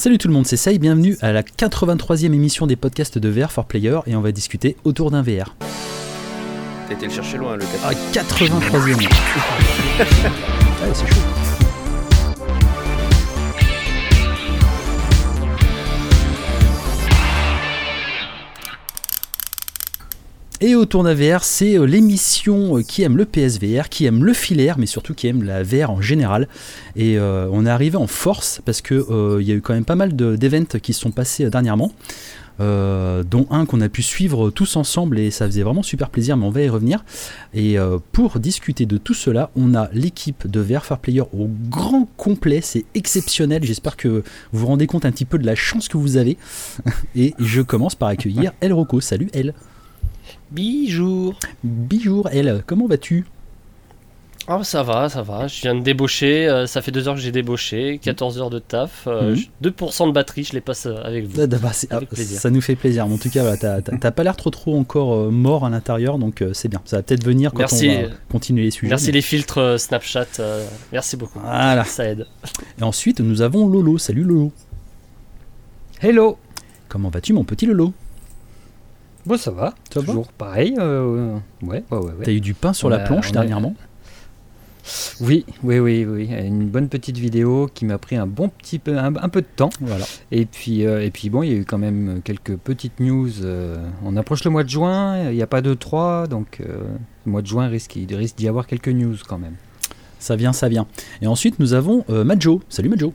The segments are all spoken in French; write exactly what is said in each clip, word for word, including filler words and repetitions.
Salut tout le monde, c'est Sai, bienvenue à la quatre-vingt-troisième émission des podcasts de V R for Player et on va discuter autour d'un V R. T'as été le chercher loin, le Ah, quatre-vingt-troisième. Ouais, c'est chaud. Et autour d'un V R, c'est l'émission qui aime le P S V R, qui aime le filaire, mais surtout qui aime la V R en général. Et euh, on est arrivé en force parce qu'il euh, y a eu quand même pas mal de, d'events qui se sont passés dernièrement, euh, dont un qu'on a pu suivre tous ensemble et ça faisait vraiment super plaisir, mais on va y revenir. Et euh, pour discuter de tout cela, on a l'équipe de V R for Player au grand complet, c'est exceptionnel. J'espère que vous vous rendez compte un petit peu de la chance que vous avez. Et je commence par accueillir El Rocco. Salut El. Bijour. Bijour, elle, comment vas-tu? Oh, ça va, ça va. Je viens de débaucher. Euh, ça fait deux heures que j'ai débauché. quatorze heures de taf. Euh, mm-hmm. deux pour cent de batterie, je les passe avec vous. Ah, bah, c'est, avec ah, plaisir. Ça nous fait plaisir. Mais en tout cas, voilà, t'as, t'as, t'as pas l'air trop trop encore euh, mort à l'intérieur, donc euh, c'est bien. Ça va peut-être venir quand merci, on va continuer les sujets. Merci mais... les filtres euh, Snapchat. Euh, merci beaucoup. Voilà. Ça aide. Et ensuite, nous avons Lolo. Salut Lolo. Hello. Comment vas-tu, mon petit Lolo? Bon, ça va, ça toujours va pareil. Euh, ouais, ouais, ouais, ouais. T'as eu du pain sur la planche a... dernièrement? Oui, oui, oui, oui. Une bonne petite vidéo qui m'a pris un bon petit peu, un, un peu de temps. Voilà. Et puis, euh, et puis bon, il y a eu quand même quelques petites news. Euh, on approche le mois de juin, il n'y a pas de trois, donc euh, le mois de juin risque, il risque d'y avoir quelques news quand même. Ça vient, ça vient. Et ensuite, nous avons euh, Majo. Salut Majo.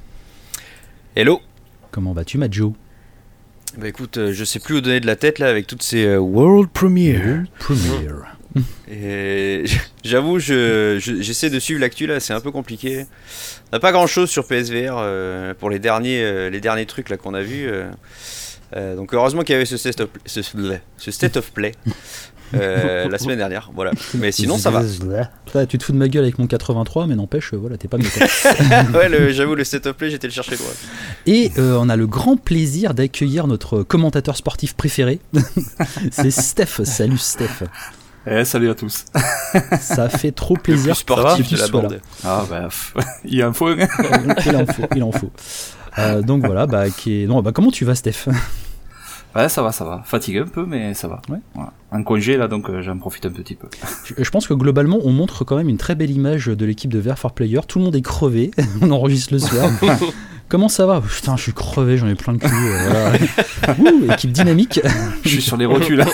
Hello. Comment vas-tu, Majo? Bah écoute, euh, je sais plus où donner de la tête là avec toutes ces euh, World Premiere. World Premiere. Et j'avoue, je, je, j'essaie de suivre l'actu là, c'est un peu compliqué. On n'a pas grand chose sur P S V R euh, pour les derniers, euh, les derniers trucs là qu'on a vus. Euh, euh, donc heureusement qu'il y avait ce state of, ce, ce state of play. Euh, la semaine dernière, voilà. Mais sinon, ça va. Ouais, tu te fous de ma gueule avec mon quatre-vingt-trois, mais n'empêche, voilà, t'es pas mieux. Ouais, le, j'avoue, le set-up play, j'étais le chercher loin. Et euh, on a le grand plaisir d'accueillir notre commentateur sportif préféré. C'est Steph. Salut Steph. Eh, salut à tous. Ça fait trop plaisir. Le plus sportif de la voilà. bande. Ah bah, il en faut. il en faut, il en faut. Euh, donc voilà, bah, qui est... non, bah comment tu vas, Steph? Ouais, ça va, ça va. Fatigué un peu, mais ça va. Ouais. Voilà. Un congé, là, donc euh, j'en profite un petit peu. Je, je pense que globalement, on montre quand même une très belle image de l'équipe de V R for Player. Tout le monde est crevé. On enregistre le soir. Comment ça va? Putain, je suis crevé, j'en ai plein le cul. Euh, voilà. Ouh, équipe dynamique. Je suis sur les rotules.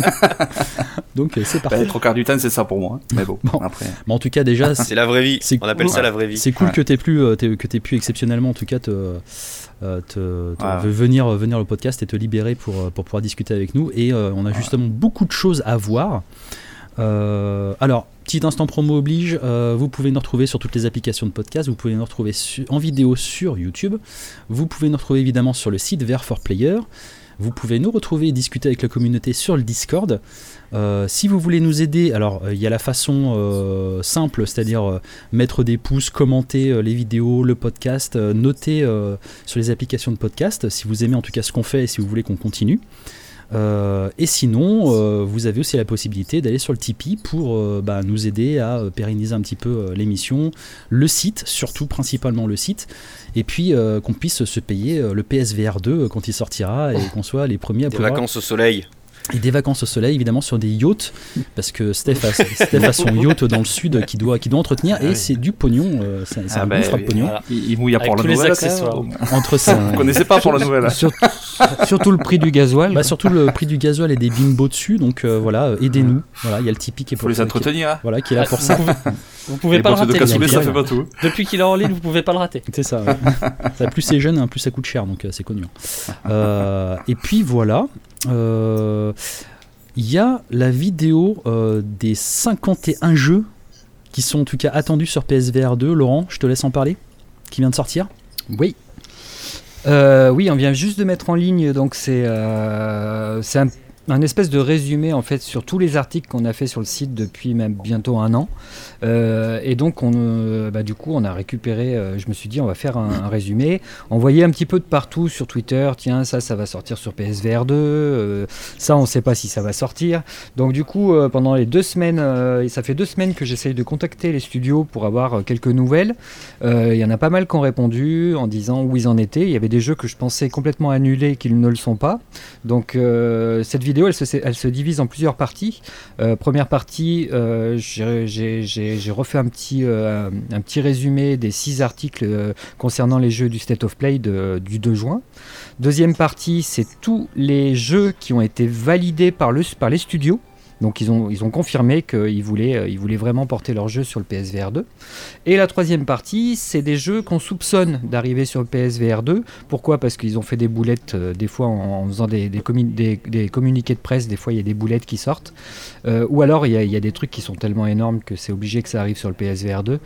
Donc euh, c'est parti. Bah, trois quarts du temps, c'est ça pour moi. Hein. Mais bon, bon. Après. Mais en tout cas, déjà, c'est, c'est la vraie vie. C'est On appelle cool. ça la vraie vie. C'est cool ouais. que t'aies pu, euh, t'aies, que t'aies pu exceptionnellement, en tout cas, te, euh, te, te ouais. venir, venir au podcast et te libérer pour, pour pouvoir discuter avec nous. Et euh, on a justement ouais. beaucoup de choses à voir. Euh, alors, petit instant promo oblige, euh, vous pouvez nous retrouver sur toutes les applications de podcast, vous pouvez nous retrouver su- en vidéo sur YouTube, vous pouvez nous retrouver évidemment sur le site V R for Player, vous pouvez nous retrouver et discuter avec la communauté sur le Discord. Euh, si vous voulez nous aider, alors il euh, y a la façon euh, simple, c'est-à-dire euh, mettre des pouces, commenter euh, les vidéos, le podcast, euh, noter euh, sur les applications de podcast, si vous aimez en tout cas ce qu'on fait et si vous voulez qu'on continue. Euh, et sinon, euh, vous avez aussi la possibilité d'aller sur le Tipeee pour euh, bah, nous aider à euh, pérenniser un petit peu euh, l'émission, le site, surtout principalement le site, et puis euh, qu'on puisse se payer euh, le P S V R deux euh, quand il sortira et qu'on soit les premiers à Des pouvoir... vacances au soleil. Et des vacances au soleil, évidemment, sur des yachts, parce que Steph a, Steph a son yacht dans le sud qui doit, qui doit entretenir, et c'est du pognon, euh, c'est, c'est ah un bah, gouffre à pognon. Voilà. Il, il mouille pour la nouvelle. Accessoires. Entre ça, vous connaissez pas pour la nouvelle. Sur, surtout le prix du gasoil. Bah, surtout le prix du gasoil et des bingos dessus, donc euh, voilà, aidez-nous. Voilà, il y a le Tipeee qui est pour faut les entretenir. Qui, hein. Voilà, qui est là pour ça. Vous pouvez pas le rater. De cassoulet, ça fait pas tout. Depuis qu'il est en ligne, vous pouvez pas le rater. C'est ça. Ouais. Ça plus c'est jeune, plus ça coûte cher, donc euh, c'est connu. Euh, et puis voilà. Euh, Il y a la vidéo euh, des cinquante et un jeux qui sont en tout cas attendus sur P S V R deux. Laurent, je te laisse en parler, qui vient de sortir. Oui. Euh, oui, on vient juste de mettre en ligne, donc c'est, euh, c'est un, un espèce de résumé en fait sur tous les articles qu'on a fait sur le site depuis même bientôt un an. Euh, et donc on, euh, bah, du coup on a récupéré, euh, je me suis dit on va faire un, un résumé. On voyait un petit peu de partout sur Twitter, tiens ça ça va sortir sur P S V R deux, euh, ça on sait pas si ça va sortir. Donc du coup euh, pendant les deux semaines, euh, ça fait deux semaines que j'essaye de contacter les studios pour avoir euh, quelques nouvelles. Il euh, y en a pas mal qui ont répondu en disant où ils en étaient. Il y avait des jeux que je pensais complètement annulés qu'ils ne le sont pas. Donc euh, cette vidéo elle se, elle se divise en plusieurs parties. Euh, première partie, euh, j'ai, j'ai, j'ai, j'ai refait un petit, euh, un petit résumé des six articles euh, concernant les jeux du State of Play de, du deux juin. Deuxième partie, c'est tous les jeux qui ont été validés par, le, par les studios. Donc ils ont, ils ont confirmé qu'ils voulaient, ils voulaient vraiment porter leur jeu sur le P S V R deux. Et la troisième partie, c'est des jeux qu'on soupçonne d'arriver sur le P S V R deux. Pourquoi ? Parce qu'ils ont fait des boulettes, euh, des fois en, en faisant des, des, commun- des, des communiqués de presse, des fois il y a des boulettes qui sortent. Euh, ou alors il y, y a des trucs qui sont tellement énormes que c'est obligé que ça arrive sur le P S V R deux.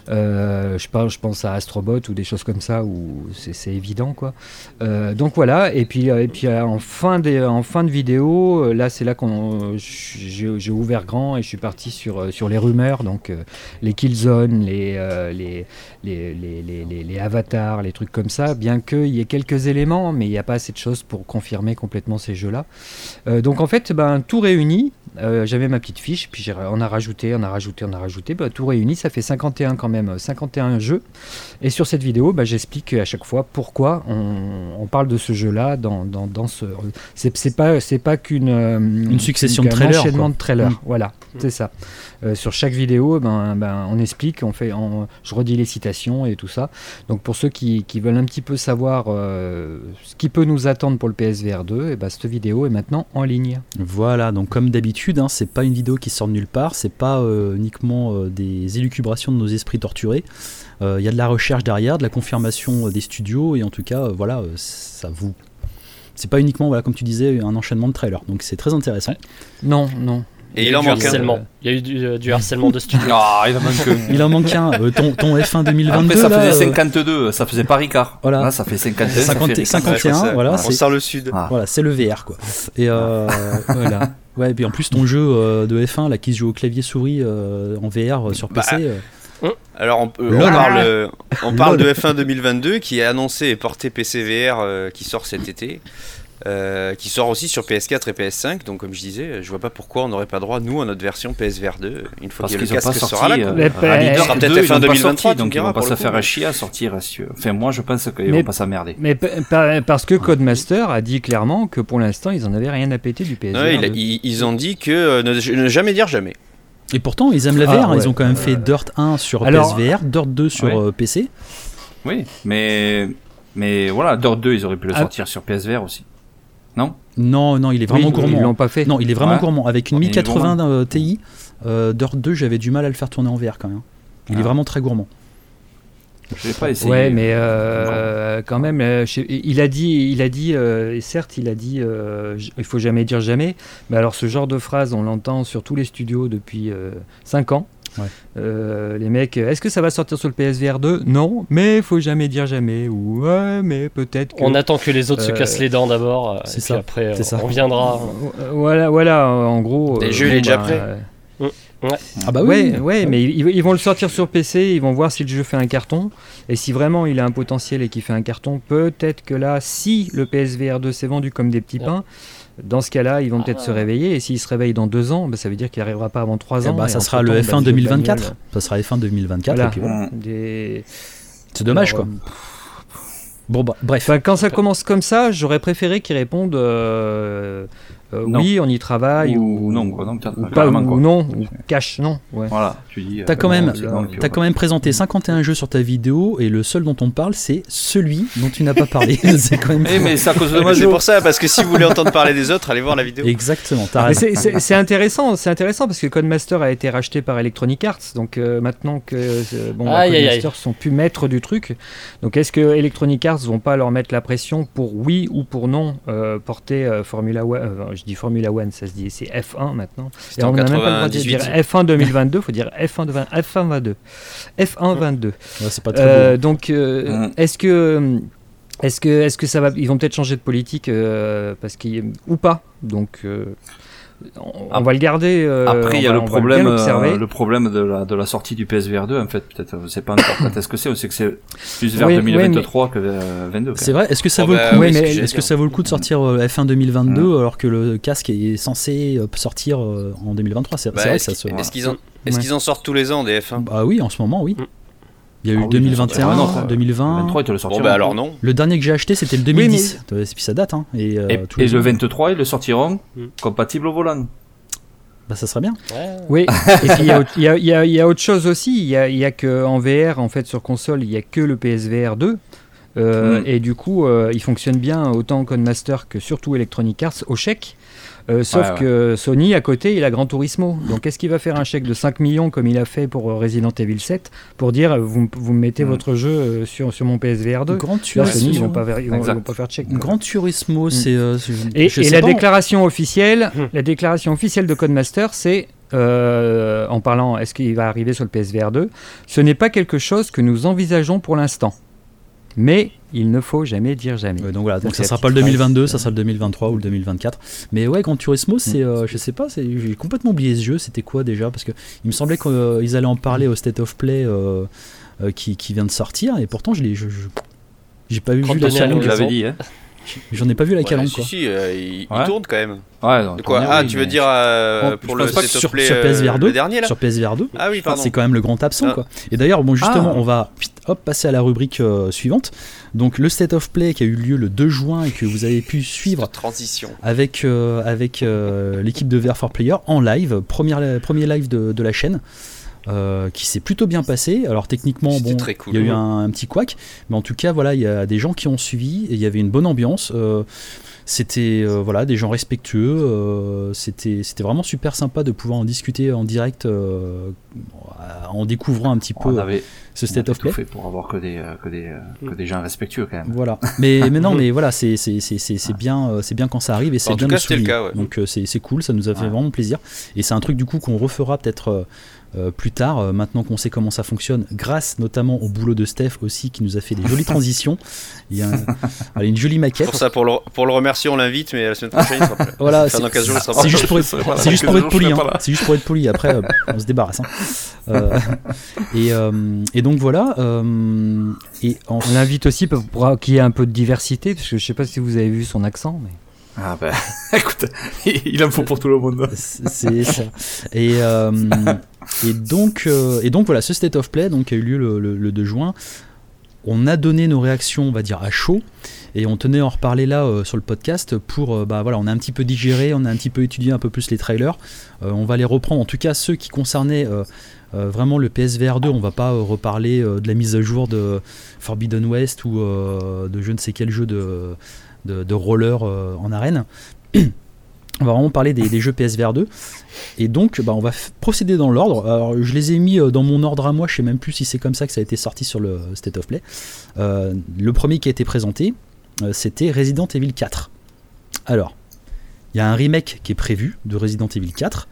Euh, je, pense, je pense à Astrobot ou des choses comme ça où c'est, c'est évident, quoi. Euh, donc voilà, et puis, et puis en, fin de, en fin de vidéo, là c'est là qu'on... J'ai, j'ai ouvert grand et je suis parti sur, sur les rumeurs, donc euh, les Killzone, les, euh, les, les, les, les, les, les avatars, les trucs comme ça, bien qu'il y ait quelques éléments, mais il n'y a pas assez de choses pour confirmer complètement ces jeux-là. Euh, donc en fait, ben, tout réuni, euh, j'avais ma petite fiche, puis j'ai, on a rajouté, on a rajouté, on a rajouté, ben, tout réuni, ça fait cinquante et un quand même, cinquante et un jeux. Et sur cette vidéo, ben, j'explique à chaque fois pourquoi on, on parle de ce jeu-là dans, dans, dans ce... C'est, c'est pas, c'est pas qu'une... Une succession de trailers. De trailers, mmh. Voilà, mmh. C'est ça. Euh, sur chaque vidéo, ben, ben, on explique, on fait, on, je redis les citations et tout ça. Donc pour ceux qui, qui veulent un petit peu savoir euh, ce qui peut nous attendre pour le P S V R deux, et ben, cette vidéo est maintenant en ligne. Voilà, donc comme d'habitude, hein, c'est pas une vidéo qui sort de nulle part, c'est pas euh, uniquement euh, des élucubrations de nos esprits torturés. Il euh, y a de la recherche derrière, de la confirmation euh, des studios, et en tout cas, euh, voilà, euh, ça vous... C'est pas uniquement, voilà, comme tu disais, un enchaînement de trailers. Donc c'est très intéressant. Non, non. Et il, il, il en manque un. un. Il y a eu du, euh, du harcèlement de studio. Ah, il en manque un. Il en manque un. Euh, ton, ton F un deux mille vingt-deux. Après, ça là, faisait euh... cinquante-deux, ça faisait pas Ricard. Voilà. Là, ça fait cinquante et un. cinquante, ça fait cinquante et un, ouais, voilà. On sort le sud. Ah. Voilà, c'est le V R, quoi. Et euh, voilà. Ouais, et puis en plus, ton jeu euh, de F un, là, qui se joue au clavier souris euh, en V R euh, sur P C. Bah. Euh... Alors on, euh, on parle, euh, on parle de F un deux mille vingt-deux qui est annoncé et porté P C V R euh, qui sort cet été. Euh, qui sort aussi sur P S quatre et P S cinq, donc comme je disais, je vois pas pourquoi on n'aurait pas droit, nous, à notre version P S V R deux, une fois parce qu'il y a le casque sorti, sera là. Euh, mais Rally sera peut-être deux, F un deux mille vingt-trois, sorti, donc ils vont pas se faire coup. à chier à sortir. Enfin, moi, je pense qu'ils mais, vont pas s'emmerder. Mais p- p- parce que Codemaster a dit clairement que pour l'instant, ils en avaient rien à péter du P S V R. Ouais, il, ils, ils ont dit que euh, ne, ne jamais dire jamais. Et pourtant, ils aiment la V R, ah, hein, ouais. ils ont quand même fait Dirt un sur Alors, P S V R, Dirt deux sur ouais. euh, P C. Oui, mais mais voilà, Dirt deux, ils auraient pu le ah. sortir sur P S V R aussi. Non ? Non, non, il est vraiment oui, gourmand. Ils l'ont pas fait. Non, il est vraiment ouais. gourmand. Avec une Il est mille quatre-vingts gourmand. euh, Ti, euh, Dirt deux, j'avais du mal à le faire tourner en V R quand même. Il ah. est vraiment très gourmand. Je vais pas essayer. Ouais, mais euh, quand même, euh, je, il a dit, il a dit, euh, et certes, il a dit, euh, il faut jamais dire jamais. Mais alors, ce genre de phrase, on l'entend sur tous les studios depuis euh, cinq ans. Ouais. Euh, les mecs, est-ce que ça va sortir sur le P S V R deux ? Non, mais faut jamais dire jamais. Ou ouais, mais peut-être que... On attend que les autres euh, se cassent les dents d'abord, c'est et ça, puis après c'est ça. on viendra. Euh, Voilà, voilà, en gros. Les euh, jeux, il bon, est déjà bah, prêt. euh, Ouais. Ah bah oui. Ouais, ouais, mais ils, ils vont le sortir sur P C, ils vont voir si le jeu fait un carton. Et si vraiment il a un potentiel et qu'il fait un carton, peut-être que là, si le P S V R deux s'est vendu comme des petits pains, dans ce cas-là, ils vont peut-être Ah. se réveiller. Et s'ils se réveillent dans deux ans, bah, ça veut dire qu'il n'arrivera pas avant trois Eh ans. bah, et ça sera entre-temps, le bah, F un jeux deux mille de vingt-quatre. bagnole, Ça sera F un deux mille vingt-quatre. Voilà. Et puis voilà. Mmh. des... C'est dommage, Alors, quoi. Bon, bah, bref. Enfin, quand ça commence comme ça, j'aurais préféré qu'ils répondent euh, euh, Non. oui, on y travaille, ou, Ou non, quoi, non, peut-être ou pas, carrément, ou quoi. non, ou cash, non. Ouais. Voilà, tu dis. T'as euh, quand même, c'est bon, tu t'as vois. quand même présenté cinquante et un jeux sur ta vidéo et le seul dont on parle, c'est celui dont tu n'as pas parlé. C'est quand même. Eh, mais c'est à cause de ma C'est jeu. pour ça, parce que si vous voulez entendre parler des autres, allez voir la vidéo. Exactement. T'as Mais raison. c'est, c'est, c'est intéressant, c'est intéressant parce que Codemaster a été racheté par Electronic Arts, donc euh, maintenant que euh, bon, bah, Aïe, aïe, Codemaster sont plus maîtres du truc, donc est-ce que Electronic Arts vont pas leur mettre la pression pour oui ou pour non euh, porter euh, Formula One, euh, je dis Formula One, ça se dit c'est F un maintenant. C'était Et en on n'a même pas le droit de quatre-vingt-dix-huit. dire F un deux mille vingt-deux, faut dire F un vingt, F un vingt-deux, F un vingt-deux. Ouais, c'est pas très Euh, beau. donc, euh, Mm. est-ce que Est-ce que, est-ce que ça va, ils vont peut-être changer de politique euh, parce qu'il, ou pas. Donc, euh, on, on va le garder. Euh, Après, il y a va, le problème, euh, le problème de la, de la sortie du P S V R deux. En fait, peut-être, je sais pas encore quand est-ce que c'est. On sait que c'est plus vers oui, deux mille vingt-trois oui, mais... que vers vingt-deux. C'est vrai. Est-ce que ça oh vaut bah, le coup, oui, mais, Est-ce que ça vaut le coup de sortir F un deux mille vingt-deux mmh. alors que le casque est censé sortir en deux mille vingt-trois? C'est, bah, c'est vrai est-ce, que ça se. Est-ce qu'ils en, est-ce ouais. qu'ils en sortent tous les ans des F un? Ah oui, en ce moment, oui. Mmh. Il y a eu ah oui, deux mille vingt et un, non, deux mille vingt. vingt-trois, il te le sortira. Bon, bah alors non. Le dernier que j'ai acheté, c'était le deux mille dix. Oui, mais... Et puis ça date, hein. Et, euh, et, et le vingt-trois, ils le sortiront mm. compatible au volant. Bah ça serait bien. Ouais. Oui. Et puis il y, y, y, y a autre chose aussi. Il y a, y a que en V R, en fait, sur console, il y a que le P S V R deux. Euh, mm. Et du coup, euh, il fonctionne bien autant Codemaster que surtout Electronic Arts au chèque. Euh, sauf ouais, ouais. que Sony, à côté, il a Gran Turismo. Donc, est-ce qu'il va faire un chèque de cinq millions comme il a fait pour Resident Evil sept pour dire vous, vous me mettez mmh. votre jeu sur, sur mon P S V R deux? Gran Turismo. Là, Sony, ils vont pas, ils vont, ils vont pas faire de chèque. Gran Turismo, mmh. c'est. Euh, c'est et et la, déclaration officielle, mmh. la déclaration officielle de Codemaster, c'est. Euh, en parlant, est-ce qu'il va arriver sur le P S V R deux? Ce n'est pas quelque chose que nous envisageons pour l'instant. Mais il ne faut jamais dire jamais. Ouais, donc voilà, donc, donc ça sera pas le deux mille vingt-deux, ça sera le deux mille vingt-trois ou le deux mille vingt-quatre. Mais ouais, Gran Turismo, c'est, euh, je sais pas, c'est, j'ai complètement oublié ce jeu. C'était quoi déjà? Parce que il me semblait qu'ils euh, allaient en parler au State of Play euh, euh, qui, qui vient de sortir, et pourtant je l'ai, je, je, j'ai pas eu vu la calandre. Je l'avais dit. Hein. J'en ai pas vu la calandre. Ouais, quoi. Si si, euh, il, ouais. il tourne quand même. Ouais. Donc, de quoi? Ah, oui, tu mais... veux dire euh, bon, pour le State sur, of Play sur P S V R deux, le dernier là? Sur P S V R deux. Ah oui, pardon. C'est quand même le grand absent, ah. quoi. Et d'ailleurs, bon, justement, ah. on va hop passer à la rubrique euh, suivante. Donc le State of Play qui a eu lieu le deux juin et que vous avez pu suivre transition avec euh, avec euh, l'équipe de V R four Player en live, premier premier live de, de la chaîne. Euh, qui s'est plutôt bien passé. Alors techniquement, C'était bon, très cool. il y a eu un, un petit couac, mais en tout cas, voilà, il y a des gens qui ont suivi et il y avait une bonne ambiance. Euh, c'était euh, voilà, des gens respectueux. Euh, c'était c'était vraiment super sympa de pouvoir en discuter en direct, euh, en découvrant un petit peu on avait, ce State of Play. Fait pour avoir que des que des que des gens respectueux quand même. Voilà. Mais mais non, mais voilà, c'est c'est c'est c'est, c'est bien c'est bien quand ça arrive et c'est en bien tout cas, de souligner. c'était le cas, ouais. Donc c'est c'est cool, ça nous a fait ouais. vraiment plaisir et c'est un truc du coup qu'on refera peut-être. Euh, Euh, plus tard, euh, maintenant qu'on sait comment ça fonctionne, grâce notamment au boulot de Steph aussi qui nous a fait des jolies transitions. Il y a un, allez, une jolie maquette. Pour ça, pour le, pour le remercier, on l'invite, mais la semaine prochaine, il sera pas. Voilà, c'est, c'est, c'est, c'est juste pour être, c'est juste pour être poli. Hein. C'est juste pour être poli. Après, euh, on se débarrasse. Hein. Euh, et, euh, et donc voilà. Euh, et en... On l'invite aussi pour, pour qu'il y ait un peu de diversité, parce que je sais pas si vous avez vu son accent, mais. Ah bah, écoute, il en faut pour tout le monde. C'est ça. Et, euh, et, donc, euh, et donc voilà, ce State of Play donc, a eu lieu le, le, le deux juin. On a donné nos réactions, on va dire, à chaud. Et on tenait à en reparler là euh, sur le podcast pour, euh, bah voilà, on a un petit peu digéré, on a un petit peu étudié un peu plus les trailers. Euh, on va les reprendre, en tout cas ceux qui concernaient euh, euh, vraiment le P S V R deux. On va pas euh, reparler euh, de la mise à jour de Forbidden West ou euh, de je ne sais quel jeu de... de, de roller euh, en arène. On va vraiment parler des, des jeux P S V R deux et donc bah, on va f- procéder dans l'ordre. Alors je les ai mis euh, dans mon ordre à moi, je sais même plus si c'est comme ça que ça a été sorti sur le State of Play. Euh, le premier qui a été présenté euh, c'était Resident Evil quatre. Alors il y a un remake qui est prévu de Resident Evil quatre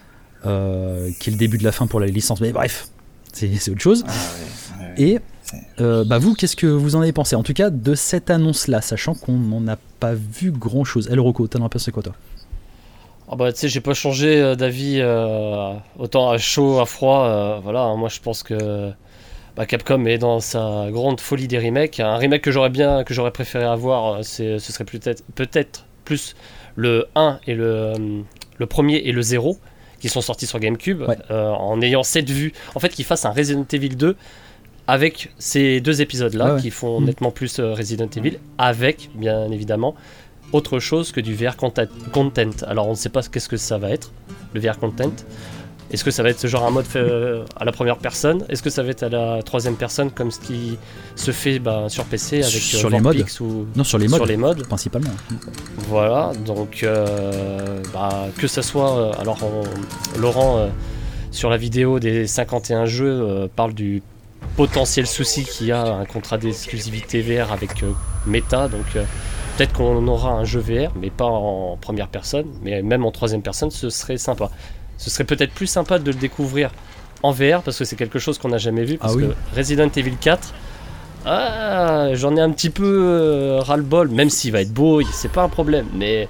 euh, qui est le début de la fin pour la licence, mais bref c'est, c'est autre chose. Ah, ouais, ouais. Et Euh, bah vous, qu'est-ce que vous en avez pensé en tout cas de cette annonce-là, sachant qu'on n'en a pas vu grand-chose. El Rocco, t'en as pensé quoi toi? Oh bah tu sais, j'ai pas changé d'avis euh, autant à chaud, à froid. Euh, voilà, hein, moi je pense que bah, Capcom est dans sa grande folie des remakes. Un remake que j'aurais bien, que j'aurais préféré avoir, c'est, ce serait peut-être, peut-être plus le un et le, le premier et le zéro qui sont sortis sur GameCube, ouais. euh, en ayant cette vue. En fait, qu'ils fassent un Resident Evil deux. Avec ces deux épisodes-là ah ouais. qui font mmh. nettement plus euh, Resident Evil, avec, bien évidemment, autre chose que du V R content. Alors, on ne sait pas qu'est-ce que ça va être, le V R content. Est-ce que ça va être genre un mode fait, euh, à la première personne? Est-ce que ça va être à la troisième personne, comme ce qui se fait bah, sur P C avec sur euh, les modes ou Non, sur les modes, sur les modes. principalement. Voilà, donc euh, bah, que ça soit... Euh, alors, on, Laurent, euh, sur la vidéo des cinquante et un jeux, euh, parle du potentiel souci qu'il y a un contrat d'exclusivité V R avec euh, Meta, donc euh, peut-être qu'on aura un jeu V R mais pas en première personne, mais même en troisième personne ce serait sympa. Ce serait peut-être plus sympa de le découvrir en V R parce que c'est quelque chose qu'on n'a jamais vu, parce ah oui. que Resident Evil quatre Ah, j'en ai un petit peu euh, ras-le-bol, même s'il va être beau, c'est pas un problème, mais...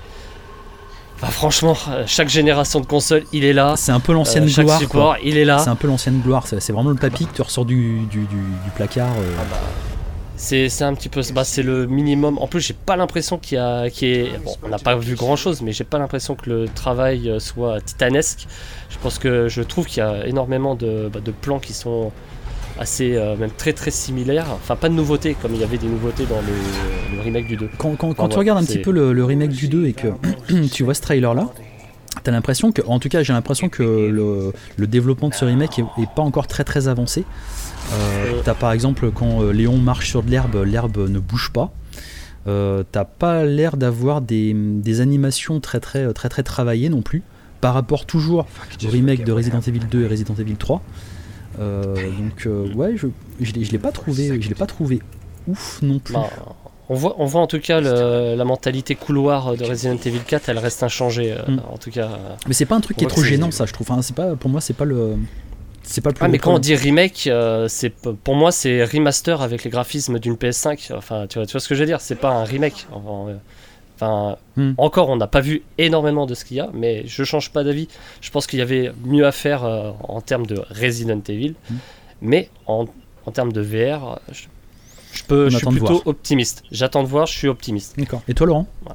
Bah, franchement, chaque génération de console, il est là. C'est un peu l'ancienne euh, chaque gloire. Support, il est là. C'est un peu l'ancienne gloire. C'est, c'est vraiment le papy que tu ressors du, du, du, du placard. Euh... Ah bah, c'est, c'est un petit peu, bah, c'est le minimum. En plus, j'ai pas l'impression qu'il y a, qu'il y ait, bon, on n'a pas vu grand chose, mais j'ai pas l'impression que le travail soit titanesque. Je pense que je trouve qu'il y a énormément de, bah, de plans qui sont assez, euh, même très très similaires. Enfin, pas de nouveautés comme il y avait des nouveautés dans le, le remake du deux. Quand, quand, quand enfin, tu ouais, regardes un c'est... petit peu le, le remake du deux et que tu vois ce trailer là, t'as l'impression que, en tout cas j'ai l'impression que le, le développement de ce remake est, est pas encore très très avancé. Euh, t'as par exemple quand Léon marche sur de l'herbe, l'herbe ne bouge pas. Euh, t'as pas l'air d'avoir des, des animations très très très très travaillées non plus, par rapport toujours au remake de Resident Evil deux et Resident Evil trois. Euh, donc euh, ouais, je, je, l'ai, je l'ai pas trouvé, je l'ai pas trouvé ouf non plus. Bah, on voit, on voit en tout cas le, la mentalité couloir de Resident Evil quatre, elle reste inchangée. Euh, mm. En tout cas. Mais c'est pas un truc qui est trop gênant, ça, je trouve. Enfin, c'est pas, pour moi, c'est pas le. C'est pas le plus ah, mais quand on dit remake, euh, c'est, pour moi, c'est remaster avec les graphismes d'une P S cinq. Enfin, tu vois, tu vois ce que je veux dire ? C'est pas un remake. Enfin, enfin hmm. encore, on n'a pas vu énormément de ce qu'il y a, mais je change pas d'avis. Je pense qu'il y avait mieux à faire euh, en termes de Resident Evil, hmm. mais en, en termes de V R, je, je, peux, je suis plutôt optimiste. J'attends de voir, je suis optimiste. D'accord. Et toi, Laurent ? Ouais.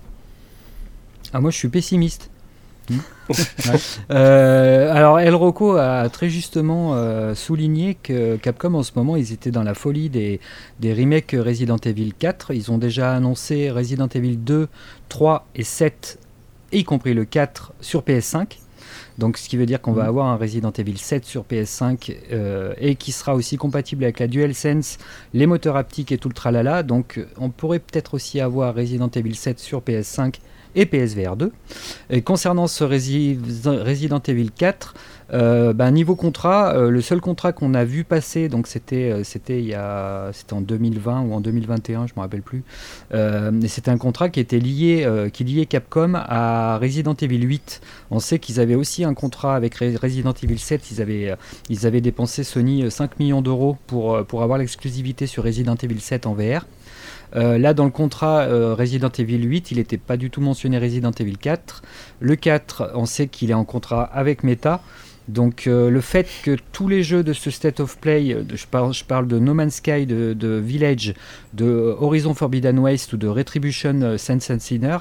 Ah, moi, je suis pessimiste. Mmh. Ouais. euh, alors El Rocco a très justement euh, souligné que Capcom en ce moment ils étaient dans la folie des, des remakes Resident Evil quatre. Ils ont déjà annoncé Resident Evil deux, trois et sept, y compris le quatre sur P S cinq. Donc ce qui veut dire qu'on mmh. va avoir un Resident Evil sept sur P S cinq euh, et qui sera aussi compatible avec la DualSense, les moteurs haptiques et tout le tralala. Donc on pourrait peut-être aussi avoir Resident Evil sept sur P S cinq et P S V R deux. Et concernant ce Resi- Resident Evil quatre, euh, bah, niveau contrat, euh, le seul contrat qu'on a vu passer, donc c'était, euh, c'était, il y a, c'était en deux mille vingt ou en deux mille vingt et un, je ne me rappelle plus, euh, et c'était un contrat qui était lié, euh, qui liait Capcom à Resident Evil huit. On sait qu'ils avaient aussi un contrat avec Re- Resident Evil sept, ils avaient, euh, ils avaient dépensé Sony cinq millions d'euros pour, pour avoir l'exclusivité sur Resident Evil sept en V R. Euh, là, dans le contrat euh, Resident Evil huit, il n'était pas du tout mentionné Resident Evil quatre. Le quatre, on sait qu'il est en contrat avec Meta. Donc, euh, le fait que tous les jeux de ce State of Play, de, je, parle, je parle de No Man's Sky, de, de Village, de Horizon Forbidden West ou de Retribution euh, Sense and Sinner,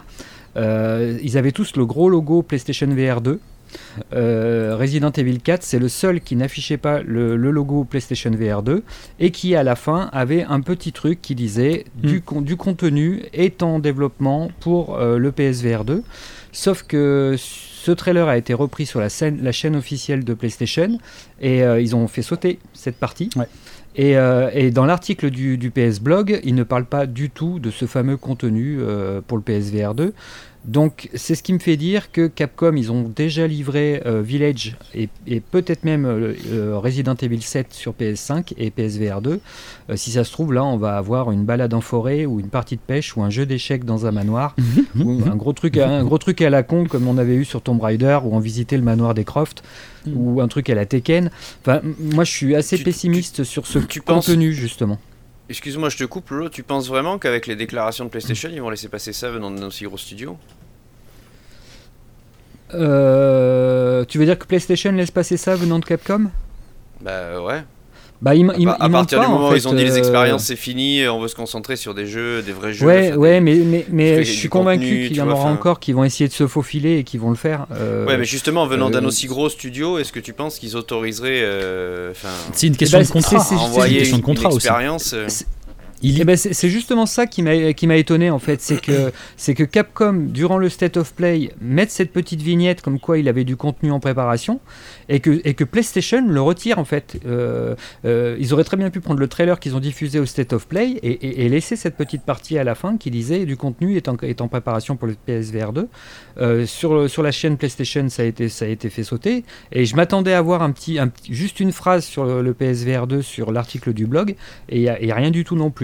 euh, ils avaient tous le gros logo PlayStation V R deux. Euh, Resident Evil quatre, c'est le seul qui n'affichait pas le, le logo PlayStation V R deux et qui à la fin avait un petit truc qui disait mm. du, con, du contenu est en développement pour euh, le P S V R deux. Sauf que ce trailer a été repris sur la, scène, la chaîne officielle de PlayStation et euh, ils ont fait sauter cette partie. Ouais. Et, euh, et dans l'article du, du P S Blog, ils ne parlent pas du tout de ce fameux contenu euh, pour le P S V R deux. Donc c'est ce qui me fait dire que Capcom, ils ont déjà livré euh, Village et, et peut-être même euh, euh, Resident Evil sept sur P S cinq et P S V R deux. Euh, si ça se trouve, là, on va avoir une balade en forêt ou une partie de pêche ou un jeu d'échecs dans un manoir ou un gros truc, à, un gros truc à la con comme on avait eu sur Tomb Raider où on visitait le manoir des Croft mm. ou un truc à la Tekken. Enfin, moi, je suis assez tu, pessimiste tu, sur ce tu contenu penses... justement. Excuse-moi, je te coupe, Lolo. Tu penses vraiment qu'avec les déclarations de PlayStation, ils vont laisser passer ça venant d'un aussi gros studio ? euh, Tu veux dire que PlayStation laisse passer ça venant de Capcom ? Bah ouais. Bah, il, il, à, à il partir pas, du moment en où fait, ils ont dit euh... les expériences c'est fini, on veut se concentrer sur des jeux, des vrais jeux. Ouais, ouais, mais, mais, mais je suis convaincu contenu, qu'il y en aura encore qui vont essayer de se faufiler et qui vont le faire. Euh, ouais, mais justement, venant euh... d'un euh... aussi gros studio, est-ce que tu penses qu'ils autoriseraient euh... C'est une question bah, de contrat. C'est, c'est, c'est, envoyer c'est une question de contrat une aussi. Expérience, euh... Il... Eh ben c'est, c'est justement ça qui m'a, qui m'a étonné en fait, c'est que, c'est que Capcom, durant le State of Play, mette cette petite vignette comme quoi il avait du contenu en préparation et que, et que PlayStation le retire en fait. Euh, euh, ils auraient très bien pu prendre le trailer qu'ils ont diffusé au State of Play et, et, et laisser cette petite partie à la fin qui disait du contenu est en, est en préparation pour le P S V R deux. Euh, sur, sur la chaîne PlayStation, ça a été, ça a été fait sauter et je m'attendais à voir un petit, un, juste une phrase sur le, le P S V R deux sur l'article du blog et il n'y a, a rien du tout non plus.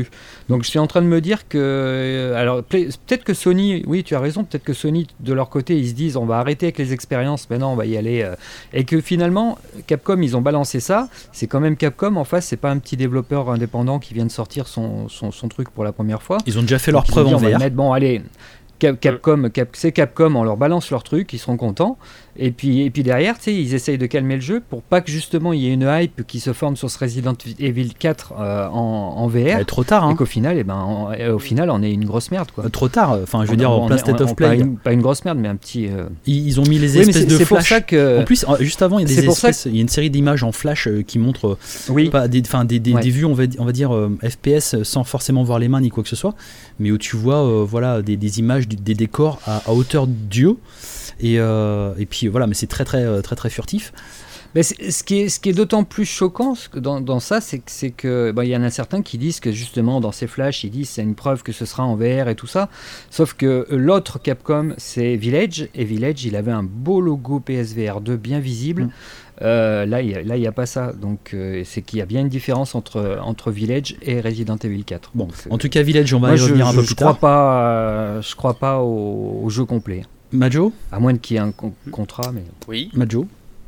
Donc je suis en train de me dire que, alors peut-être que Sony, oui tu as raison, peut-être que Sony de leur côté ils se disent on va arrêter avec les expériences, maintenant on va y aller, euh, et que finalement Capcom ils ont balancé ça, c'est quand même Capcom en face, c'est pas un petit développeur indépendant qui vient de sortir son, son, son truc pour la première fois. Ils ont déjà fait leur preuve en V R. Mettre, bon allez, Capcom, Cap, c'est Capcom, on leur balance leur truc, ils seront contents. Et puis, et puis derrière, tu sais, ils essayent de calmer le jeu pour pas que justement il y ait une hype qui se forme sur ce Resident Evil quatre euh, en, en V R. Ouais, trop tard, hein. Et qu'au final, eh ben, en, au final, on est une grosse merde, quoi. Euh, trop tard. Enfin, je veux on, dire, on, en plein on, state on, of on, play. Pas une, pas une grosse merde, mais un petit. Euh... Ils, ils ont mis les oui, espèces c'est, de c'est flash. Pour ça que... En plus, juste avant, il y a des espèces. Que... Il y a une série d'images en flash euh, qui montrent. Oui. Pas des, enfin, des, des, ouais. des vues, on va, on va dire euh, F P S sans forcément voir les mains ni quoi que ce soit, mais où tu vois, euh, voilà, des, des images, des décors à, à hauteur d'yeux. Et, euh, et puis voilà, mais c'est très très très très furtif. Mais c'est, ce, qui est, ce qui est d'autant plus choquant dans, dans ça, c'est que, c'est que bah, y en a certains qui disent que justement dans ces flashs, ils disent c'est une preuve que ce sera en V R et tout ça. Sauf que l'autre Capcom, c'est Village, et Village, il avait un beau logo P S V R deux bien visible. Mmh. Euh, là, il n'y a, a pas ça. Donc, euh, c'est qu'il y a bien une différence entre, entre Village et Resident Evil quatre. Bon, donc, en tout cas, Village, on va moi, y revenir je, un peu je, plus je tard. Crois pas, euh, je crois pas au, au jeu complet. Majo ? À moins qu'il y ait un con- contrat, mais... Oui. Majo ?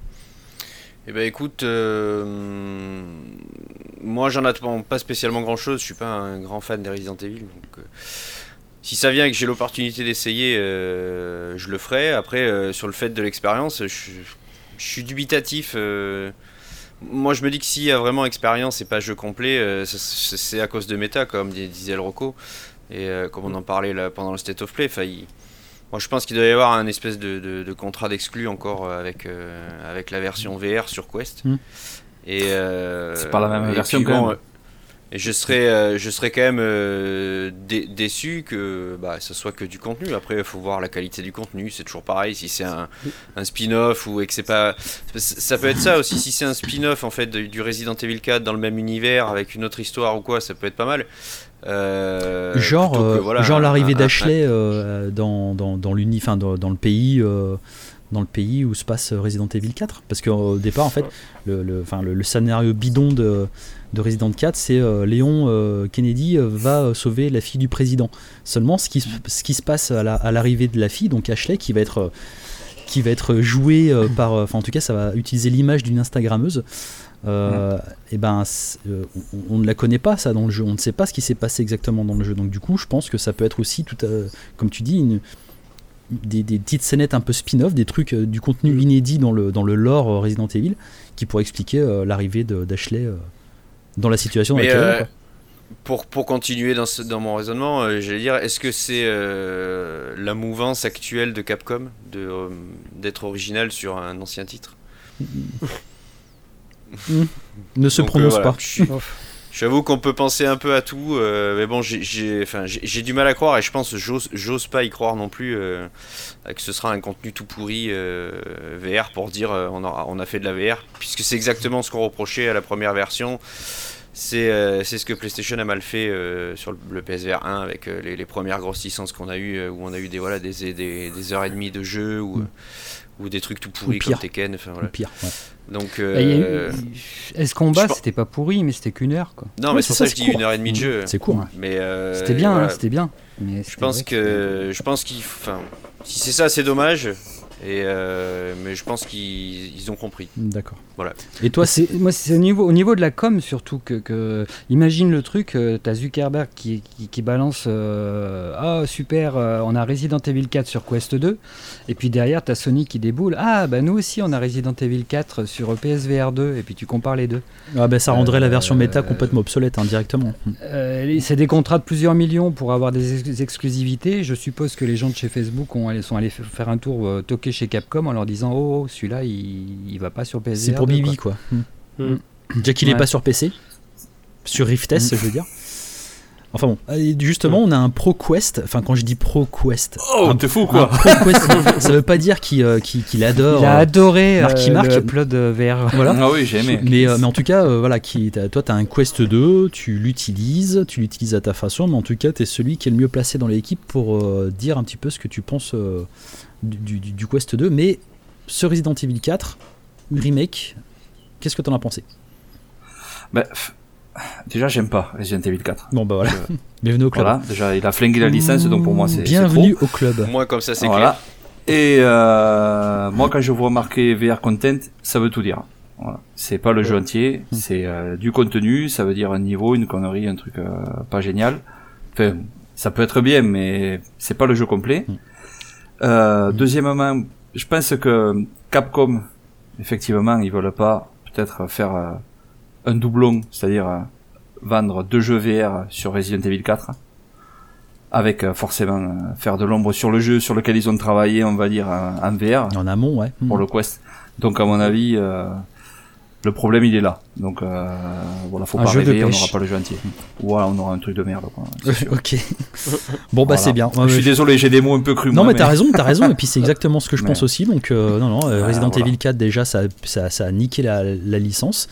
Eh ben écoute, euh, moi j'en attends pas spécialement grand chose, je suis pas un grand fan des Resident Evil, donc euh, si ça vient et que j'ai l'opportunité d'essayer, euh, je le ferai. Après, euh, sur le fait de l'expérience, je, je suis dubitatif. Euh, moi je me dis que s'il y a vraiment expérience et pas jeu complet, euh, c'est, c'est à cause de méta, comme disait le Rocco, et euh, comme on en parlait là, pendant le State of Play, enfin il... Moi, je pense qu'il doit y avoir un espèce de, de, de contrat d'exclus encore avec, euh, avec la version V R sur Quest. Mmh. Et, euh, c'est pas la même version puis, quand bon, même. Et je serais, euh, je serais quand même euh, dé- déçu que bah, ça soit que du contenu. Après, il faut voir la qualité du contenu. C'est toujours pareil. Si c'est un, un spin-off ou et que c'est pas, ça peut être ça aussi. Si c'est un spin-off en fait de, du Resident Evil quatre dans le même univers avec une autre histoire ou quoi, ça peut être pas mal. Euh, genre, que, euh, voilà, genre un, l'arrivée un, d'Ashley un, euh, dans, dans, dans, l'uni, enfin, dans, dans le pays euh, dans le pays où se passe Resident Evil quatre, parce qu'au départ en fait le, le, enfin, le, le scénario bidon de, de Resident quatre, c'est euh, Léon euh, Kennedy euh, va sauver la fille du président. Seulement ce qui, ce qui se passe à, la, à l'arrivée de la fille, donc Ashley, qui va être, qui va être jouée euh, par, enfin en tout cas ça va utiliser l'image d'une Instagrammeuse. Euh, et ben euh, on, on ne la connaît pas ça dans le jeu, on ne sait pas ce qui s'est passé exactement dans le jeu, donc du coup je pense que ça peut être aussi tout à, comme tu dis une, des, des petites scénettes un peu spin-off, des trucs euh, du contenu inédit dans le, dans le lore euh, Resident Evil qui pourrait expliquer euh, l'arrivée de, d'Ashley euh, dans la situation dans Mais laquelle euh, elle est, pour, pour continuer dans, ce, dans mon raisonnement, euh, j'allais dire, est-ce que c'est euh, la mouvance actuelle de Capcom de, euh, d'être original sur un ancien titre? Mmh. Ne se Donc, prononce euh, voilà, pas. Je, j'avoue qu'on peut penser un peu à tout, euh, mais bon, j'ai, j'ai, enfin, j'ai, j'ai du mal à croire, et je pense que j'ose, j'ose pas y croire non plus euh, que ce sera un contenu tout pourri euh, V R pour dire euh, on, a, on a fait de la V R, puisque c'est exactement ce qu'on reprochait à la première version. C'est, euh, c'est ce que PlayStation a mal fait euh, sur le, le P S V R un avec euh, les, les premières grosses licences qu'on a eues, euh, où on a eu des, voilà, des, des, des heures et demie de jeu, ou, mmh. ou des trucs tout pourris comme Tekken. Enfin, voilà. Pire, ouais. Donc, euh, Est-ce combat, pense... c'était pas pourri, mais c'était qu'une heure, quoi. Non, ouais, mais c'est c'est ça, ça je dis court. une heure et demie de jeu. C'est court. Mais euh, c'était bien, voilà. hein, c'était bien. Mais je pense que, que je pense qu'il, enfin, si c'est ça, c'est dommage. Et euh, mais je pense qu'ils ils ont compris. D'accord. Voilà. Et toi, c'est, moi, c'est au niveau, au niveau de la com surtout que, que imagine le truc, euh, t'as Zuckerberg qui, qui, qui balance euh, ah super, euh, on a Resident Evil quatre sur Quest deux, et puis derrière t'as Sony qui déboule, ah bah nous aussi on a Resident Evil quatre sur P S V R deux, et puis tu compares les deux. Ah bah ça rendrait euh, la version méta complètement obsolète indirectement. Hein, euh, c'est des contrats de plusieurs millions pour avoir des ex- exclusivités. Je suppose que les gens de chez Facebook ont allé, sont allés f- faire un tour euh, toquer chez Capcom en leur disant oh celui-là il, il va pas sur P S V R deux. C'est pour Bibi quoi. quoi. Mm. Déjà qu'il est ouais. pas sur P C, sur Rift S, mm. je veux dire. Enfin bon, justement, on a un Pro Quest. Enfin, quand je dis Pro Quest, oh, un, t'es fou quoi. Pro Quest, ça veut pas dire qu'il, euh, qu'il, qu'il adore. Il a adoré Marky euh, Mark. le upload V R. Voilà. Ah oui, j'ai aimé. Mais, euh, mais en tout cas, euh, voilà, qui, t'as, toi, t'as un Quest deux, tu l'utilises, tu l'utilises à ta façon, mais en tout cas, t'es celui qui est le mieux placé dans l'équipe pour euh, dire un petit peu ce que tu penses euh, du, du, du Quest deux. Mais ce Resident Evil quatre remake, qu'est-ce que t'en as pensé? Bah, f- déjà j'aime pas Resident Evil quatre. Bon bah voilà. Euh, bienvenue au club. Voilà, déjà il a flingué la licence, donc pour moi c'est bienvenue c'est au club. Moi comme ça c'est voilà. clair. Et euh, moi quand je vois marqué V R content, ça veut tout dire. Voilà. C'est pas le jeu entier, mmh. c'est euh, du contenu, ça veut dire un niveau, une connerie, un truc euh, pas génial. Enfin, ça peut être bien, mais c'est pas le jeu complet. Mmh. Euh, deuxièmement, je pense que Capcom, effectivement, ils veulent pas peut-être faire euh, un doublon, c'est-à-dire euh, vendre deux jeux V R sur Resident Evil quatre, avec euh, forcément euh, faire de l'ombre sur le jeu sur lequel ils ont travaillé, on va dire, en, en V R. En amont, ouais. Pour mmh. le Quest. Donc à mon avis... Euh, le problème il est là, donc euh, voilà, faut un pas rêver, on n'aura pas le jeu entier. Voilà, on aura un truc de merde, quoi. Ok. Bon bah voilà. C'est bien. Je suis désolé, j'ai des mots un peu crus. Non moi, mais t'as raison, t'as raison. Et puis c'est exactement ce que je mais... pense aussi. Donc euh, non non, euh, Resident voilà. Evil quatre déjà ça, ça ça a niqué la, la licence.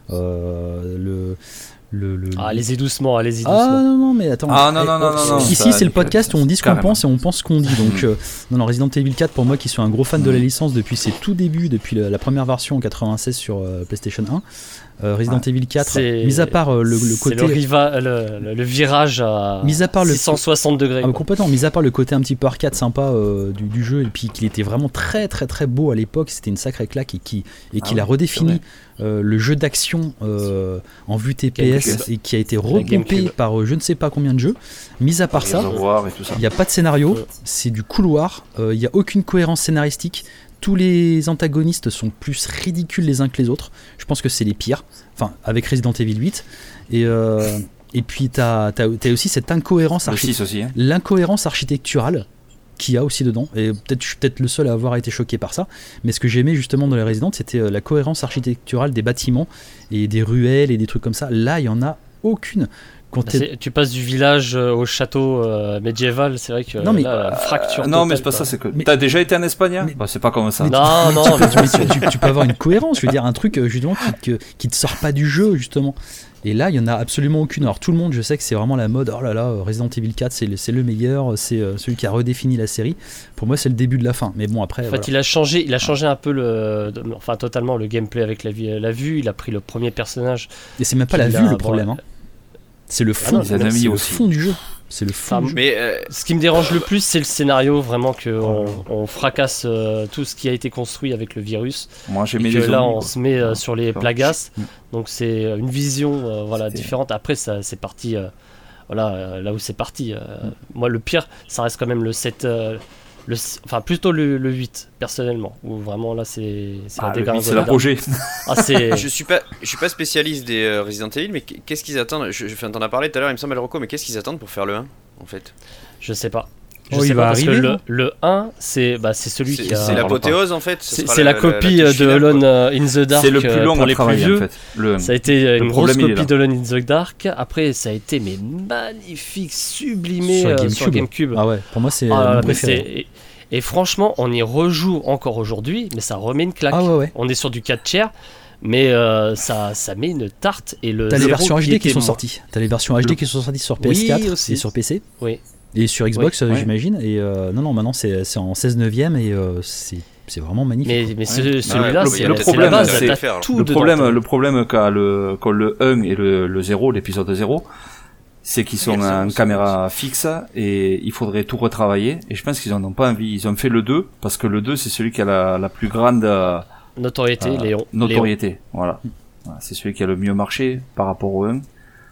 Euh, le Le, le... Ah, allez-y doucement, allez-y doucement. Ah non, non, mais attends. Ah non, non, non, non, non. Ici, c'est le podcast où on dit ce qu'on pense et on pense ce qu'on dit. Donc, euh, non, non, Resident Evil quatre, pour moi qui suis un gros fan de la licence depuis ses tout débuts, depuis la, la première version en quatre-vingt-seize sur euh, PlayStation un, euh, Resident ouais. Evil quatre, c'est... mis à part euh, le, le côté. C'est le, riva... le, le, le virage à mis à part six cent soixante le... degrés. Ah, complètement, mis à part le côté un petit peu arcade sympa euh, du, du jeu, et puis qu'il était vraiment très, très, très beau à l'époque, c'était une sacrée claque et qui et qu'il ah, a redéfini. Euh, le jeu d'action euh, en vue T P S et qui a été repompé par euh, je ne sais pas combien de jeux. Mis à part ça, il n'y a pas de scénario, c'est du couloir, il euh, n'y a aucune cohérence scénaristique. Tous les antagonistes sont plus ridicules les uns que les autres. Je pense que c'est les pires. Enfin, avec Resident Evil huit. Et, euh, et puis t'as, t'as, t'as aussi cette incohérence, archi- aussi, hein. l'incohérence architecturale qu'il y a aussi dedans, et peut-être je suis peut-être le seul à avoir été choqué par ça, mais ce que j'aimais justement dans les Resident, c'était euh, la cohérence architecturale des bâtiments et des ruelles et des trucs comme ça. Là, il y en a aucune. Bah tu passes du village euh, au château euh, médiéval, c'est vrai que non, mais, là, la fracture. Euh, non, mais c'est pas ça, c'est que mais, t'as déjà été en Espagne, hein mais, bah, c'est pas comme ça. Mais non, tu, non, mais tu, mais tu, tu, tu peux avoir une cohérence, je veux dire un truc justement qui, qui, qui te sort pas du jeu justement. Et là, il y en a absolument aucune. Alors tout le monde, je sais que c'est vraiment la mode. Oh là là, Resident Evil quatre, c'est le, c'est le meilleur, c'est euh, celui qui a redéfini la série. Pour moi, c'est le début de la fin. Mais bon, après. En fait, voilà. il a changé, il a changé un peu le, enfin totalement le gameplay avec la, la vue. Il a pris le premier personnage. Et c'est même pas la vue le problème. Hein. C'est le fond, ah non, c'est le fond du jeu. C'est le fond. Enfin, du mais jeu. Euh, ce qui me dérange le plus, c'est le scénario, vraiment que on, on fracasse euh, tout ce qui a été construit avec le virus. Moi, j'ai mis les là, zombies, on quoi. se met euh, sur les Enfin, plagas. je... Donc c'est une vision, euh, voilà, c'est... différente. Après, ça, c'est parti. Euh, voilà, euh, là où c'est parti. Euh, mm. Moi, le pire, ça reste quand même le sept. Euh, Le, enfin plutôt le, le huit personnellement où vraiment là c'est c'est ah, un dégât, c'est l'apogée. Ah, c'est... je suis pas je suis pas spécialiste des euh, Resident Evil, mais qu'est-ce qu'ils attendent? Je, je t'en as parlé tout à l'heure, il me semble, Rocco, mais qu'est-ce qu'ils attendent pour faire le un en fait? Je sais pas. Je oh, sais il pas va parce arriver, que le, le un c'est bah c'est celui c'est, qui a... c'est l'apothéose en fait. C'est, c'est la, la copie la, la de Alone in the Dark. C'est le plus long pour les plus vieux. En fait. Le, ça a été une grosse copie de Alone in the Dark. Après ça a été mais magnifique, sublimé sur, euh, GameCube. sur GameCube. Ah ouais, pour moi c'est ah, mon préféré. C'est... Et franchement, on y rejoue encore aujourd'hui, mais ça remet une claque. Ah ouais, ouais. On est sur du quatre tiers, mais euh, ça, ça met une tarte. Et le T'as les versions H D qui sont bon. sorties. T'as les versions H D le... qui sont sorties sur P S quatre oui, et sur P C. Oui. Et sur Xbox, oui, euh, ouais. j'imagine. Et euh, non, non, maintenant c'est, c'est en seize neuvième et euh, c'est. C'est vraiment magnifique. Mais, mais ce, ouais. celui-là, le, c'est, le c'est problème, la base, c'est, t'as c'est tout le dedans, problème, t'as... le problème qu'a le, qu'a le un et le, le zéro, l'épisode zéro, c'est qu'ils sont en caméra fixe et il faudrait tout retravailler. Et je pense qu'ils en ont pas envie. Ils ont fait le deux parce que le deux, c'est celui qui a la, la plus grande euh, notoriété, euh, Léon. Notoriété, Léon. Voilà. voilà. C'est celui qui a le mieux marché par rapport au un.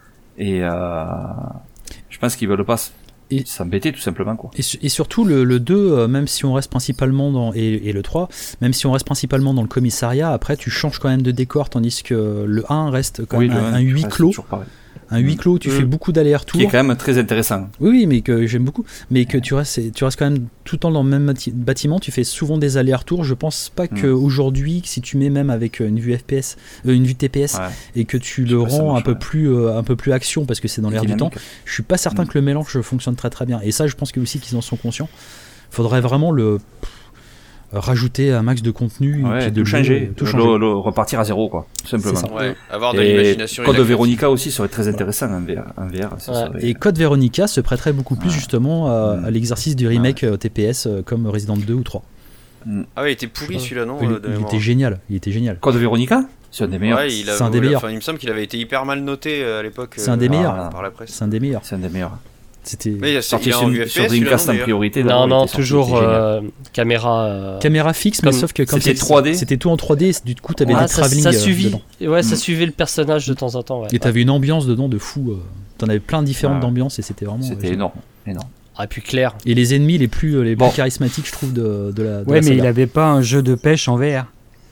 Et euh, je pense qu'ils veulent pas et s'embêter tout simplement, quoi. Et, et surtout le, le deux, euh, même si on reste principalement dans et, et le trois, même si on reste principalement dans le commissariat, après tu changes quand même de décor, tandis que le un reste quand oui, même un, un huis clos. Un huis clos, tu mmh. fais beaucoup d'allers-retours. Qui est quand même très intéressant. Oui, oui, mais que j'aime beaucoup. Mais que tu restes, tu restes quand même tout le temps dans le même bâtiment, tu fais souvent des allers-retours. Je pense pas mmh. qu'aujourd'hui, si tu mets même avec une vue F P S, euh, une vue T P S, ouais. et que tu le rends un peu, plus, euh, un peu plus action, parce que c'est dans l'air du temps, je suis pas certain mmh. que le mélange fonctionne très très bien. Et ça, je pense que aussi qu'ils en sont conscients. Faudrait vraiment le... rajouter un max de contenu, ouais, et de tout changer, tout changer. Le, le, repartir à zéro, quoi, tout simplement. Ouais, avoir de et l'imagination. Code Veronica aussi serait très intéressant en V R. En V R ouais. serait... Et Code Veronica se prêterait beaucoup plus ouais. justement à, à l'exercice du remake ouais. T P S comme Resident deux ou trois. Ah ouais, il était pourri celui-là, non? Il, il était génial, il était génial. Code Veronica? C'est un des meilleurs. Ouais, il, a, c'est un des ouais, meilleurs. Enfin, il me semble qu'il avait été hyper mal noté euh, à l'époque. C'est un des euh, meilleurs. par, par la presse. C'est un des meilleurs. C'est un des meilleurs. C'était Mais il, Sorti il est sur, en U F P S, sur Dreamcast en priorité. Non, d'abord, il non, était sorti, toujours c'était génial. euh, caméra. euh, caméra fixe, mais Comme- sauf que quand c'était trois D. c'était tout en trois D, du coup t'avais ah, des ça, travelling ça euh, suivit. dedans. Ouais, ça Mm. suivait le personnage de temps en temps. Ouais. Et t'avais une ambiance dedans de fou. euh, T'en avais plein différentes Ouais. ambiances et c'était vraiment. C'était euh, énorme. énorme. Ah, et puis Claire. Et les ennemis les plus, les Bon. plus charismatiques, je trouve, de, de la. De Ouais, la mais il saga. avait pas un jeu de pêche en V R.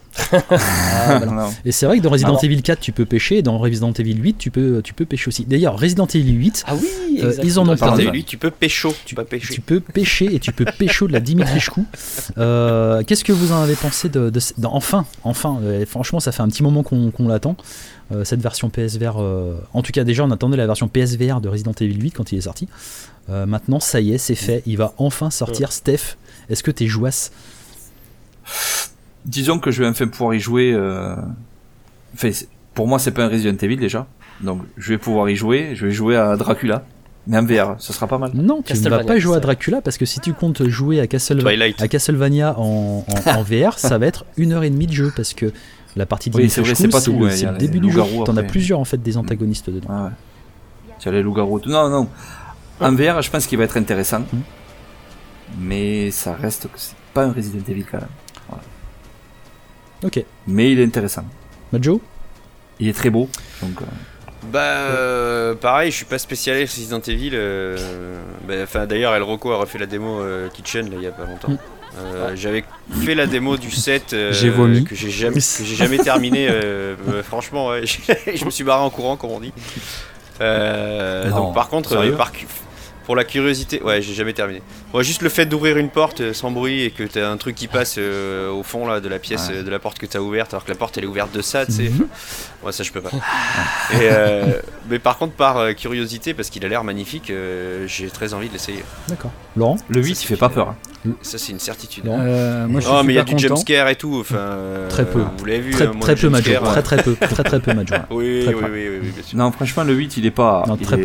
Ah, voilà. Non. Et c'est vrai que dans Resident Ah non. Evil quatre, tu peux pêcher, et dans Resident Evil huit, tu peux, tu peux pêcher aussi. D'ailleurs, Resident Evil huit, Ah oui, Euh, exactement. ils en ont Pardon. parlé. Et lui, tu peux pécho, tu peux pêcher. Tu peux pêcher et tu peux pécho de la Dimitrichkou. Euh, Qu'est-ce que vous en avez pensé de, de, de- enfin, enfin, euh, franchement, ça fait un petit moment qu'on qu'on l'attend. euh, cette version P S V R. euh, en tout cas, déjà, on attendait la version P S V R de Resident Evil huit quand il est sorti. Euh, maintenant, ça y est, c'est fait. Il va enfin sortir. Steph, est-ce que t'es jouasse? Disons que je vais enfin pouvoir y jouer. Euh... Enfin, c'est- pour moi, c'est pas un Resident Evil déjà. Donc, je vais pouvoir y jouer. Je vais jouer à Dracula. Mais en V R, ce sera pas mal. Non, tu ne vas Castlevania, pas jouer à ça. Dracula parce que si tu comptes jouer à, Castle... Twilight. à Castlevania en, en, en V R, ça va être une heure et demie de jeu parce que la partie de Oui, c'est vrai, c'est pas tout, le, ouais, c'est y a le les début du jeu. loups-garous T'en as après. plusieurs en fait des antagonistes dedans. Ah ouais. Tu as les loups-garous. tout- Non, non. En V R, je pense qu'il va être intéressant. Mm. Mais ça reste que c'est pas un Resident Evil quand même. Ok. Mais il est intéressant. Majo? Il est très beau. Donc, euh, Bah, euh, pareil, je suis pas spécialiste Resident Evil. euh, bah, Enfin, d'ailleurs, El Rocco a refait la démo euh, Kitchen là il y a pas longtemps. Mm. Euh, J'avais fait la démo du sept euh, J'ai vomi. que j'ai jamais, que j'ai jamais terminé. euh, euh, franchement, ouais, je me suis barré en courant, comme on dit. Euh, Non, donc, par contre, sérieux euh, par, cu- pour la curiosité, ouais, j'ai jamais terminé. Moi, juste le fait d'ouvrir une porte euh, sans bruit et que t'as un truc qui passe euh, au fond là de la pièce, Ouais. euh, de la porte que t'as ouverte, alors que la porte elle est ouverte de ça, tu sais. Mhm. Ouais, ça je peux pas. Et, euh, mais par contre, par euh, curiosité, parce qu'il a l'air magnifique, euh, j'ai très envie de l'essayer. D'accord. Laurent? le huit, il fait pas peur. hein. Ça, c'est une certitude. Non. Euh, moi, je suis Oh, mais il y a super du content. jumpscare et tout. Enfin, euh, Très peu. Vous l'avez vu, Très, hein, moi, très le peu Majo. jumpscare, Très euh, très peu. Très très peu Majo. Oui, Très oui, peu. oui, oui, oui, bien sûr. Non, franchement, le huit, il est pas. Non, il très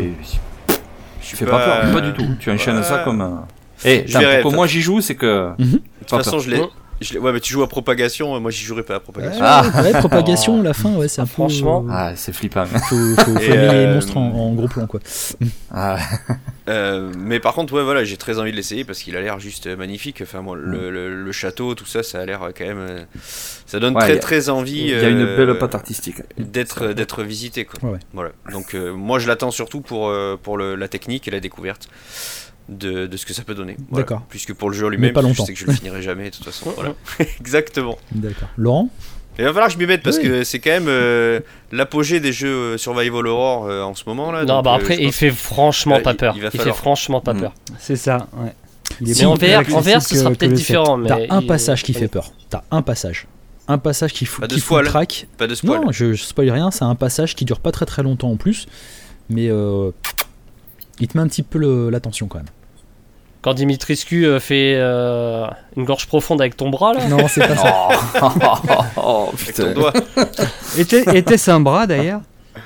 est- peu. Je Il suis fait pas peur, pas du tout. Tu enchaînes Ouais. ça comme un. Eh, Je attends, verrai, pourquoi de moi j'y joue, c'est que. Mhm. De toute Pas façon, peur. je l'ai. je l'ai- Ouais, mais tu joues à propagation, moi j'y jouerai pas à propagation. Ah. Ouais, propagation, la fin, ouais, c'est un peu. Franchement. Ah, c'est flippant. Faut, faut, faut Et, aimer les euh, monstres en, en gros plan, quoi. Ah, Euh, mais par contre, ouais, voilà, j'ai très envie de l'essayer parce qu'il a l'air juste euh, magnifique. Enfin, moi, le, le, le château, tout ça, ça a l'air euh, quand même. euh, ça donne Ouais, très y a- très envie. il y a une euh, belle patte artistique. d'être d'être visité, quoi. Ouais, ouais. Voilà. Donc euh, moi, je l'attends surtout pour euh, pour le, la technique et la découverte de, de ce que ça peut donner. Voilà. D'accord. Plus que pour le jeu lui-même, pas parce que je longtemps. sais que je le finirai jamais de toute façon. Voilà. Exactement. D'accord. Laurent? Et il va falloir que je m'y mette parce Oui. que c'est quand même euh, l'apogée des jeux euh, Survival Horror euh, en ce moment là. Non, donc, bah euh, après, je il pense- fait franchement Euh, pas il- peur. il Il, va fait falloir. franchement pas Mm. peur. C'est ça, ouais. Il est Mais en beaucoup plus V R, en V R, ce accessible sera que- que peut-être le sept. différent. Mais T'as un il- passage qui fait peur. T'as un passage. Un passage qui fout, Pas de qui fout le spoil. crack. Pas de spoil. Non, je, je spoil rien. C'est un passage qui dure pas très très longtemps en plus. Mais euh, il te met un petit peu le- l'attention quand même. Quand Dimitrescu euh, fait euh, une gorge profonde avec ton bras là. Non, c'est pas ça. Oh, oh, Avec putain. ton doigt. Était- Était-ce un bras d'ailleurs?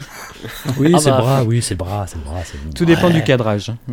Oui, Ah c'est bah, le bras. Oui, c'est le bras. C'est le bras. c'est le- Tout dépend Ouais. du cadrage. hein.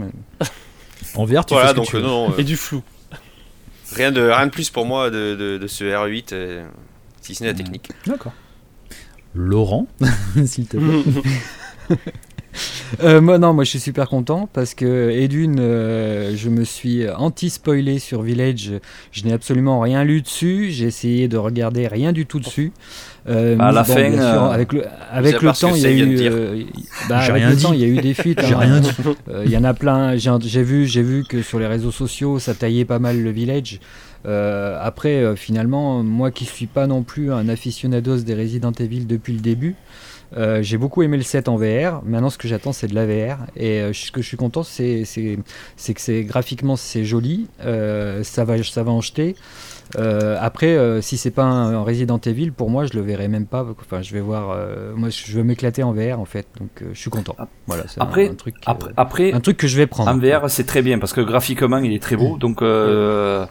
En V R, tu Voilà, fais ce que donc tu euh, veux. non, euh, Et du flou. rien de rien de plus pour moi de, de, de ce R huit, euh, si ce n'est la technique. D'accord. Laurent, s'il te plaît. Euh, moi non, moi je suis super content parce que et d'une, euh, je me suis anti-spoilé sur Village. Je n'ai absolument rien lu dessus. J'ai essayé de regarder rien du tout dessus. Euh, À mais la bon, fin, bien sûr, euh, avec le mis avec à le part ce temps, que il y a Seb vient de eu, dire. euh, bah, J'ai avec rien le temps, dit. il y a eu des fuites. J'ai hein. rien dit. Euh, Il y en a plein. J'ai j'ai vu, j'ai vu que sur les réseaux sociaux, ça taillait pas mal le Village. Euh, après, euh, finalement, moi qui suis pas non plus un aficionados des Resident Evil depuis le début, euh, j'ai beaucoup aimé le sept en V R. Maintenant, ce que j'attends, c'est de la V R. Et euh, ce que je suis content, c'est c'est c'est que c'est graphiquement c'est joli. Euh, ça va ça va en jeter. Euh, après, euh, si c'est pas un, un Resident Evil, pour moi, je le verrai même pas. Enfin, je vais voir. euh, moi, je veux m'éclater en V R en fait. Donc, euh, je suis content. Voilà, c'est Après- un, un truc. euh, Après, après un truc que je vais prendre. en V R, c'est très bien parce que graphiquement, il est très beau. Donc, euh,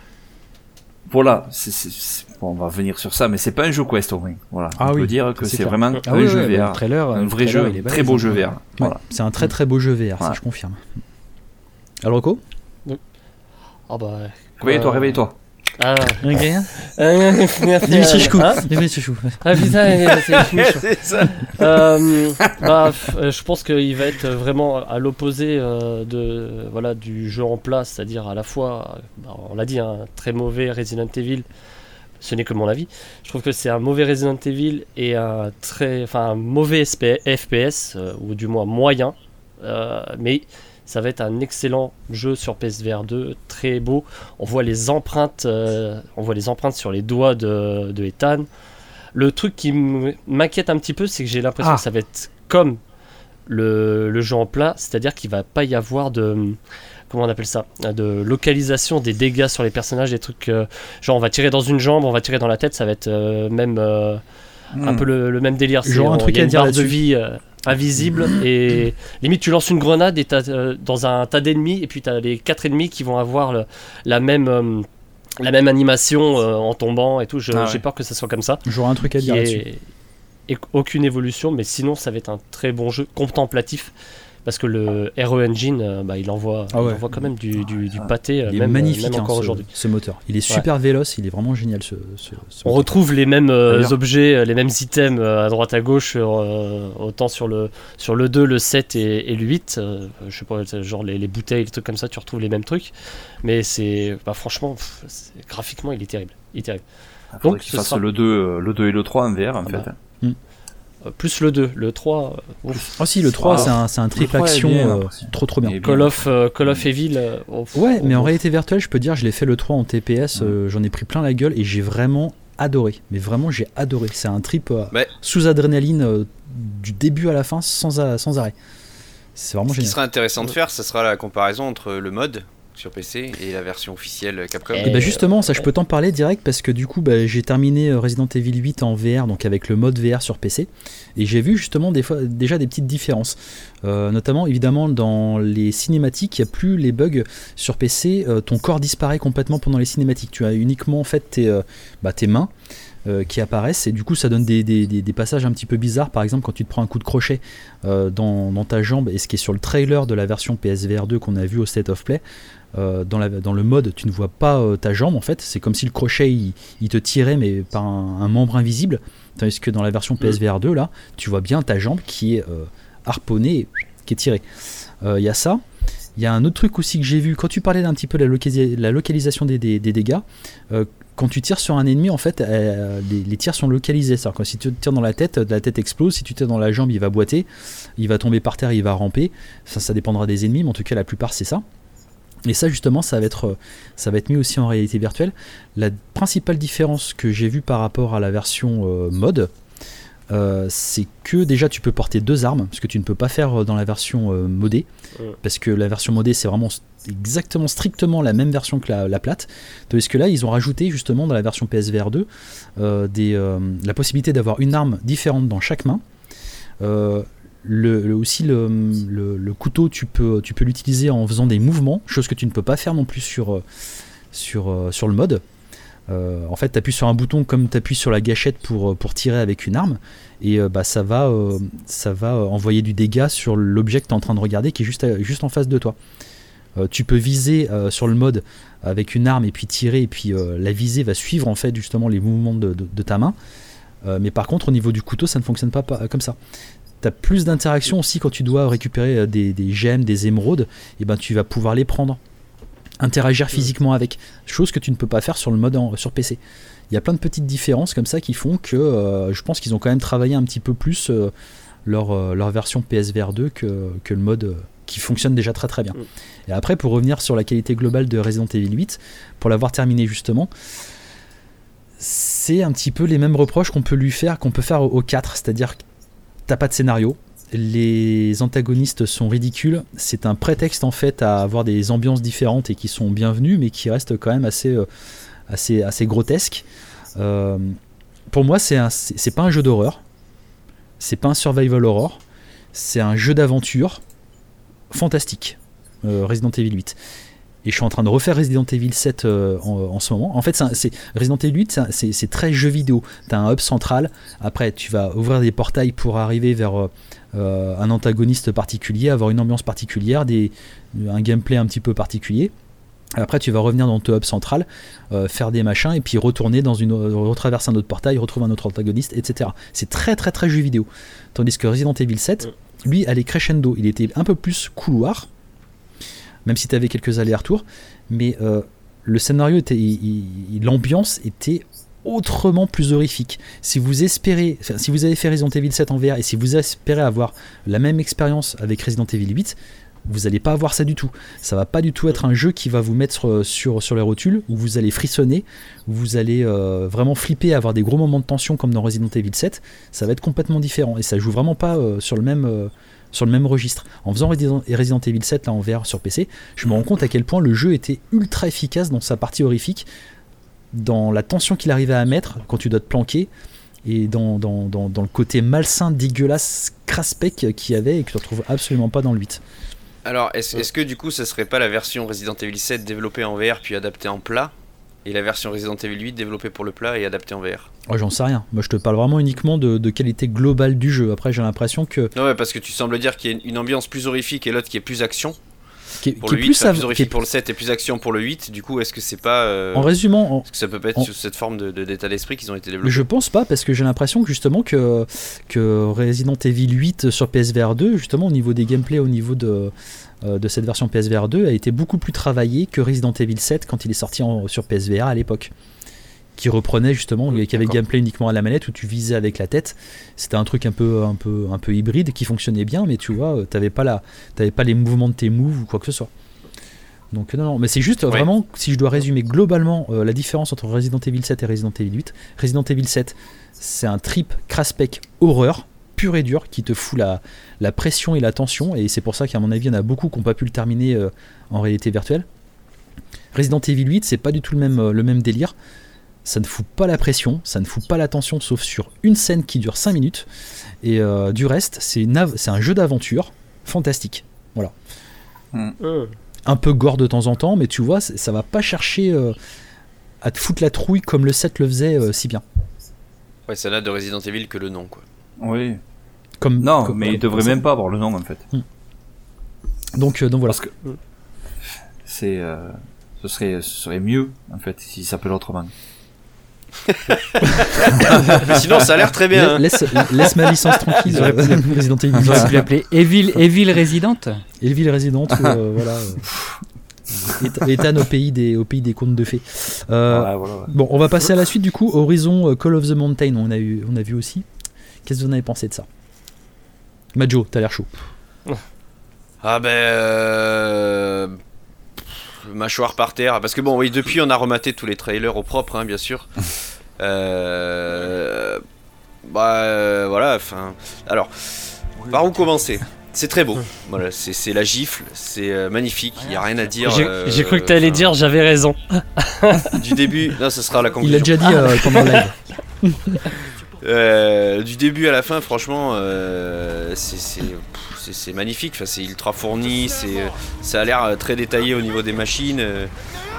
voilà. c'est- c'est- c'est- bon, on va revenir sur ça, mais c'est pas un jeu Quest au moins. Voilà. Ah on oui, peut dire que c'est c'est clair. vraiment Ah un oui, jeu ouais, V bah, R. le trailer, Un le vrai trailer, jeu, il est très balèze, beau hein. jeu V R. Ouais, Voilà. c'est un très très beau jeu V R, ça Ouais. je confirme. Alors Rocco? Ah bah. Réveille-toi, euh, réveille-toi. Ah, ok. Dis monsieur Chouchou. Dis monsieur Chouchou. Ah putain, c'est C'est ça. euh, bah, f- je pense qu'il va être vraiment à l'opposé euh, de voilà du jeu en place, c'est-à-dire à la fois, bah, on l'a dit, un très mauvais Resident Evil. Ce n'est que mon avis. Je trouve que c'est un mauvais Resident Evil et un très, enfin un mauvais F P S euh, ou du moins moyen, euh, mais ça va être un excellent jeu sur P S V R deux, très beau. On voit les empreintes, euh, on voit les empreintes sur les doigts de, de Ethan. Le truc qui m'inquiète un petit peu, c'est que j'ai l'impression Ah. que ça va être comme le, le jeu en plat, c'est-à-dire qu'il va pas y avoir de, comment on appelle ça, de localisation des dégâts sur les personnages, des trucs euh, genre on va tirer dans une jambe, on va tirer dans la tête, ça va être euh, même euh, Hmm. un peu le, le même délire. C'est, Genre un on- truc il y a à une dire barre de là-dessus. vie euh, invisible et limite tu lances une grenade et t'as euh, dans un tas d'ennemis et puis t'as les quatre ennemis qui vont avoir le- la même euh, la même animation euh, en tombant et tout. Je- Ah ouais. J'ai peur que ça soit comme ça. J'aurais un truc à Qui dire est- là-dessus. et aucune évolution, mais sinon ça va être un très bon jeu contemplatif parce que le R E Engine, euh, bah, il envoie, Ah ouais. il envoie quand même du, du, du Ah. pâté, euh, Il est même, magnifique même hein, encore ce, aujourd'hui. ce moteur. Il est super véloce, il est vraiment génial ce, ce, ce On moteur. retrouve les mêmes euh, D'ailleurs- objets, euh, les mêmes items euh, à droite à gauche, euh, autant sur le, sur le deux, le sept et, et le huit. euh, je sais pas, c'est genre les, les bouteilles, les trucs comme ça, tu retrouves les mêmes trucs. Mais c'est, bah, franchement, pff, c'est- graphiquement, il est terrible. Il est terrible. Il faudrait Donc, qu'il ce fasse sera- le deux, euh, le deux et le trois en V R en Ah fait. bah. Euh, plus le deux, le trois. euh, ouf. Ah si, le trois, Ah, c'est un, c'est un triple trois est action bien, euh, aussi. trop trop bien. Et Call bien. of, euh, Call of Evil. euh, ouf, Ouais, mais en ouf. réalité virtuelle, je peux dire, je l'ai fait le trois en T P S, euh, j'en ai pris plein la gueule et j'ai vraiment adoré. Mais vraiment, j'ai adoré. C'est un trip euh, Ouais. sous adrénaline euh, du début à la fin sans, a- sans arrêt. C'est vraiment Ce qui génial. sera intéressant de faire, ce sera la comparaison entre le mode sur P C et la version officielle Capcom. Eh Et bah justement, ça je peux t'en parler direct parce que du coup bah, j'ai terminé euh, Resident Evil huit en V R, donc avec le mode V R sur P C, et j'ai vu justement des fois, déjà des petites différences. Euh, notamment évidemment dans les cinématiques, il n'y a plus les bugs sur P C, euh, ton corps disparaît complètement pendant les cinématiques, tu as uniquement en fait tes, euh, bah, tes mains euh, qui apparaissent et du coup ça donne des, des, des, des passages un petit peu bizarres, par exemple quand tu te prends un coup de crochet euh, dans, dans ta jambe, et ce qui est sur le trailer de la version P S V R deux qu'on a vu au State of Play. Euh, dans, la, dans le mode, tu ne vois pas euh, ta jambe en fait, c'est comme si le crochet il, il te tirait mais par un, un membre invisible, tandis que dans la version P S V R deux là, tu vois bien ta jambe qui est euh, harponnée et qui est tirée. Il euh, y a ça. Il y a un autre truc aussi que j'ai vu, quand tu parlais d'un petit peu de la, localisa- la localisation des, des, des dégâts, euh, quand tu tires sur un ennemi, en fait, euh, les, les tirs sont localisés. C'est-à-dire que si tu tires dans la tête, la tête explose. Si tu tires dans la jambe, il va boiter. Il va tomber par terre, il va ramper. Ça, ça dépendra des ennemis, mais en tout cas, la plupart, c'est ça. Et ça, justement, ça va être, ça va être mis aussi en réalité virtuelle. La principale différence que j'ai vue par rapport à la version euh, mode, euh, c'est que déjà, tu peux porter deux armes, ce que tu ne peux pas faire dans la version euh, modée. Ouais. Parce que la version modée, c'est vraiment exactement strictement la même version que la, la plate. Tandis que là, ils ont rajouté justement dans la version P S V R deux euh, des, euh, la possibilité d'avoir une arme différente dans chaque main. Euh, le, le- aussi le, le, le couteau, tu peux, tu peux l'utiliser en faisant des mouvements, chose que tu ne peux pas faire non plus sur, sur, sur le mode. Euh, en fait, tu appuies sur un bouton comme tu appuies sur la gâchette pour, pour tirer avec une arme, et euh, bah, ça va, euh, ça va envoyer du dégât sur l'objet que tu es en train de regarder qui est juste, à- juste en face de toi. Euh, tu peux viser euh, sur le mode avec une arme et puis tirer, et puis euh, la visée va suivre en fait justement les mouvements de, de, de ta main. Euh, mais par contre, au niveau du couteau, ça ne fonctionne pas, pas comme ça. Tu as plus d'interaction aussi quand tu dois récupérer des, des gemmes, des émeraudes, et ben tu vas pouvoir les prendre, interagir physiquement avec, chose que tu ne peux pas faire sur le mode en, sur P C. Il y a plein de petites différences comme ça qui font que euh, je pense qu'ils ont quand même travaillé un petit peu plus euh, leur, euh, leur version P S V R deux que, que le mode euh, qui fonctionne déjà très très bien. Et après, pour revenir sur la qualité globale de Resident Evil huit, pour l'avoir terminé justement, c'est un petit peu les mêmes reproches qu'on peut lui faire, qu'on peut faire au, au quatre, c'est-à-dire que t'as pas de scénario, les antagonistes sont ridicules, c'est un prétexte en fait à avoir des ambiances différentes et qui sont bienvenues, mais qui restent quand même assez, euh, assez, assez grotesques. Euh, pour moi, c'est, un, c'est, c'est pas un jeu d'horreur, c'est pas un survival horror, c'est un jeu d'aventure fantastique, euh, Resident Evil huit. Et je suis en train de refaire Resident Evil sept euh, en, en ce moment. En fait, c'est, un, c'est Resident Evil huit, c'est, un, c'est, c'est très jeu vidéo. Tu as un hub central. Après, tu vas ouvrir des portails pour arriver vers euh, un antagoniste particulier, avoir une ambiance particulière, des, un gameplay un petit peu particulier. Après, tu vas revenir dans ton hub central, euh, faire des machins, et puis retourner dans une, retraverser un autre portail, retrouver un autre antagoniste, et cetera. C'est très très très jeu vidéo. Tandis que Resident Evil sept, lui, allait crescendo. Il était un peu plus couloir, même si tu avais quelques allers-retours, mais euh, le scénario était, il, il, l'ambiance était autrement plus horrifique. Si vous espérez, enfin, si vous avez fait Resident Evil sept en V R et si vous espérez avoir la même expérience avec Resident Evil huit, vous n'allez pas avoir ça du tout. Ça va pas du tout être un jeu qui va vous mettre sur, sur les rotules, où vous allez frissonner, où vous allez euh, vraiment flipper, avoir des gros moments de tension comme dans Resident Evil sept. Ça va être complètement différent et ça joue vraiment pas euh, sur, le même, euh, sur le même registre. En faisant Resident, Resident Evil sept là, en V R sur P C, je me rends compte à quel point le jeu était ultra efficace dans sa partie horrifique, dans la tension qu'il arrivait à mettre quand tu dois te planquer, et dans, dans, dans, dans le côté malsain, dégueulasse, craspec qu'il y avait et que tu ne retrouves absolument pas dans le huit. Alors, est-ce, est-ce que du coup, ça serait pas la version Resident Evil sept développée en V R puis adaptée en plat, et la version Resident Evil huit développée pour le plat et adaptée en V R? Oh, j'en sais rien. Moi, je te parle vraiment uniquement de, de qualité globale du jeu. Après, j'ai l'impression que... Non, ouais, parce que tu sembles dire qu'il y a une ambiance plus horrifique et l'autre qui est plus action. Qui est, pour qui le est huit, plus, enfin, av- plus horrifique qui est... pour le sept et plus action pour le huit. Du coup, est-ce que c'est pas... Euh... En résumant... En... Est-ce que ça peut pas être en... sous cette forme de, de, d'état d'esprit qu'ils ont été développés? Je pense pas, parce que j'ai l'impression que justement que, que Resident Evil huit sur P S V R deux, justement au niveau des gameplays, au niveau de... de cette version P S V R deux a été beaucoup plus travaillé que Resident Evil sept quand il est sorti en, sur P S V R à l'époque, qui reprenait justement, oui, qui avait gameplay uniquement à la manette où tu visais avec la tête. C'était un truc un peu, un peu, un peu hybride qui fonctionnait bien, mais tu vois, t'avais pas, la, t'avais pas les mouvements de tes moves ou quoi que ce soit. Donc non, non, mais c'est juste ouais. Vraiment, si je dois résumer globalement euh, la différence entre Resident Evil sept et Resident Evil huit, Resident Evil sept, c'est un trip craspec horreur, pur et dur, qui te fout la, la pression et la tension, et c'est pour ça qu'à mon avis il y en a beaucoup qui n'ont pas pu le terminer euh, en réalité virtuelle. Resident Evil huit, c'est pas du tout le même, euh, le même délire, ça ne fout pas la pression, ça ne fout pas la tension, sauf sur une scène qui dure cinq minutes, et euh, du reste c'est, une av- c'est un jeu d'aventure fantastique, voilà. Mm. Euh. Un peu gore de temps en temps, mais tu vois, ça va pas chercher euh, à te foutre la trouille comme le sept le faisait euh, si bien. Ouais, ça n'a de Resident Evil que le nom, quoi. Oui. Comme, non, comme, mais il devrait même pas avoir le nom en fait. Hmm. Donc, euh, donc voilà. Parce que c'est, euh, ce serait, ce serait mieux en fait s'il s'appelait autrement. Mais sinon, ça a l'air très bien. Laisse, hein. laisse, laisse ma licence tranquille. Euh, Resident Evil. Ils auraient pu l'appeler Evil, Evil Resident. Evil Resident, euh, voilà. Euh, Ethan au pays des, au pays des contes de fées. Euh, voilà, voilà, ouais. Bon, on va passer à la suite du coup. Horizon Call of the Mountain, on a eu, on a vu aussi. Qu'est-ce que vous en avez pensé de ça? Majo, t'as l'air chaud. Ah ben... Euh... mâchoire par terre, parce que bon oui, depuis on a rematé tous les trailers au propre, hein, bien sûr. euh... bah euh, voilà, enfin, alors par où commencer? C'est très beau, voilà, c'est, c'est la gifle, c'est euh, magnifique, il y a rien à dire. J'ai, euh, j'ai cru que t'allais dire j'avais raison. Du début, non, ce sera la conclusion. Il l'a déjà dit euh, pendant le live. euh, du début à la fin, franchement, euh, c'est, c'est, pff, c'est, c'est magnifique. Enfin, c'est ultra fourni, c'est, ça a l'air très détaillé au niveau des machines. Euh,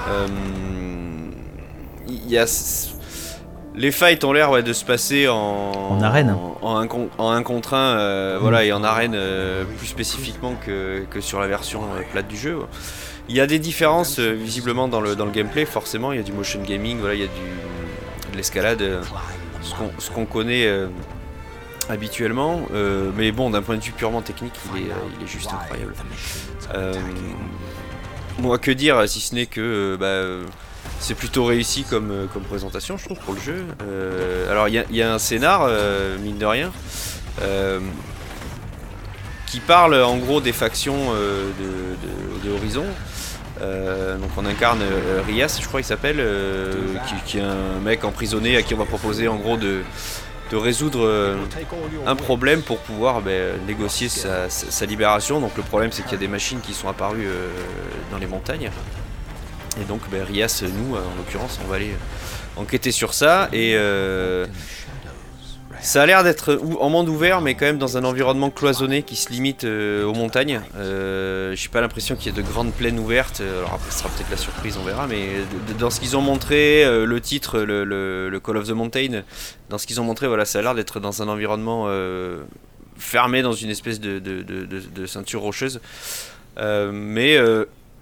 y a, les fights ont l'air ouais, de se passer en, en arène, en, en, un, en un contre un, euh, mmh. voilà, et en arène euh, plus spécifiquement que, que sur la version euh, plate du jeu. Il y a des différences euh, visiblement dans le, dans le gameplay, forcément. Il y a du motion gaming, voilà, il y a du, de l'escalade, euh, ce, qu'on, ce qu'on connaît euh, habituellement. Euh, mais bon, d'un point de vue purement technique, il est, euh, il est juste incroyable. Euh, moi, que dire, si ce n'est que euh, bah, euh, c'est plutôt réussi comme, euh, comme présentation, je trouve, pour le jeu. Euh, alors, il y, y a un scénar, euh, mine de rien. Euh, qui parle en gros des factions euh, de, de, de Horizon. Euh, donc on incarne euh, Rias, je crois qu'il s'appelle, euh, qui, qui est un mec emprisonné à qui on va proposer en gros de, de résoudre euh, un problème pour pouvoir bah, négocier sa, sa, sa libération. Donc le problème c'est qu'il y a des machines qui sont apparues euh, dans les montagnes. Et donc bah, Rias, nous en l'occurrence, on va aller enquêter sur ça. Et euh, ça a l'air d'être en monde ouvert, mais quand même dans un environnement cloisonné qui se limite euh, aux montagnes. Euh, j'ai pas l'impression qu'il y ait de grandes plaines ouvertes. Alors après, ce sera peut-être la surprise, on verra. Mais dans ce qu'ils ont montré, euh, le titre, le, le, le Call of the Mountain, dans ce qu'ils ont montré, voilà, ça a l'air d'être dans un environnement euh, fermé, dans une espèce de, de, de, de, de ceinture rocheuse. Euh, mais euh,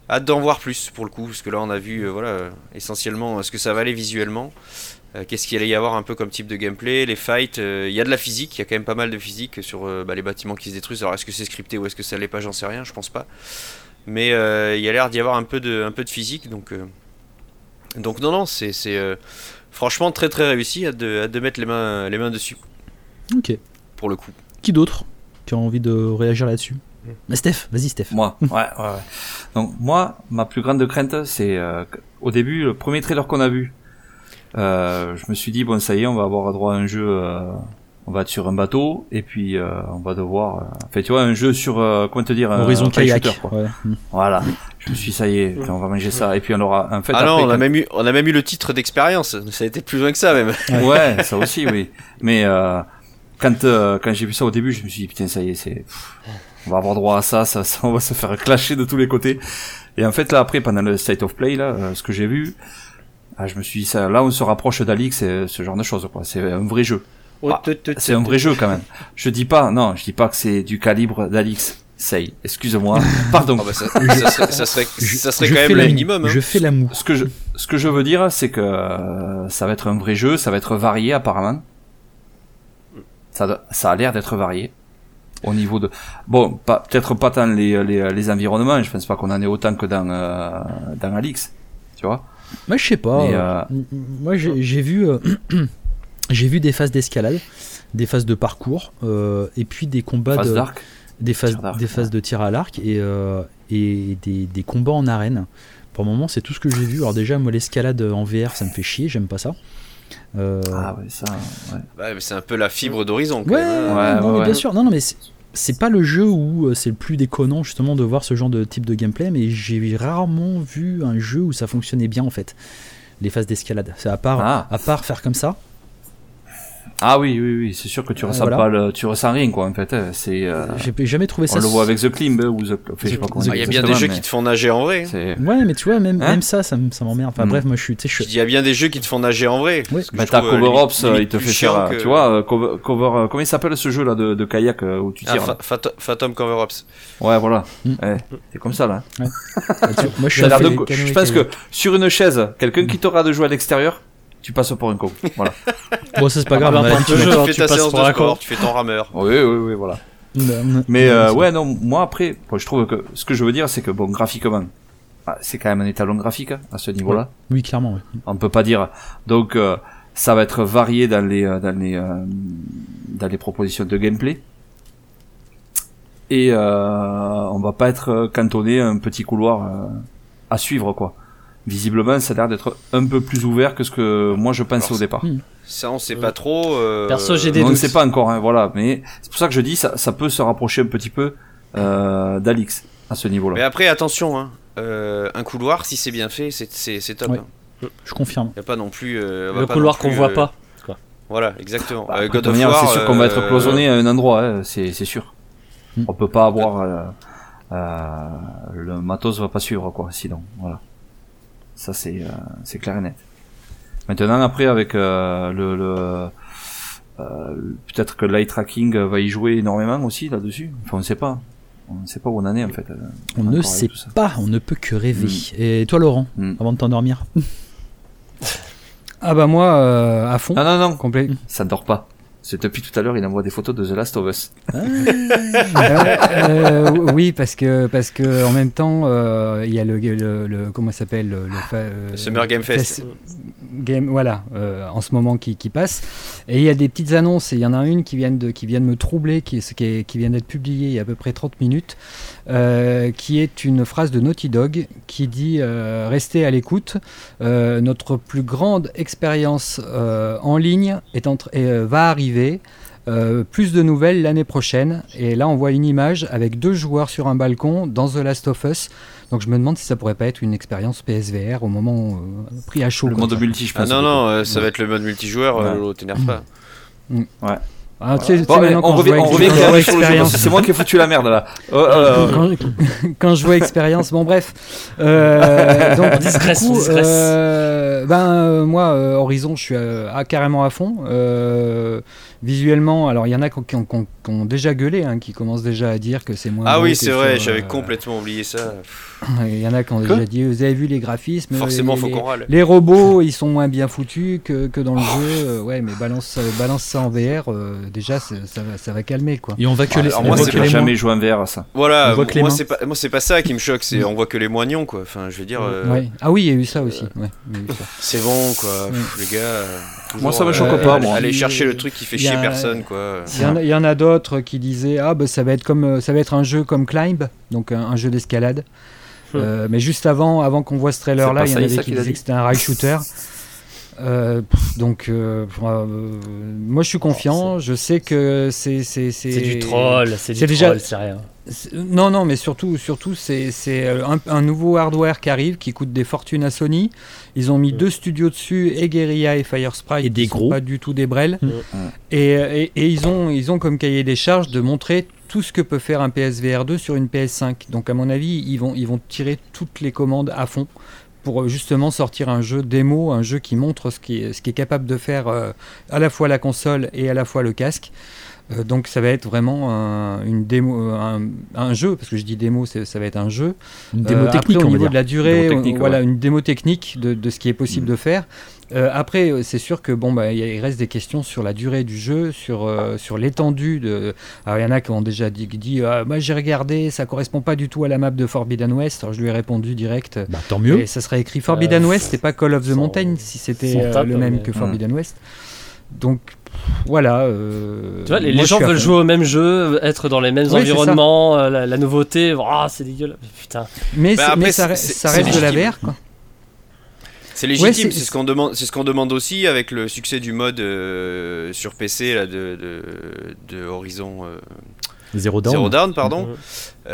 hâte d'en voir plus pour le coup, parce que là on a vu euh, voilà, euh, essentiellement euh, ce que ça valait visuellement, euh, qu'est-ce qu'il allait y avoir un peu comme type de gameplay, les fights, il euh, y a de la physique, il y a quand même pas mal de physique sur euh, bah, les bâtiments qui se détruisent. Alors est-ce que c'est scripté ou est-ce que ça l'est pas, j'en sais rien, je pense pas. Mais il euh, y a l'air d'y avoir un peu de, un peu de physique, donc, euh, donc non, non, c'est, c'est euh, franchement très très réussi, hâte de, hâte de mettre les mains, les mains dessus. Ok. Pour le coup. Qui d'autre qui a envie de réagir là-dessus? Bah Steph, vas-y Steph. Moi, ouais, ouais, ouais. Donc moi, ma plus grande crainte, c'est euh, au début, le premier trailer qu'on a vu, euh, je me suis dit bon ça y est, on va avoir droit à un jeu, euh, on va être sur un bateau et puis euh, on va devoir, euh, enfin tu vois, un jeu sur, euh, comment te dire, Horizon un kayak. shooter, quoi. Ouais. Voilà. Je me suis dit, ça y est, on va manger ça et puis on aura en fait. Ah après, non, on a quand... même eu, on a même eu le titre d'expérience. Ça a été plus loin que ça même. Ouais, ouais ça aussi, oui. Mais euh, quand euh, quand j'ai vu ça au début, je me suis dit putain ça y est, c'est on va avoir droit à ça, ça, ça, on va se faire clasher de tous les côtés. Et en fait, là, après, pendant le State of Play, là, euh, ce que j'ai vu, ah, je me suis dit, ça, là, on se rapproche d'Alix, c'est ce genre de choses, quoi. C'est un vrai jeu. Ah, c'est un vrai jeu, quand même. Je dis pas, non, je dis pas que c'est du calibre d'Alix. Say, excuse-moi, pardon. Oh bah ça, ça serait, ça serait, ça serait je quand même le la, minimum. Hein. Je fais la moue. Ce que je, ce que je veux dire, c'est que euh, ça va être un vrai jeu, ça va être varié, apparemment. Ça, ça a l'air d'être varié. Au niveau de bon pas peut-être pas tant les les les environnements, je pense pas qu'on en ait autant que dans euh, dans Alix, tu vois. Moi je sais pas. Mais, euh... Moi j'ai, j'ai vu euh, j'ai vu des phases d'escalade, des phases de parcours euh, et puis des combats phase de d'arc. des phases d'arc, des phases ouais. de tir à l'arc et euh, et des des combats en arène. Pour le moment, c'est tout ce que j'ai vu. Alors déjà moi l'escalade en V R, ça me fait chier, j'aime pas ça. Euh... Ah ouais, ça ouais. Ouais, mais c'est un peu la fibre d'Horizon quand Ouais, même. Hein. Ouais, non, ouais, mais ouais. bien sûr. Non non mais c'est... c'est pas le jeu où c'est le plus déconnant justement de voir ce genre de type de gameplay, mais j'ai rarement vu un jeu où ça fonctionnait bien en fait. Les phases d'escalade, c'est à part Ah. à part faire comme ça. Ah oui oui oui, c'est sûr que tu Euh, ressens voilà. pas le, tu ressens rien quoi en fait. C'est euh, J'ai jamais trouvé on ça. le voit avec The Climb ou The, enfin, je sais pas comment Ah, il y a bien des exactement, jeux mais qui te font nager en vrai. c'est Ouais, mais tu vois, même, Hein même ça, ça, m- ça m'emmerde. Enfin Mm. bref, moi je suis. Tu sais, je Je suis- dis, il y a bien des jeux qui te font nager en vrai. Oui. Ce que bah je t'as trouve, euh, Cover limite- Ops, limite il te plus fait chiant faire, que- tu vois, euh, cover, cover euh, comment il s'appelle ce jeu là de, de kayak euh, où tu Ah, tires Fa- Phantom- Phantom Cover Ops. Ouais voilà, Mm. ouais, c'est comme ça là. Ah, tu- moi je suis. Ça a l'air un de peu- co- je pense que sur une chaise, quelqu'un qui t'aura de jouer à l'extérieur, tu passes pour un con. Voilà. Bon, ça c'est pas Ah, grave. bah, on a peu l'habitude. importe le jeu, hein, Tu fais tu ta passes séance pour de un sport, con. tu fais ton rameur. Oui oui oui voilà. Mm. Mais Mm. euh, ouais non, moi après, moi, je trouve que ce que je veux dire, c'est que bon graphiquement, ah, c'est quand même un étalon graphique hein, à ce niveau-là. Oui, clairement. Ouais. On peut pas dire. Donc euh, ça va être varié dans les euh, dans les euh, dans les propositions de gameplay. Et euh, on va pas être cantonné à un petit couloir euh, à suivre quoi. Visiblement, ça a l'air d'être un peu plus ouvert que ce que moi je pensais Alors, au départ. Mm. Ça, on sait pas trop. euh, Perso, j'ai des On ne doutes. sait pas encore, hein, voilà. Mais c'est pour ça que je dis ça, ça peut se rapprocher un petit peu euh, d'Alix à ce niveau-là. Mais après, attention, hein. euh, un couloir, si c'est bien fait, c'est, c'est, c'est top. Ouais. hein. Je confirme. Y a pas non plus. euh, on va Le pas couloir non plus, qu'on voit euh, pas. Voilà, exactement. Bah, Euh, de God toute of manière, War, c'est sûr qu'on va être euh, cloisonné à un endroit, hein, c'est, c'est sûr. Mm. On peut pas avoir euh, euh, le matos va pas suivre quoi, sinon voilà. Ça c'est euh, c'est clair et net. Maintenant après avec euh, le, le euh, peut-être que l'eye tracking va y jouer énormément aussi là-dessus. Enfin on sait pas. On ne sait pas où on en est en fait. On ne Encore sait avec tout ça. pas. On ne peut que rêver. Mm. Et toi, Laurent, Mm. avant de t'endormir. Ah bah moi, euh, à fond. Non non non, Complet. ça ne dort pas. C'est depuis tout à l'heure il envoie des photos de The Last of Us. Ah, Euh, euh, oui, parce que parce que en même temps, euh, il y a le, le, le comment ça s'appelle le, le fa- euh, Le Summer Game Fest. Game, voilà, euh, en ce moment qui, qui passe. Et il y a des petites annonces. Et il y en a une qui vient de qui vient de me troubler, qui est, qui, est, qui vient d'être publiée il y a à peu près trente minutes, euh, qui est une phrase de Naughty Dog qui dit euh, restez à l'écoute. Euh, notre plus grande expérience euh, en ligne est en tra- et, euh, va arriver. Euh, plus de nouvelles l'année prochaine. Et là, on voit une image avec deux joueurs sur un balcon dans The Last of Us. Donc, je me demande si ça pourrait pas être une expérience P S V R au moment où, euh, pris à chaud. Le comme mode ça. multi je Ah pense. non, du non, coup. euh, ça va être le mode multijoueur, euh, Ouais. Lolo, t'énerve pas. Ah, tu sais, tu sais, Bon, allez, maintenant, on quand je revient, vois on ex- revient quand quand je vois même sur le jeu, parce expérience, que c'est moi qui ai foutu la merde là. Oh, oh, oh, oh. quand, quand je vois expérience, bon bref. Euh, donc, On digresse, du coup, on digresse. euh, ben euh, moi, euh, Horizon, je suis euh, à- carrément à fond. Euh, visuellement, alors il y en a qui ont, qui ont, qui ont déjà gueulé, hein, qui commencent déjà à dire que c'est moins Ah beau oui, que c'est vrai, sur, j'avais euh, complètement oublié ça. Il y en a qui ont Quoi déjà dit, vous avez vu les graphismes, Forcément, les, faut les, qu'on râle. les robots, ils sont moins bien foutus que, que dans le jeu. Euh, ouais, mais balance, euh, balance ça en V R, euh, déjà ça, ça, va, ça va calmer, quoi. Et on va que Ah, les, alors on moi, voit c'est que J'ai les jamais moins. joué en V R à ça. Voilà, On voit que les moi mains. c'est pas moi c'est pas ça qui me choque, c'est on voit que les moignons quoi. Enfin, je veux dire euh, Ouais. Ah oui, il y a eu ça aussi. Ouais, il y a eu ça. c'est bon quoi, Ouais. Pff, les gars. euh, Moi, toujours, ça me euh, choque pas, aller- moi. Aller chercher le truc qui fait Il y chier a- personne quoi. Il y en a, il y en a d'autres qui disaient ah bah ça va être comme euh, ça va être un jeu comme Climb, donc un, un jeu d'escalade. Euh, mais juste avant, avant qu'on voit ce trailer là, C'est il y pas en ça, avait ça qui qu'il a disaient dit. que c'était un rail shooter. Euh, pff, donc euh, euh, moi je suis confiant, je sais que c'est c'est C'est du troll, c'est du c'est déjà- troll, c'est rien. c'est- non non mais surtout surtout c'est c'est un, un nouveau hardware qui arrive qui coûte des fortunes à Sony. Ils ont mis Mm. deux studios dessus, et Guerrilla et Firesprite, Et des qui sont gros. pas du tout des brels. Mm. Et, et, et ils ont ils ont comme cahier des charges de montrer tout ce que peut faire un P S V R deux sur une P S cinq. Donc à mon avis, ils vont ils vont tirer toutes les commandes à fond pour justement sortir un jeu démo, un jeu qui montre ce qui est, ce qui est capable de faire euh, à la fois la console et à la fois le casque. Euh, donc ça va être vraiment un, une démo, un, un jeu, parce que je dis démo, c'est- ça va être un jeu. Une démo Euh, technique, après, on au va niveau dire. de la durée, Démo technique, euh, voilà, ouais. une démo technique de, de ce qui est possible Mm. de faire. Euh, après, euh, c'est sûr que bon, bah, il y a- il reste des questions sur la durée du jeu, sur, euh, sur l'étendue de. Alors, il y en a qui ont déjà dit, dit ah, moi j'ai regardé, ça correspond pas du tout à la map de Forbidden West. Alors, je lui ai répondu direct. Bah, tant mieux. Et ça serait écrit Forbidden Euh, West et pas Call of the sans- Mountain si c'était sans euh, tape, le même mais- que Forbidden West. Donc voilà. euh, Tu vois, les, moi, les je gens suis à veulent fond. jouer au même jeu, être dans les mêmes Oui, c'est ça. environnements, euh, la, la nouveauté, ah c'est dégueulasse. Putain. Mais, Bah, c'est- après, mais ça, c'est- re- c'est- ça c'est reste de la légitime. V R, quoi. C'est légitime, c'est- c'est ce qu'on demande, c'est ce qu'on demande aussi avec le succès du mode euh, sur P C là, de, de, de Horizon euh, Zero Dawn. Zero Dawn, pardon. Mhm.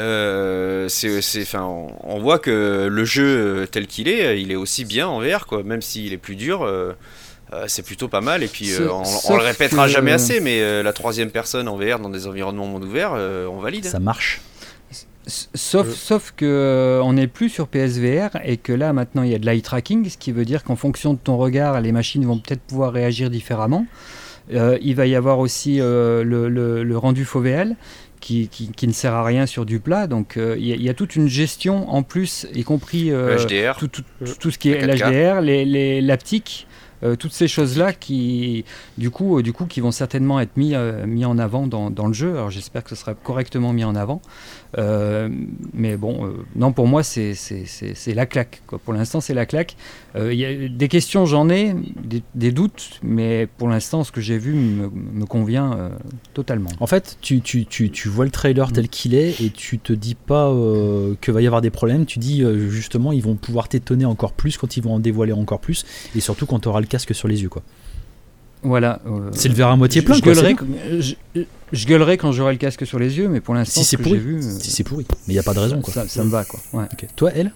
Euh, c'est, c'est, enfin, on, on voit que le jeu euh, tel qu'il est, il est aussi bien en V R, quoi. Même s'il est plus dur, euh, euh, c'est plutôt pas mal. Et puis, euh, Sauf- on, on sauf le répétera que- jamais assez, mais euh, la troisième personne en V R dans des environnements monde ouvert, euh, on valide. Ça marche. S- Sauf, Euh. sauf que euh, on n'est plus sur P S V R et que là maintenant il y a de l'eye tracking, ce qui veut dire qu'en fonction de ton regard, les machines vont peut-être pouvoir réagir différemment. Euh, il va y avoir aussi euh, le, le- le rendu fovéal qui, qui, qui ne sert à rien sur du plat. Donc euh, il y, a- il y a toute une gestion en plus, y compris euh, Le H D R. tout, tout- tout- tout ce qui est La quatre K. l'H D R, les, les, l'aptique. Euh, toutes ces choses-là qui, du coup, euh, du coup, qui vont certainement être mis, euh, mis en avant dans, dans le jeu. Alors j'espère que ce sera correctement mis en avant. Euh, mais bon, euh, non, pour moi, c'est, c'est, c'est, c'est la claque, quoi. Pour l'instant, c'est la claque. Euh, y a des questions, j'en ai, des, des doutes, mais pour l'instant, ce que j'ai vu me, me convient euh, totalement. En fait, tu, tu, tu, tu vois le trailer tel qu'il est et tu te dis pas euh, que va y avoir des problèmes. Tu dis euh, justement, ils vont pouvoir t'étonner encore plus quand ils vont en dévoiler encore plus et surtout quand tu auras le casque sur les yeux, quoi. Voilà. euh, C'est le verre à moitié je- plein, je quoi. gueulerai, c'est je, je gueulerai quand j'aurai le casque sur les yeux, mais pour l'instant, Si ce c'est que pourri. j'ai vu, euh, bien. Si c'est pourri, mais il y a pas de raison, quoi. ça, ça me va, quoi. Ouais. Ok. Toi, elle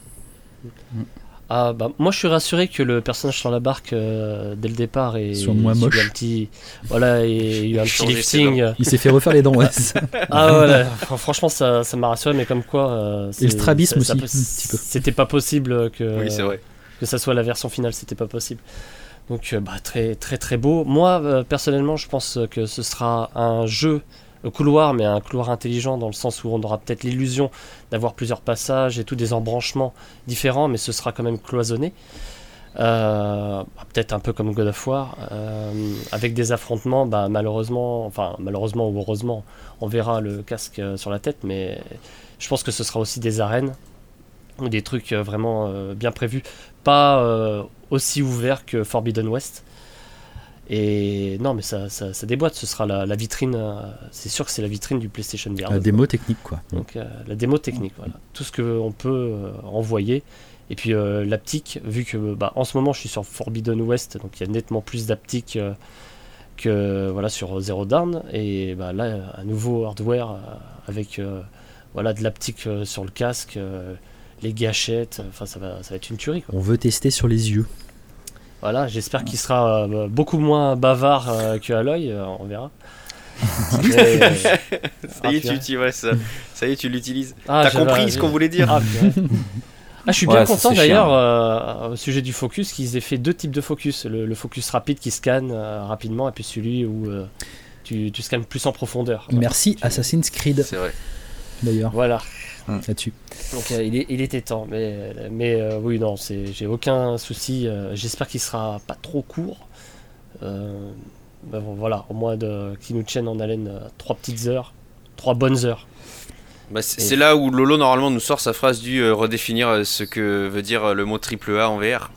Ah bah moi je suis rassuré que le personnage sur la barque euh, dès le départ est Soit moins subi moche. un petit voilà et eu un petit Changer ses lifting. Il s'est fait refaire les dents, ouais. Ah voilà, fr- franchement ça ça m'a rassuré mais comme quoi euh, Et le c'est- strabisme ça- ça aussi, peut- un petit peu. C'était pas possible que Oui, c'est vrai. que ça soit la version finale, c'était pas possible. Donc euh, bah, très très très beau. Moi euh, personnellement, je pense que ce sera un jeu euh, couloir, mais un couloir intelligent dans le sens où on aura peut-être l'illusion d'avoir plusieurs passages et tout des embranchements différents, mais ce sera quand même cloisonné. Euh, bah, peut-être un peu comme God of War, euh, avec des affrontements, bah, malheureusement, enfin malheureusement ou heureusement, on verra le casque euh, sur la tête, mais je pense que ce sera aussi des arènes ou des trucs euh, vraiment euh, bien prévus, pas euh, aussi ouverts que Forbidden West. Et non, mais ça, ça, ça déboîte, ce sera la, la vitrine, euh, c'est sûr que c'est la vitrine du PlayStation V R. La démo technique, quoi. Donc euh, la démo technique, voilà. Tout ce qu'on peut euh, envoyer. Et puis euh, l'aptique, vu que bah, en ce moment je suis sur Forbidden West, donc il y a nettement plus d'aptique euh, que voilà, sur Zero Dawn. Et bah, là, un nouveau hardware euh, avec euh, voilà, de l'aptique euh, sur le casque, euh, les gâchettes, enfin ça va, ça va être une tuerie, quoi. On veut tester sur les yeux. Voilà, j'espère qu'il sera euh, beaucoup moins bavard euh, que Aloy, euh, on verra. Mais, euh, Ça y est, tu, tu, ouais, ça, ça y est, tu l'utilises. ah, T'as j'avais- compris ce qu'on voulait dire. Ah, purée. Ah, je suis Ouais, bien ça, content c'est d'ailleurs chiant. euh, au sujet du focus qu'ils aient fait deux types de focus, le, le focus rapide qui scanne euh, rapidement et puis celui où euh, tu, tu scannes plus en profondeur. Merci tu... Assassin's Creed. C'est vrai. D'ailleurs. Voilà. Là-dessus. Donc euh, il, est, il était temps, mais, mais euh, oui, non, c'est, j'ai aucun souci. Euh, j'espère qu'il sera pas trop court. Euh, ben bon, voilà, au moins de, qu'il nous tienne en haleine euh, trois petites heures, trois bonnes heures. Bah, c'est, c'est là où Lolo normalement nous sort sa phrase du euh, redéfinir euh, ce que veut dire euh, le mot triple A en V R.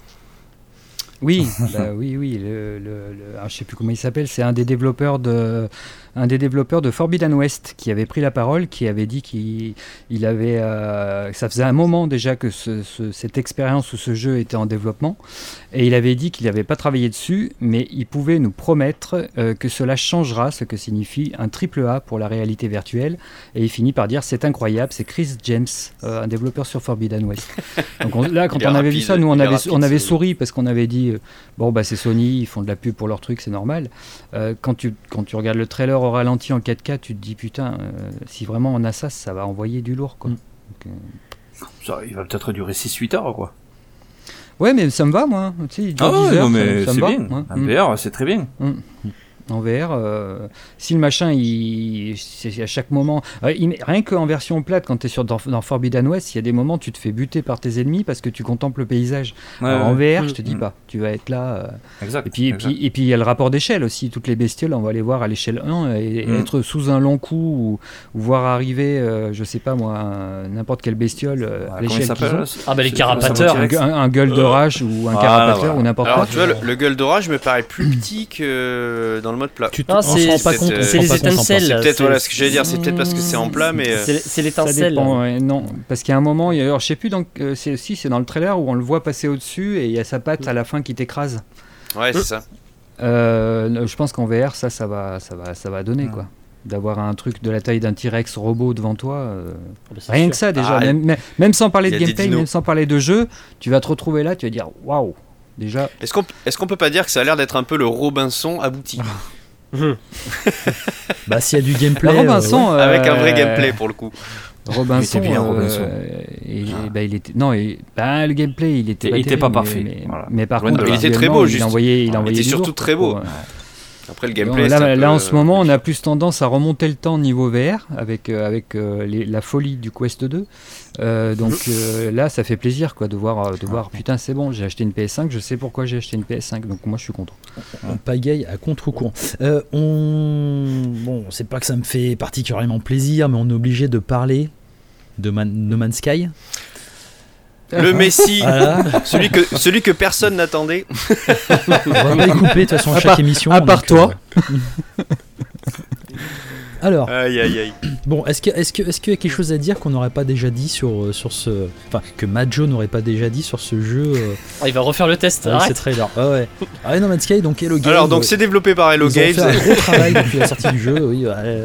Oui, bah, oui, oui. Le, le, le, alors, je sais plus comment il s'appelle. C'est un des développeurs de, un des développeurs de Forbidden West qui avait pris la parole, qui avait dit qu'il il avait, euh, ça faisait un moment déjà que ce, ce, cette expérience ou ce jeu était en développement, et il avait dit qu'il n'avait pas travaillé dessus, mais il pouvait nous promettre euh, que cela changera, ce que signifie un triple A pour la réalité virtuelle. Et il finit par dire c'est incroyable, c'est Chris James, euh, un développeur sur Forbidden West. Donc on, là, quand on avait rapide, vu ça, nous on avait, rapide, on avait souri parce qu'on avait dit euh, bon bah c'est Sony, ils font de la pub pour leur truc, c'est normal. Euh, quand tu quand tu regardes le trailer au ralenti en quatre K, tu te dis putain, euh, si vraiment on a ça, ça va envoyer du lourd quoi. Mm. Donc, euh... ça, il va peut-être durer six huit heures quoi. Ouais, mais ça me va moi. Tu sais, il dure ah ouais, dix heures, non, mais ça, ça c'est me bien. va. En V R, c'est très bien. Mm. En V R, euh, si le machin, il, c'est à chaque moment, euh, il, rien qu'en version plate, quand tu es sur, dans, dans Forbidden West, il y a des moments où tu te fais buter par tes ennemis parce que tu contemples le paysage. Ouais, Alors, ouais. En V R, mmh, je te dis mmh. pas, tu vas être là. Euh, exact. Et puis, exact. Et puis, et puis il y a le rapport d'échelle aussi. Toutes les bestioles, on va les voir à l'échelle un et, mmh. et être sous un long coup ou, ou voir arriver, euh, je sais pas moi, un, n'importe quelle bestiole euh, à l'échelle qu'ils ont. Ah bah les carapateurs. Un, un, un gueule d'orage euh... ou un ah, carapateur voilà. ou n'importe Alors, quoi. Tu vois, le, le gueule d'orage me paraît plus petit que dans le mode plat. Tu non, c'est, pas compte, euh, c'est les étincelles. C'est peut-être voilà, ce que j'allais dire, c'est peut-être parce que c'est en plat, mais. C'est, c'est l'étincelle. Dépend, ouais, non, parce qu'il y a un moment, il y a, alors, je sais plus, donc, euh, c'est, si, c'est dans le trailer où on le voit passer au-dessus et il y a sa patte à la fin qui t'écrase. Ouais, c'est ça. Euh, je pense qu'en V R, ça, ça va, ça va, ça va donner, ouais. quoi. D'avoir un truc de la taille d'un T-Rex robot devant toi. Euh, rien sûr. que ça, déjà. Ah, même, même sans parler de gameplay, même sans parler de jeu, tu vas te retrouver là, tu vas dire waouh, déjà. Est-ce qu'on, est-ce qu'on peut pas dire que ça a l'air d'être un peu le Robinson abouti? Bah s'il y a du gameplay, bah, Robinson, euh, ouais. avec un vrai gameplay pour le coup. Robinson, il était bien, euh, Robinson. Et, et, bah, il était non, et, bah, le gameplay, il était, il pas, était terrible, pas parfait. Mais, mais, voilà. mais par ouais, contre, il était très beau, juste. Il envoyait, il envoyait il était surtout lourd, très beau. Quoi. Après le gameplay, là, là, là peu, en ce moment, on a plus tendance à remonter le temps niveau V R avec euh, avec euh, les, la folie du Quest deux. Euh, donc euh, là, ça fait plaisir quoi de voir de voir. Putain, c'est bon, j'ai acheté une P S cinq. Je sais pourquoi j'ai acheté une P S cinq. Donc moi, je suis content. On pagaille à contre-courant. Euh, on bon, c'est pas que ça me fait particulièrement plaisir, mais on est obligé de parler de Man... No Man's Sky. Le Messi, voilà. celui, que, celui que personne n'attendait. On va pas les couper de toute façon à, à chaque part, émission. À part toi. Euh, Alors, aïe, aïe, aïe. Bon, est-ce que, est-ce que, est-ce qu'il y a quelque chose à dire qu'on n'aurait pas déjà dit sur, sur ce, enfin que Majo n'aurait pas déjà dit sur ce jeu euh... ah, il va refaire le test. Ah, c'est trailer. Ah ouais. Ah, No Man's Sky, donc Hello Games. Alors donc c'est développé par Hello Games. Ils ont fait un gros travail depuis la sortie du jeu. Oui. Ouais.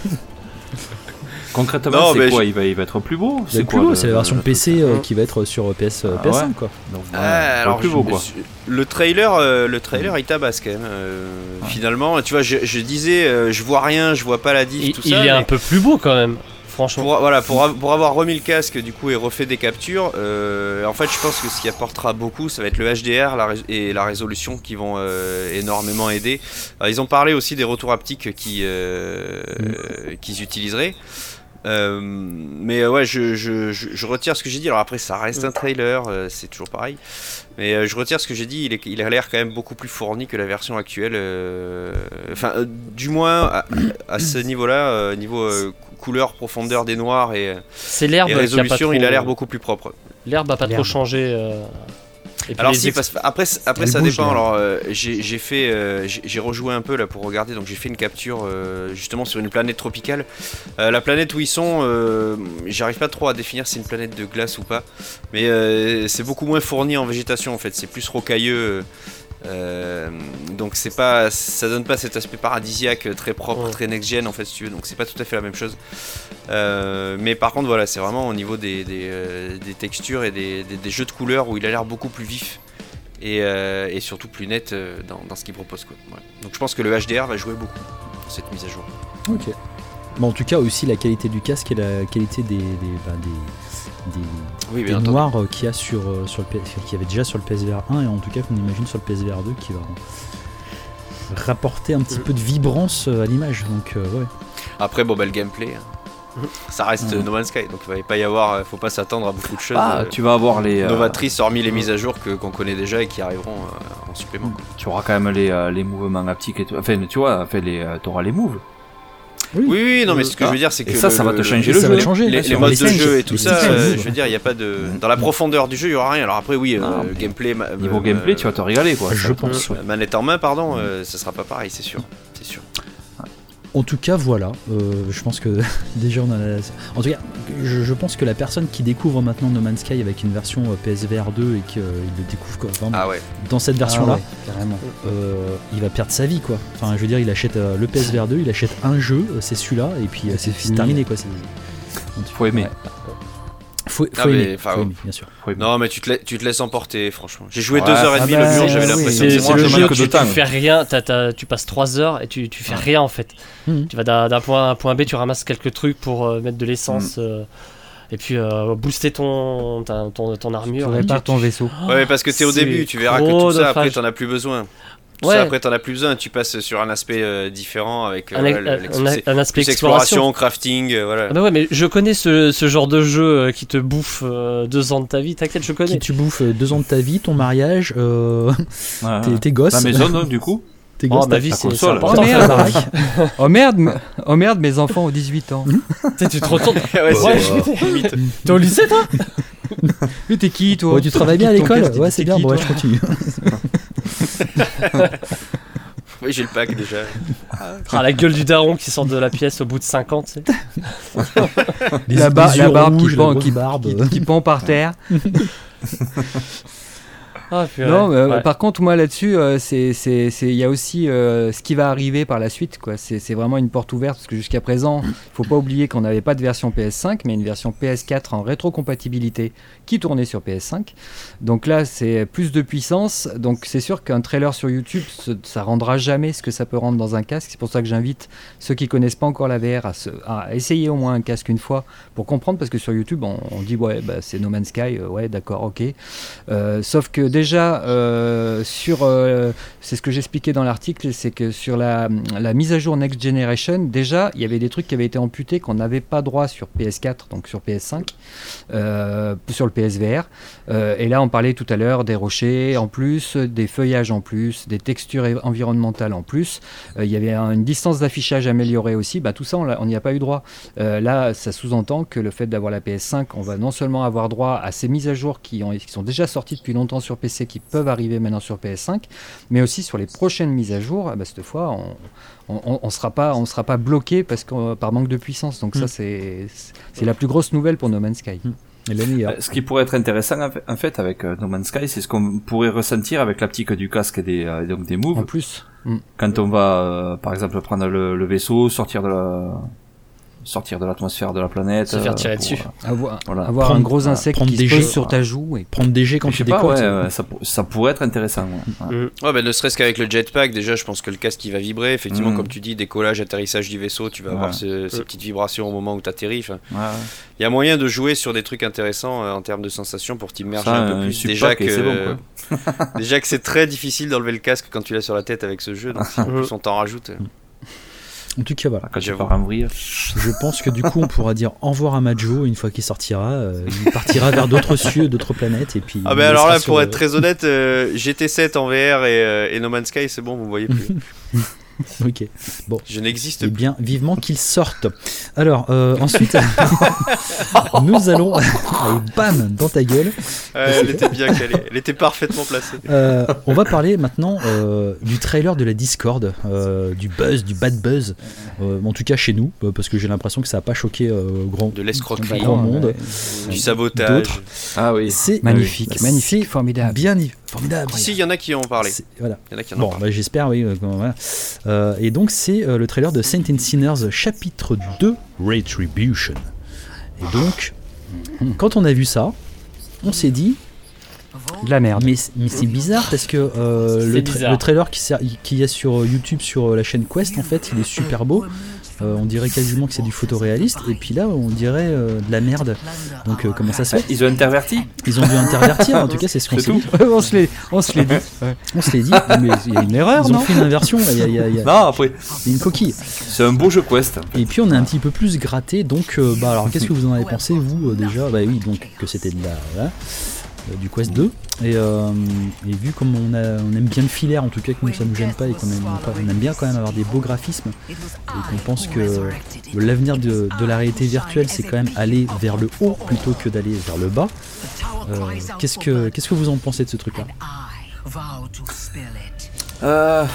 Concrètement, non, c'est quoi je... il, va, il va être plus beau. C'est, c'est plus quoi, beau, le... c'est la version P C euh, qui va être sur P S, ah, P S cinq ouais. quoi. Donc, ah, ouais, alors plus beau quoi. Le trailer, euh, le trailer, il tabasse quand même. Euh, ouais. Finalement, tu vois, je, je disais, euh, je vois rien, je vois pas la diff, il, tout il ça. Il est mais... un peu plus beau quand même. Franchement. Pour, voilà, pour, pour avoir remis le casque du coup et refait des captures, euh, en fait je pense que ce qui apportera beaucoup ça va être le H D R la ré- et la résolution qui vont euh, énormément aider. Alors, ils ont parlé aussi des retours haptiques qui, euh, mmh. qu'ils utiliseraient. Euh, mais ouais, je, je, je, je retire ce que j'ai dit. Alors après, ça reste un trailer, euh, c'est toujours pareil. Mais euh, je retire ce que j'ai dit. Il, est, il a l'air quand même beaucoup plus fourni que la version actuelle. Euh, enfin, euh, du moins à, à ce niveau-là, euh, niveau euh, couleur, profondeur des noirs et, c'est l'herbe et résolution, qui a pas trop, il a l'air beaucoup plus propre. L'herbe a pas l'herbe. trop changé. Euh... Alors si, parce, après, après ça bouge, dépend. Alors euh, j'ai, j'ai fait, euh, j'ai, j'ai rejoué un peu là pour regarder. Donc j'ai fait une capture euh, justement sur une planète tropicale. Euh, la planète où ils sont, euh, j'arrive pas trop à définir si c'est une planète de glace ou pas. Mais euh, c'est beaucoup moins fourni en végétation en fait. C'est plus rocailleux. Euh, donc c'est pas, ça donne pas cet aspect paradisiaque très propre, ouais. très next-gen en fait si tu veux. Donc c'est pas tout à fait la même chose. Euh, mais par contre voilà, c'est vraiment au niveau des, des, euh, des textures et des, des, des jeux de couleurs où il a l'air beaucoup plus vif et, euh, et surtout plus net euh, dans, dans ce qu'il propose quoi. Ouais. Donc je pense que le H D R va jouer beaucoup dans cette mise à jour. Ok. Bon, en tout cas aussi la qualité du casque et la qualité des, des, bah, des des, oui, des noirs euh, qu'il y a sur, euh, sur le P S, qu'il y avait déjà sur le P S V R un et en tout cas qu'on imagine sur le P S V R deux qui va rapporter un petit peu de vibrance à l'image. Donc, euh, ouais. Après, bon, bah, le gameplay, hein. Ça reste mmh. No Man's Sky, donc il va pas y avoir, faut pas s'attendre à beaucoup de choses. Ah, euh, tu vas avoir les euh... novatrices, hormis les mises à jour que qu'on connaît déjà et qui arriveront euh, en supplément. Quoi. Tu auras quand même les euh, les mouvements haptiques et tout. Enfin, tu vois, enfin les, euh, t'auras les moves. Oui, oui, oui, non, mais ce que ah. je veux dire, c'est que et ça, le, ça va te changer le, le jeu. jeu. Changer, les, les modes de jeu et tout ça, euh, je veux dire, il y a pas de dans la mmh. profondeur du jeu, il y aura rien. Alors après, oui, euh, ah, gameplay, niveau euh, gameplay, euh, tu vas te régaler, quoi. Je pense. Ouais. Manette en main, pardon, euh, ça sera pas pareil, c'est sûr, c'est sûr. En tout cas, voilà. Euh, je pense que déjà on a. La... En tout cas, je, je pense que la personne qui découvre maintenant No Man's Sky avec une version P S V R deux et qu'il euh, le découvre quoi, vraiment, ah ouais. dans cette version-là, ah ouais, carrément. Euh, il va perdre sa vie, quoi. Enfin, je veux dire, il achète euh, le P S V R deux, il achète un jeu, c'est celui-là, et puis euh, c'est, c'est terminé, quoi. C'est... Faut aimer. Ouais. Faut, faut, ah aimer, mais, faut aimer, bien sûr. Non, mais tu te, la, tu te laisses emporter, franchement. J'ai joué ouais. deux heures et demie ah bah, le jour, j'avais oui, l'impression c'est, que c'est le jeu que tu, tu fais rien, t'as, t'as, tu passes trois heures et tu, tu fais ouais. rien en fait. Mmh. Tu vas d'un, d'un point A à un point B, tu ramasses quelques trucs pour euh, mettre de l'essence. Mmh. Euh, et puis euh, booster ton, ton, ton, ton armure. Tu répares ton vaisseau. Ouais, parce que t'es au début, tu verras que tout ça, après t'en as plus besoin. Ouais. Ça, après t'en as plus besoin, tu passes sur un aspect euh, différent avec euh, un, ouais, un, un, un aspect plus exploration, exploration, crafting, euh, voilà. Ah bah ouais, mais je connais ce, ce genre de jeu euh, qui te bouffe euh, deux ans de ta vie, t'inquiète, je connais. Qui tu bouffes euh, deux ans de ta vie, ton mariage, euh, ouais, tes, tes gosses. La maison, non, du coup. Tes gosses, oh, ma vie, c'est, c'est important. Oh merde, oh merde, oh merde, mes enfants ont dix-huit ans. Tu te retournes. Ouais, ouais, c'est limite. T'es au lycée, toi? Mais t'es qui, toi? Ouais, tu travailles bien à l'école? Ouais, c'est bien, bon, ouais, je continue. Oui, j'ai le pack déjà. Ah, la gueule du daron qui sort de la pièce au bout de cinquante, tu sais. Les, la, bar- les la barbe rouges, qui, pend, qui, barbe. qui, qui pend par terre. Ah, puis, non, ouais. euh, Ouais. par contre, moi là-dessus, euh, c'est, c'est, c'est, il y a aussi euh, ce qui va arriver par la suite, quoi. C'est, c'est vraiment une porte ouverte parce que jusqu'à présent, il faut pas oublier qu'on n'avait pas de version P S cinq, mais une version P S quatre en rétrocompatibilité qui tournait sur P S cinq. Donc là, c'est plus de puissance. Donc c'est sûr qu'un trailer sur YouTube, ça rendra jamais ce que ça peut rendre dans un casque. C'est pour ça que j'invite ceux qui connaissent pas encore la V R à, se, à essayer au moins un casque une fois pour comprendre, parce que sur YouTube, on, on dit ouais, bah, c'est No Man's Sky, euh, ouais, d'accord, ok. Euh, sauf que déjà euh, sur euh, c'est ce que j'expliquais dans l'article, c'est que sur la, la mise à jour Next Generation, déjà il y avait des trucs qui avaient été amputés qu'on n'avait pas droit sur P S quatre, donc sur P S cinq, euh, sur le P S V R, euh, et là on parlait tout à l'heure des rochers en plus, des feuillages en plus, des textures environnementales en plus, euh, il y avait un, une distance d'affichage améliorée aussi, bah, tout ça on n'y a pas eu droit. Euh, là ça sous-entend que le fait d'avoir la P S cinq, on va non seulement avoir droit à ces mises à jour qui, ont, qui sont déjà sorties depuis longtemps sur P C, qui peuvent arriver maintenant sur P S cinq, mais aussi sur les prochaines mises à jour, bah, cette fois on on, on sera pas on sera pas bloqué parce que par manque de puissance. Donc mmh. ça c'est c'est la plus grosse nouvelle pour No Man's Sky. Mmh. Et la meilleure. Ce qui pourrait être intéressant en fait avec No Man's Sky, c'est ce qu'on pourrait ressentir avec l'aptique du casque et des euh, donc des moves. En plus, mmh. quand on va euh, par exemple prendre le, le vaisseau, sortir de la sortir de l'atmosphère de la planète, se faire tirer pour, dessus, euh, avoir, voilà. avoir prendre, un gros insecte prendre qui des se pose jets, sur ta joue et prendre des jets quand tu décolles. décolles. Ouais, ça, ça pourrait être intéressant. Ouais, ouais bah, ne serait-ce qu'avec le jetpack, déjà, je pense que le casque il va vibrer. Effectivement, mmh. comme tu dis, décollage, atterrissage du vaisseau, tu vas ouais. avoir ce, ces petites vibrations au moment où tu atterris. Enfin, ouais, ouais. Il y a moyen de jouer sur des trucs intéressants euh, en termes de sensations pour t'immerger ça, un peu plus. Déjà que, c'est bon, déjà que c'est très difficile d'enlever le casque quand tu l'as sur la tête avec ce jeu, donc si en plus on t'en rajoute. En tout cas, voilà. Quand tu pars en vrille. Je pense que du coup, on pourra dire au revoir à Majo une fois qu'il sortira. Euh, il partira vers d'autres cieux, d'autres planètes. Et puis, ah, ben alors là, pour être très honnête, euh, G T sept en V R et, euh, et No Man's Sky, c'est bon, vous me voyez plus. Ok, bon. Je n'existe eh plus. bien, vivement qu'ils sortent. Alors, euh, ensuite, nous allons. Allez, bam, dans ta gueule. Euh, elle était bien calée, elle était parfaitement placée. Euh, on va parler maintenant euh, du trailer de la Discord, euh, du buzz, du bad buzz. Euh, en tout cas chez nous, euh, parce que j'ai l'impression que ça n'a pas choqué euh, grand, de l'escroquerie, grand monde. Ouais. Du sabotage. D'autres. Ah oui. C'est magnifique, euh, magnifique, c'est formidable. Bien, formidable. Si, il y en a qui en ont parlé. C'est, voilà. Il y en a qui en ont bon, parlé. Bah, j'espère, oui. Euh, voilà. euh, et donc, c'est euh, le trailer de Saints and Sinners, chapitre deux, Retribution. Et donc, quand on a vu ça, on s'est dit. De la merde. Mais, mais c'est bizarre parce que euh, le, tra- bizarre. le trailer qui, sert, qui y a sur YouTube sur la chaîne Quest, en fait, il est super beau. euh, on dirait quasiment que c'est du photoréaliste, et puis là on dirait euh, de la merde. Donc euh, comment ça se fait ? Ils ont interverti. Ils ont dû intervertir, en tout cas c'est ce qu'on s'est dit. on se l'est, on se l'est dit. Ouais. On se l'est dit, mais il y a une erreur, ils ont non fait une inversion, il y a, il y a, il y a, non, après, il y a une coquille. C'est un beau jeu Quest. En fait. Et puis on est un petit peu plus gratté, donc euh, bah alors qu'est-ce que vous en avez pensé vous euh, déjà ? Bah oui, donc que c'était de la voilà, euh, du Quest deux. Et, euh, et vu comme on, a, on aime bien le filaire, en tout cas que nous ça nous gêne pas et qu'on aime, on aime bien quand même avoir des beaux graphismes et qu'on pense que l'avenir de, de la réalité virtuelle c'est quand même aller vers le haut plutôt que d'aller vers le bas, euh, qu'est-ce que, qu'est-ce que vous en pensez de ce truc là ? euh...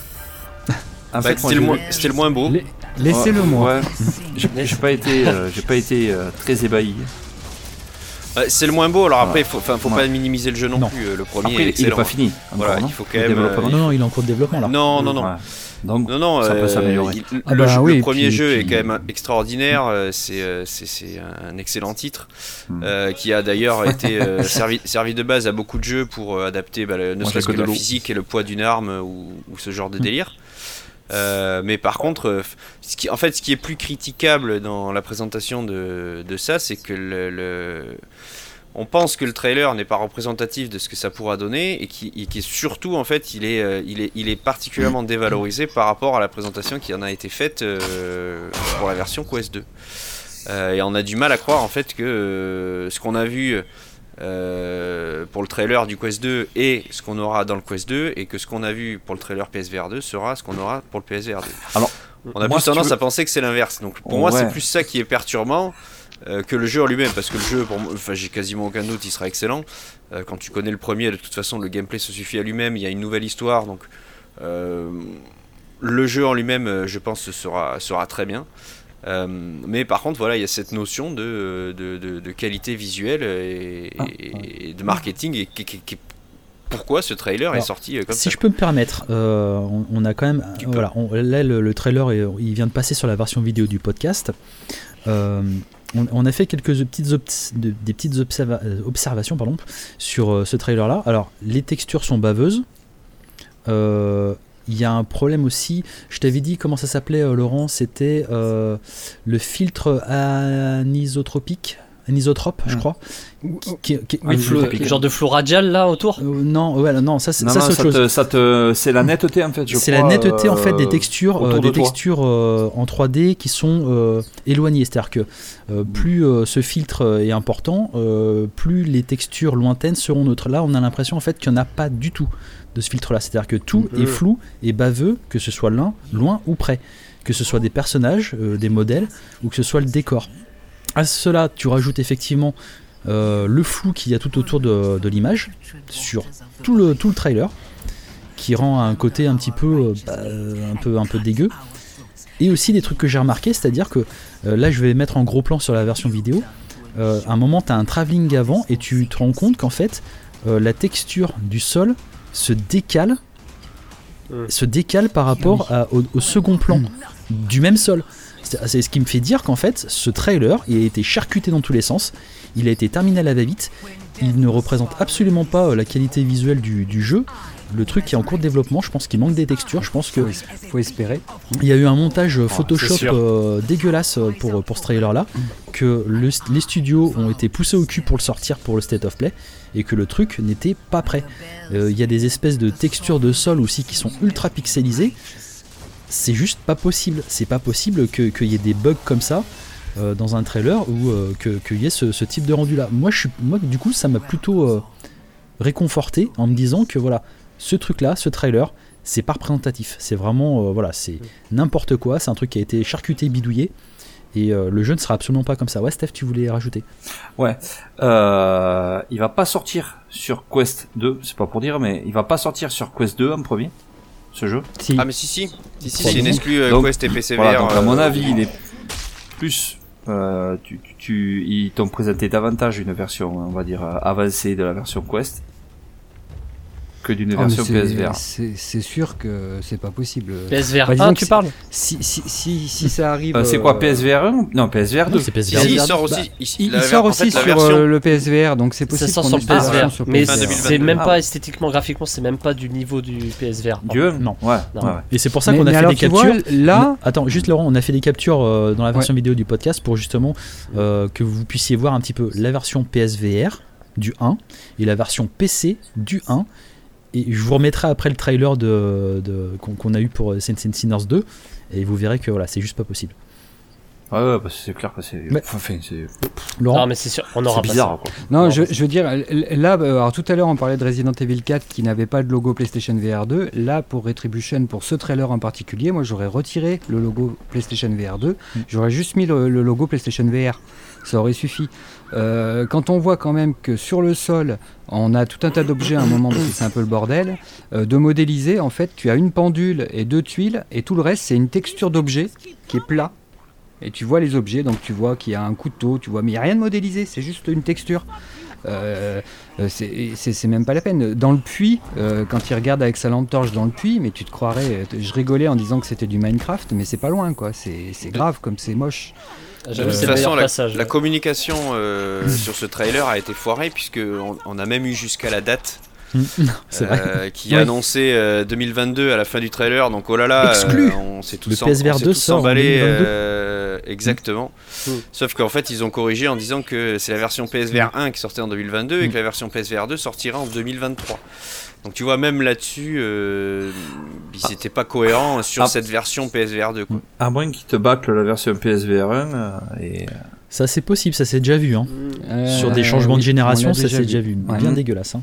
En fait, bah, c'était, le moins, c'était le moins beau. Laissez-le ouais, moi. Ouais. J'ai, j'ai pas été, euh, j'ai pas été euh, très ébahi. Ouais, c'est le moins beau, alors après, il faut, faut ouais. pas minimiser le jeu non, non. plus. Le premier après, est excellent. Il est pas fini. Voilà, encore, il faut quand même. Euh, non, non, il est en cours de développement là. Non, non, non. Ouais. Donc, non, non, ça euh, peut s'améliorer. Il, ah le, bah, jeu, oui, le premier puis, jeu puis... est quand même extraordinaire. C'est, c'est, c'est un excellent titre hmm. euh, qui a d'ailleurs été euh, servi, servi de base à beaucoup de jeux pour euh, adapter bah, le, ne serait-ce que la physique et le poids d'une arme ou, ou ce genre de délire. Euh, mais par contre, euh, ce qui, en fait, ce qui est plus critiquable dans la présentation de, de ça, c'est que le, le, on pense que le trailer n'est pas représentatif de ce que ça pourra donner et qui, et qui surtout, en fait, il est, euh, il est, il est particulièrement dévalorisé par rapport à la présentation qui en a été faite euh, pour la version Quest deux. Euh, et on a du mal à croire en fait que euh, ce qu'on a vu. Euh, pour le trailer du Quest deux et ce qu'on aura dans le Quest deux et que ce qu'on a vu pour le trailer P S V R deux sera ce qu'on aura pour le P S V R deux. Alors, on a moi, plus tendance si veux... à penser que c'est l'inverse. Donc pour oh, moi ouais. c'est plus ça qui est perturbant euh, que le jeu en lui-même, parce que le jeu, pour moi, enfin j'ai quasiment aucun doute, il sera excellent. Euh, quand tu connais le premier, de toute façon le gameplay se suffit à lui-même. Il y a une nouvelle histoire, donc euh, le jeu en lui-même, je pense, sera sera très bien. Euh, mais par contre, voilà, il y a cette notion de, de, de, de qualité visuelle et, ah, et, et de marketing. Et, et, et, et pourquoi ce trailer Alors, est sorti comme si ça? Si je peux me permettre, euh, on, on a quand même. Euh, voilà, on, là, le, le trailer, est, il vient de passer sur la version vidéo du podcast. Euh, on, on a fait quelques petites, obs- de, des petites observa- observations pardon, sur euh, ce trailer-là. Alors, les textures sont baveuses. Euh. Il y a un problème aussi, je t'avais dit comment ça s'appelait euh, Laurent, c'était euh, le filtre anisotropique, anisotrope mmh. je crois. Qui, qui, oui, flou, genre de flou radial là autour euh, Non, ouais, non, ça, c'est, non, ça, non, c'est ça autre te, chose. Ça te, c'est la netteté en fait, je c'est crois. C'est la netteté euh, en fait des textures, euh, des de textures euh, en trois D qui sont euh, éloignées. C'est-à-dire que euh, plus euh, ce filtre est important, euh, plus les textures lointaines seront neutres. Là, on a l'impression en fait qu'il n'y en a pas du tout de ce filtre là, c'est-à-dire que tout mmh. est flou et baveux, que ce soit l'un, loin ou près, que ce soit des personnages, euh, des modèles ou que ce soit le décor. À cela tu rajoutes effectivement euh, le flou qu'il y a tout autour de, de l'image sur tout le, tout le trailer qui rend un côté un petit peu, bah, un peu, un peu dégueu, et aussi des trucs que j'ai remarqué, c'est-à-dire que euh, là je vais mettre en gros plan sur la version vidéo, euh, à un moment tu as un travelling avant et tu te rends compte qu'en fait euh, la texture du sol se décale euh. se décale par rapport à, au, au second plan mmh. du même sol. C'est, c'est ce qui me fait dire qu'en fait ce trailer il a été charcuté dans tous les sens, il a été terminé à la va-vite, il ne représente absolument pas la qualité visuelle du, du jeu. Le truc qui est en cours de développement, je pense qu'il manque des textures, je pense que faut espérer. Il y a eu un montage Photoshop oh, euh, dégueulasse pour, pour ce trailer là, que le, les studios ont été poussés au cul pour le sortir pour le State of Play, et que le truc n'était pas prêt. Il euh, y a des espèces de textures de sol aussi qui sont ultra pixelisées. C'est juste pas possible. C'est pas possible que, qu'il y ait des bugs comme ça euh, dans un trailer, ou euh, que, qu'il y ait ce, ce type de rendu là. Moi, je suis, moi du coup ça m'a plutôt euh, réconforté en me disant que voilà, ce truc là, ce trailer, c'est pas représentatif, c'est vraiment euh, voilà, c'est n'importe quoi, c'est un truc qui a été charcuté, bidouillé, et euh, le jeu ne sera absolument pas comme ça. Ouais, Steph, tu voulais rajouter? Ouais, euh, il va pas sortir sur Quest deux, c'est pas pour dire, mais il va pas sortir sur Quest deux en premier, ce jeu. Si. Ah mais si si, si, si c'est une exclu euh, donc, Quest et P C V R. Voilà, donc à mon euh, avis, il est plus, euh, tu, tu, tu, ils t'ont présenté davantage une version, on va dire avancée de la version Quest. que d'une Ah, version c'est, P S V R. C'est, c'est sûr que c'est pas possible. P S V R Bah, disons un, que tu si- parles Si, si, si, si ça arrive. Euh, c'est quoi, P S V R un? Non, P S V R deux. Non, c'est P S V Si, R si, il deux. sort Bah, aussi. il, Il, la- il sort en aussi fait, la sur version- euh, le P S V R, donc c'est Ça possible sort qu'on sur ait le cette P S V R, version sur mais P S V R. Fin deux mille c'est vingt-deux. même Ah pas ouais. esthétiquement, graphiquement, c'est même pas du niveau du P S V R. Du un? Non. Ouais, Non. ouais, ouais. Et c'est pour ça Mais- qu'on a mais fait alors, des tu captures. vois, là- On- Attends, juste Laurent, on a fait des captures euh, dans la version vidéo du podcast pour justement euh, que vous puissiez voir un petit peu la version P S V R du un et la version P C du un. Et je vous remettrai après le trailer de, de- qu'on, qu'on a eu pour Saints and Sinners deux et vous verrez que voilà, c'est juste pas possible. Ouais, ouais, parce que c'est clair que c'est. Mais- Enfin, c'est, Laurent, Non, mais c'est sûr, on aura c'est pas bizarre, quoi. Non, Non, je, parce- je veux dire, l- là, euh, alors tout à l'heure on parlait de Resident Evil quatre qui n'avait pas de logo PlayStation V R deux. Là, pour Retribution, pour ce trailer en particulier, moi j'aurais retiré le logo PlayStation V R deux. Mm. J'aurais juste mis le, le logo PlayStation V R. Ça aurait suffi. Euh, quand on voit quand même que sur le sol, on a tout un tas d'objets à un moment, parce que c'est un peu le bordel, euh, de modéliser, en fait, tu as une pendule et deux tuiles, et tout le reste, c'est une texture d'objet qui est plat. Et tu vois les objets, donc tu vois qu'il y a un couteau, tu vois, mais il n'y a rien de modélisé, c'est juste une texture. Euh, euh, c'est, c'est, c'est même pas la peine. Dans le puits, euh, quand il regarde avec sa lampe torche dans le puits, mais tu te croirais, je rigolais en disant que c'était du Minecraft, mais c'est pas loin, quoi. C'est, c'est grave comme c'est moche. De J'avoue, toute c'est le façon, meilleur la, passage. la communication euh, sur ce trailer a été foirée puisque on, on a même eu jusqu'à la date c'est euh, vrai. qui Oui. a annoncé euh, deux mille vingt-deux à la fin du trailer. Donc oh là là, Exclu. euh, on s'est tous, Le en- P S V R on s'est deux tous sort en emballés, deux mille vingt-deux. euh, exactement. Mm. Sauf qu'en fait, ils ont corrigé en disant que c'est la version P S V R un qui sortait en deux mille vingt-deux et Mm. que la version P S V R deux sortira en deux mille vingt-trois. Donc tu vois, même là-dessus, euh, ils n'étaient pas cohérents sur Ah. cette version P S V R deux. Quoi. À moins qu'ils te bâclent la version P S V R un, euh, et. Ça c'est possible, ça c'est déjà vu. Hein. Euh, Sur des changements oui, de génération, on l'a ça c'est déjà vu. Ouais. Bien Mhm. dégueulasse. Hein.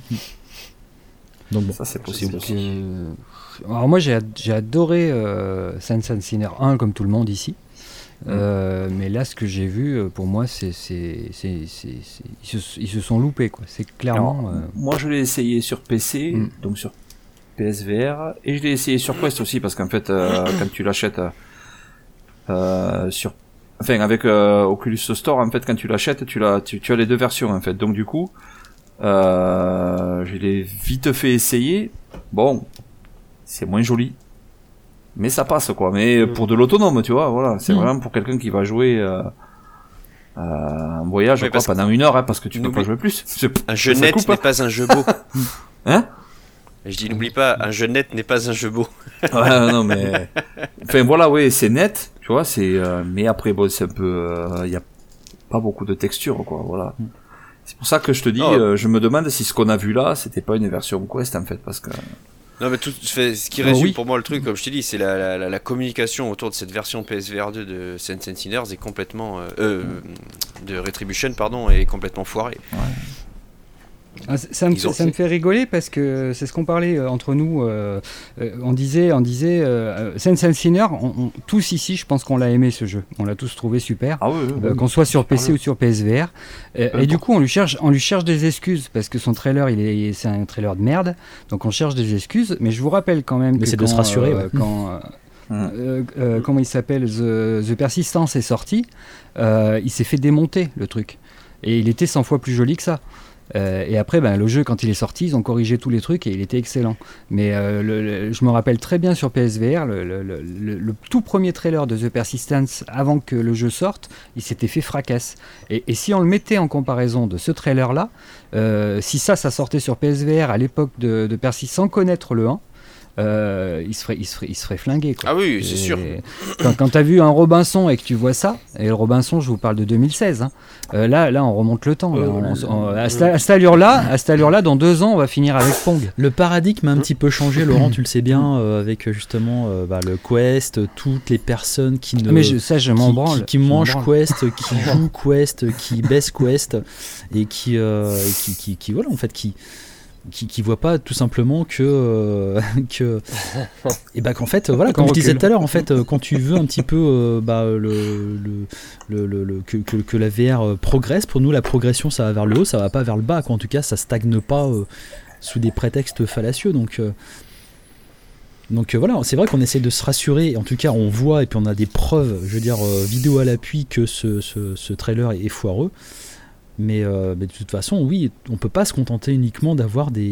Donc bon. Ça, c'est possible Donc, aussi. euh, alors moi j'ai, ad- j'ai adoré euh, Saints and Sinners un comme tout le monde ici. Euh, mais là ce que j'ai vu euh, pour moi c'est, c'est, c'est, c'est, c'est- ils, se, ils se sont loupés quoi. C'est clairement. Alors, euh, Moi, je l'ai essayé sur P C, Mm. donc sur P S V R, et je l'ai essayé sur Quest aussi, parce qu'en fait, euh, quand tu l'achètes euh, euh, sur, enfin, avec euh, Oculus Store, en fait, quand tu l'achètes, tu l'as, tu, tu as les deux versions, en fait. Donc du coup, euh, je l'ai vite fait essayer. Bon, c'est moins joli, mais ça passe quoi. Mais Mm. pour de l'autonome, tu vois, voilà, c'est Mm. vraiment pour quelqu'un qui va jouer. Euh, euh, un voyage Oui, quoi, parce que- pendant une heure, hein, parce que tu peux N'oublie- pas jouer plus. C'est- Un jeu ça net coupe, n'est hein. pas un jeu beau. Hein? Et je dis, n'oublie pas, un jeu net n'est pas un jeu beau. Ouais, non, mais. Enfin, voilà, oui, c'est net, tu vois, c'est. euh, Mais après, bon, c'est un peu. Il y a pas beaucoup de texture, quoi, voilà. C'est pour ça que je te dis, Oh. euh, je me demande si ce qu'on a vu là, c'était pas une version Quest, en fait, parce que. Non, mais tout, fait, ce qui Oh, résume oui. pour moi le truc, comme je t'ai dit, c'est la, la, la, la communication autour de cette version P S V R deux de Saints and Sinners est complètement. Euh, euh, de Retribution, pardon, est complètement foirée. Ah, c- ça, me, Ils ont- ça me fait rigoler parce que c'est ce qu'on parlait euh, entre nous. euh, euh, on disait, on disait euh, Saints and Sinners, on- on- tous ici, je pense qu'on l'a aimé ce jeu. On l'a tous trouvé super. Ah oui, oui, Euh, oui. qu'on soit sur P C Ah oui. ou sur P S V R. Euh, Peu et du importe. coup, on lui cherche, on lui cherche des excuses parce que son trailer, il est, c'est un trailer de merde. Donc on cherche des excuses. Mais je vous rappelle quand même Mais que c'est de quand, se rassurer, euh, ouais. quand euh, Hum. euh, euh, comment il s'appelle, The, The Persistence est sorti, euh, il s'est fait démonter le truc. Et il était cent fois plus joli que ça. Euh, et après, ben, le jeu, quand il est sorti, ils ont corrigé tous les trucs et il était excellent. Mais euh, le, le- je me rappelle très bien sur P S V R, le, le- le- le- le tout premier trailer de The Persistence, avant que le jeu sorte, il s'était fait fracasse. Et, et si on le mettait en comparaison de ce trailer-là, euh, si ça, ça sortait sur P S V R à l'époque de, de Persistence sans connaître le un, euh, il, se ferait, il, se ferait, il se ferait flinguer. Quoi. Ah oui, c'est Et sûr. Quand, quand tu as vu un Robinson et que tu vois ça, et le Robinson, je vous parle de deux mille seize, hein, euh, là, là, on remonte le temps. Là, on- on- à, cette- à cette allure-là, à cette allure-là, dans deux ans, on va finir avec Pong. Le paradigme a un petit peu changé, Laurent, tu le sais bien, euh, avec euh, justement euh, bah, le Quest, euh, toutes les personnes qui ne. Mais je, ça, je m'en qui, branle. qui, qui je m'en mangent branle. Quest, qui jouent Quest, qui baissent Quest et qui, euh, et qui, qui, qui, voilà, en fait, qui, qui, qui voient pas tout simplement que, euh, que et bah qu'en fait, voilà, comme Qu'on je disais recule. tout à l'heure, en fait, euh, quand tu veux un petit peu euh, bah, le, le, le, le, le- que, que, que la V R euh, progresse, pour nous, la progression, ça va vers le haut, ça va pas vers le bas, quoi. En tout cas, ça stagne pas euh, sous des prétextes fallacieux, donc. Euh, Donc euh, voilà, c'est vrai qu'on essaie de se rassurer, en tout cas on voit et puis on a des preuves, je veux dire, euh, vidéo à l'appui que ce, ce, ce trailer est foireux, mais, euh, mais de toute façon, oui, on peut pas se contenter uniquement d'avoir des,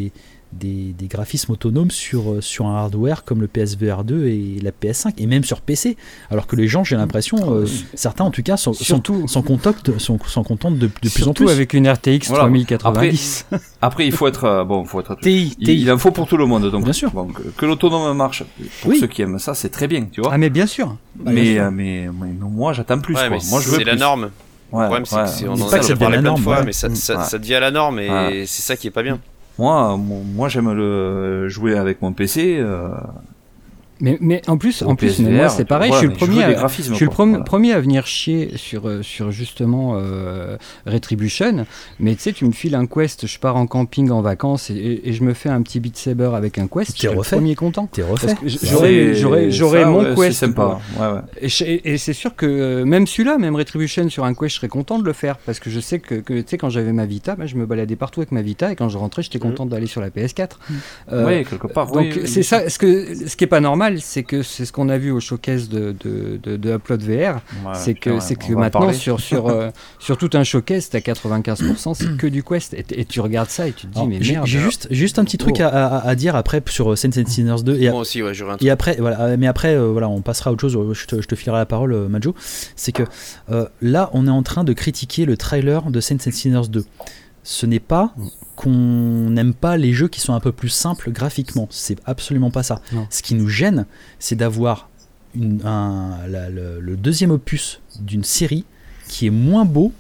des, des graphismes autonomes sur, sur un hardware comme le P S V R deux et la P S cinq, et même sur P C. Alors que les gens, j'ai l'impression, euh, certains en tout cas, sont, surtout, sont, sont, contents, sont, sont contents de, de plus surtout en plus. avec une R T X voilà. trois mille quatre-vingt-dix. Après, après, il faut être... Euh, bon, faut être T I, il, T I. il en faut pour tout le monde. Donc, bien sûr. Bon, que, que l'autonome marche, pour oui. ceux qui aiment ça, c'est très bien, tu vois. Ah mais bien sûr. Mais, bien sûr. Euh, mais, mais, mais moi, j'attends plus. Ouais, quoi. Mais moi, je veux c'est plus. la norme. Ouais, le problème, c'est ouais, que c'est, on c'est en pas a que ça parlé devient plein la de fois, norme, mais ça, ça, ouais. ça devient la norme, et Ouais. c'est ça qui est pas bien. Moi, moi, j'aime le jouer avec mon P C. Euh... Mais, mais en plus, Au en plus P S V R, mais moi c'est pareil, voilà, je suis le premier, à, je suis le premier, voilà. premier à venir chier sur, sur justement euh, Retribution, mais tu sais, tu me files un Quest, je pars en camping en vacances et, et je me fais un petit Beat Saber avec un Quest, je suis le premier content. T'es refait. Parce que j'aurais, j'aurais, j'aurais ça, mon ouais, Quest. C'est sympa. Ouais, ouais. Et, je, et c'est sûr que euh, même celui-là, même Retribution sur un Quest, je serais content de le faire parce que je sais que, que tu sais, quand j'avais ma Vita, bah, je me baladais partout avec ma Vita et quand je rentrais, j'étais content mmh. d'aller sur la P S quatre. Mmh. Euh, oui, quelque part. Donc oui, c'est oui, ça. Ce que ce qui est pas normal, c'est que c'est ce qu'on a vu au showcase de de, de, de Upload V R, ouais, c'est que ouais, c'est que maintenant sur sur euh, sur tout un showcase, t'as quatre-vingt-quinze pour cent c'est que du Quest et, et tu regardes ça et tu te dis alors, mais merde. J'ai juste juste un petit truc oh. à, à, à dire après sur Saints and Sinners deux et moi aussi ouais j'aurais un truc. Et après voilà mais après euh, voilà on passera à autre chose. Je te, je te filerai la parole euh, Majo. C'est que euh, là on est en train de critiquer le trailer de Saints and Sinners deux. Ce n'est pas qu'on n'aime pas les jeux qui sont un peu plus simples graphiquement, c'est absolument pas ça. Non. Ce qui nous gêne, c'est d'avoir une, un, la, le, le deuxième opus d'une série qui est moins beau,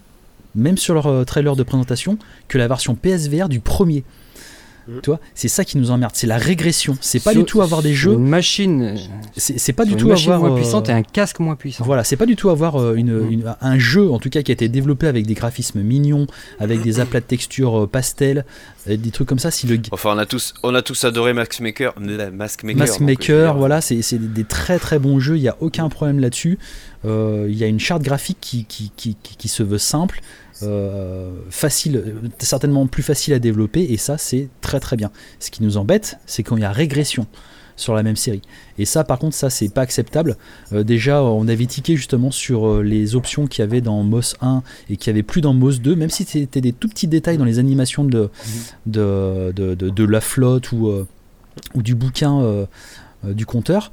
même sur leur trailer de présentation, que la version P S V R du premier. Mmh. Tu vois, c'est ça qui nous emmerde, c'est la régression. C'est pas sur, du tout avoir des jeux. Une machine. C'est, c'est pas du une tout machine avoir moins puissante euh, et un casque moins puissant. Voilà, c'est pas du tout avoir euh, une, mmh. une, un jeu en tout cas qui a été développé avec des graphismes mignons, avec des aplats de texture euh, pastel, des trucs comme ça. Si le... Enfin, on a tous, on a tous adoré Mask Maker. Mask Maker. Mask Maker, donc, voilà, c'est, c'est des très très bons jeux. Il y a aucun problème là-dessus. Il euh, y a une charte graphique qui qui, qui, qui, qui se veut simple. Euh, facile, certainement plus facile à développer et ça c'est très très bien. Ce qui nous embête c'est quand il y a régression sur la même série et ça par contre ça c'est pas acceptable. Euh, déjà on avait tiqué justement sur euh, les options qu'il y avait dans M O S un et qu'il y avait plus dans M O S deux, même si c'était des tout petits détails dans les animations de, mmh. de, de, de, de la flotte ou, euh, ou du bouquin euh, euh, du compteur.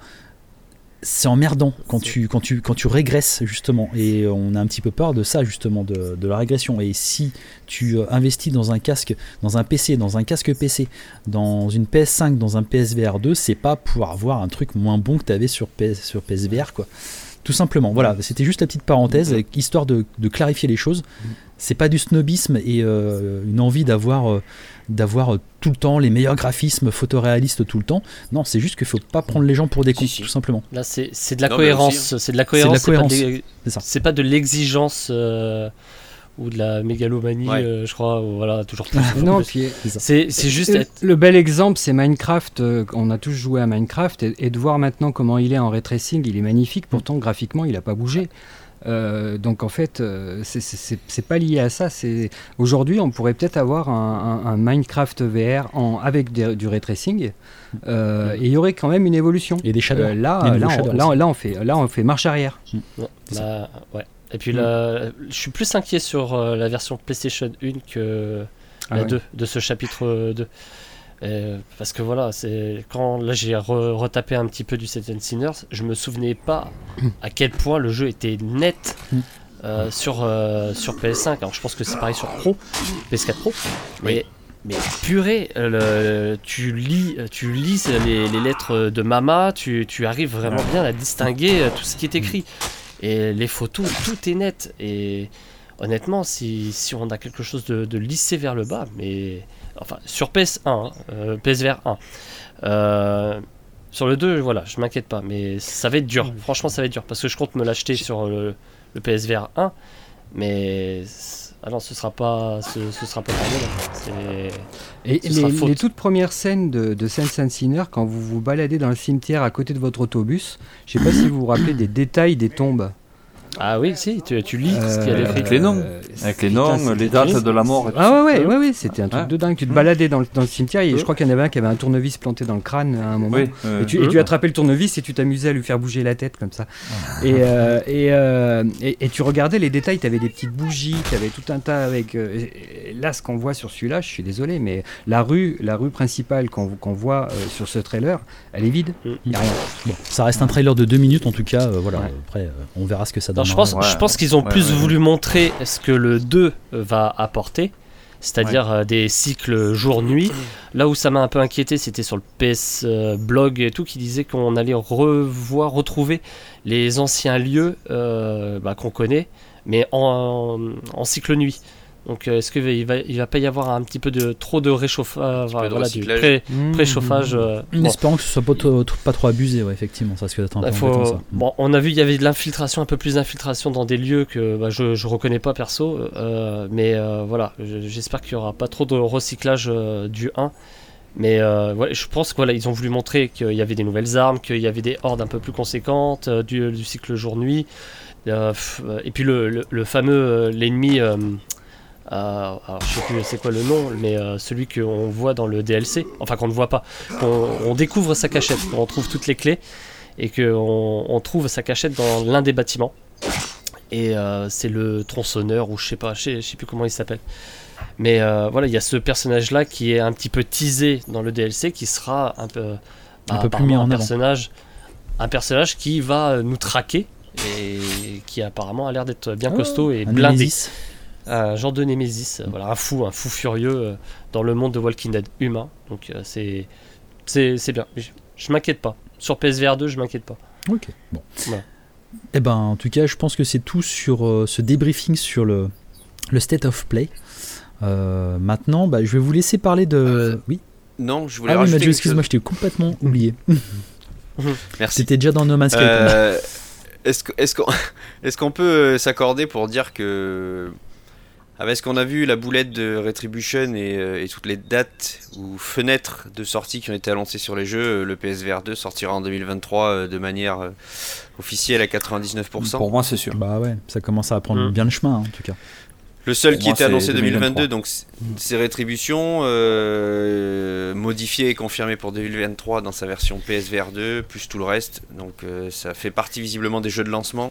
C'est emmerdant quand tu, quand, tu, quand tu régresses justement et on a un petit peu peur de ça justement de, de la régression et si tu investis dans un casque, dans un P C, dans un casque P C, dans une P S cinq, dans un P S V R deux, c'est pas pour avoir un truc moins bon que tu avais sur, P S, sur P S V R quoi. Tout simplement, voilà, c'était juste la petite parenthèse histoire de, de clarifier les choses. C'est pas du snobisme et euh, une envie d'avoir, euh, d'avoir tout le temps les meilleurs graphismes photoréalistes tout le temps. Non, c'est juste qu'il faut pas prendre les gens pour des cons, si, si. tout simplement. Là, c'est, c'est de la non, cohérence. C'est de la cohérence. C'est, de la cohérence. C'est, pas, de, c'est, c'est pas de l'exigence euh, ou de la mégalomanie, ouais. euh, je crois. Ou voilà, toujours plus. Non, plus. puis c'est, c'est, c'est juste. Le, être... le bel exemple, c'est Minecraft. Euh, on a tous joué à Minecraft et, et de voir maintenant comment il est en ray tracing, il est magnifique. Pourtant, graphiquement, il a pas bougé. Euh, donc en fait, euh, c'est, c'est, c'est pas lié à ça. C'est... Aujourd'hui, on pourrait peut-être avoir un, un, un Minecraft V R en, avec des, du ray tracing, euh, et il y aurait quand même une évolution. Et des shadows. Euh, là, là, on, là, là, on fait, là, on fait marche arrière. Mmh. Ouais, bah, ouais. Et puis mmh. là, je suis plus inquiet sur euh, la version PlayStation un que ah, la ouais. deux de ce chapitre deux. Euh, parce que voilà, c'est quand là j'ai re- retapé un petit peu du Saints and Sinners, je me souvenais pas à quel point le jeu était net euh, sur euh, sur P S cinq. Alors je pense que c'est pareil sur Pro, P S quatre Pro. Mais mais purée, le, tu lis tu lis les, les lettres de Mama, tu tu arrives vraiment bien à distinguer tout ce qui est écrit et les photos, tout est net. Et honnêtement, si si on a quelque chose de, de lissé vers le bas, mais enfin sur P S un, hein, euh, P S V R un, euh, sur le deux, voilà, je m'inquiète pas, mais ça va être dur. Franchement, ça va être dur parce que je compte me l'acheter sur le, le P S V R un, mais ah non, ce sera pas, ce, ce sera pas pareil. Et les, les toutes premières scènes de, de Saints and Sinners, quand vous vous baladez dans le cimetière à côté de votre autobus, je sais pas si vous vous rappelez des détails des tombes. Ah oui, si, tu, tu lis euh, ce qu'il y a écrit. Avec les noms, euh, avec les noms, putain, les dates de la mort. Et ah ouais, ouais, ouais, ouais, c'était un truc hein de dingue. Tu te baladais dans le, dans le cimetière et je crois qu'il y en avait un qui avait un tournevis planté dans le crâne à un moment. Oui, euh, et, tu, euh, et tu attrapais le tournevis et tu t'amusais à lui faire bouger la tête comme ça. et, euh, et, euh, et, et tu regardais les détails, tu avais des petites bougies, tu avais tout un tas avec... Euh, là, ce qu'on voit sur celui-là, je suis désolé, mais la rue, la rue principale qu'on, qu'on voit euh, sur ce trailer, elle est vide, il n'y a rien. Bon, ça reste un trailer de deux minutes en tout cas, euh, voilà, ouais. Après euh, on verra ce que ça donne. Je pense, ouais, je pense qu'ils ont ouais, plus ouais, voulu ouais. montrer ce que le deux va apporter, c'est-à-dire ouais. euh, des cycles jour-nuit. Là où ça m'a un peu inquiété, c'était sur le P S euh, blog et tout, qui disait qu'on allait revoir, retrouver les anciens lieux euh, bah, qu'on connaît, mais en, en, en cycle nuit. Donc euh, est-ce qu'il va, il va pas y avoir un petit peu de trop de réchauffage, voilà, voilà, du pré, mmh, préchauffage euh, En bon. espérant que ce soit pas, trop, pas trop abusé, ouais, effectivement, ça risque d'être un peu faut, embêtant, ça. Bon, on a vu il y avait de l'infiltration, un peu plus d'infiltration dans des lieux que bah, je je reconnais pas perso, euh, mais euh, voilà, j'espère qu'il y aura pas trop de recyclage euh, du un. Mais euh, ouais, je pense qu'ils voilà, ont voulu montrer qu'il y avait des nouvelles armes, qu'il y avait des hordes un peu plus conséquentes, euh, du, du cycle jour-nuit, euh, et puis le, le, le fameux euh, l'ennemi. Euh, Euh, alors je sais plus c'est quoi le nom, mais euh, celui qu'on voit dans le D L C, enfin qu'on ne voit pas, qu'on on découvre sa cachette, qu'on trouve toutes les clés et qu'on on trouve sa cachette dans l'un des bâtiments. Et euh, c'est le tronçonneur ou je sais pas, je sais, je sais plus comment il s'appelle. Mais euh, voilà, il y a ce personnage-là qui est un petit peu teasé dans le D L C, qui sera un peu, bah, un peu plus mis en un avant. personnage, un personnage qui va nous traquer et qui apparemment a l'air d'être bien costaud et oh, blindé. Némésis. Un genre de Némésis, euh, voilà, un fou, un fou furieux euh, dans le monde de Walking Dead humain. Donc euh, c'est, c'est, c'est bien. Je, je m'inquiète pas. Sur P S V R deux, je m'inquiète pas. Ok, bon. Voilà. Eh ben, en tout cas, je pense que c'est tout sur euh, ce débriefing sur le, le State of Play. Euh, maintenant, bah, je vais vous laisser parler de... Euh, oui Non, je voulais ah, rajouter... oui, Mathieu, excuse-moi, je t'ai complètement oublié. Merci. C'était déjà dans No Man's Sky. Euh, est-ce, que, est-ce, qu'on, est-ce qu'on peut s'accorder pour dire que... Avec ce qu'on a vu, la boulette de Retribution et, euh, et toutes les dates ou fenêtres de sortie qui ont été annoncées sur les jeux, le P S V R deux sortira en deux mille vingt-trois euh, de manière euh, officielle à quatre-vingt-dix-neuf pour cent. Pour moi, c'est sûr. Bah ouais, ça commence à prendre mmh. bien le chemin, hein, en tout cas. Le seul pour qui moi, était annoncé deux mille vingt-trois. deux mille vingt-deux, donc c'est Retribution, euh, modifié et confirmé pour deux mille vingt-trois dans sa version P S V R deux, plus tout le reste. Donc euh, ça fait partie visiblement des jeux de lancement.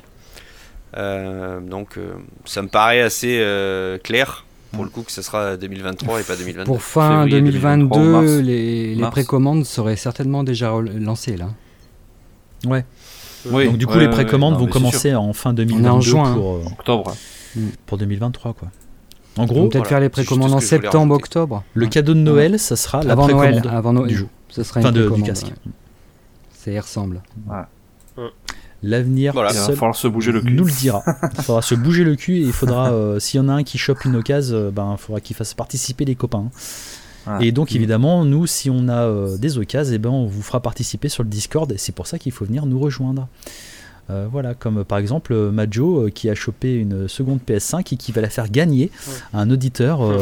Euh, donc euh, ça me paraît assez euh, clair pour le coup que ce sera deux mille vingt-trois et pas deux mille vingt-deux. Pour fin deux mille vingt-deux, mars. les, les précommandes seraient certainement déjà lancées là. Ouais. Oui. Donc du coup ouais, les précommandes ouais, vont commencer sûr. en fin deux mille vingt-deux. On est en juin, pour euh, octobre. Pour deux mille vingt-trois quoi. En gros, on peut peut-être voilà, faire les précommandes en septembre, octobre. Le cadeau de Noël, ouais. ça sera la avant précommande Noël, avant Noël du jeu. Ça sera enfin, une de, précommande. du casque. Ouais. Ça y ressemble. Ouais. L'avenir voilà. seul il va falloir se bouger le cul. nous le dira. Il faudra se bouger le cul et il faudra, euh, s'il y en a un qui chope une occasion, euh, ben, il faudra qu'il fasse participer les copains. Ouais. Et donc mmh. évidemment, nous, si on a euh, des occasions, eh ben, on vous fera participer sur le Discord et c'est pour ça qu'il faut venir nous rejoindre. Euh, voilà, comme euh, par exemple euh, Majo euh, qui a chopé une seconde P S cinq et qui va la faire gagner ouais. à un auditeur euh,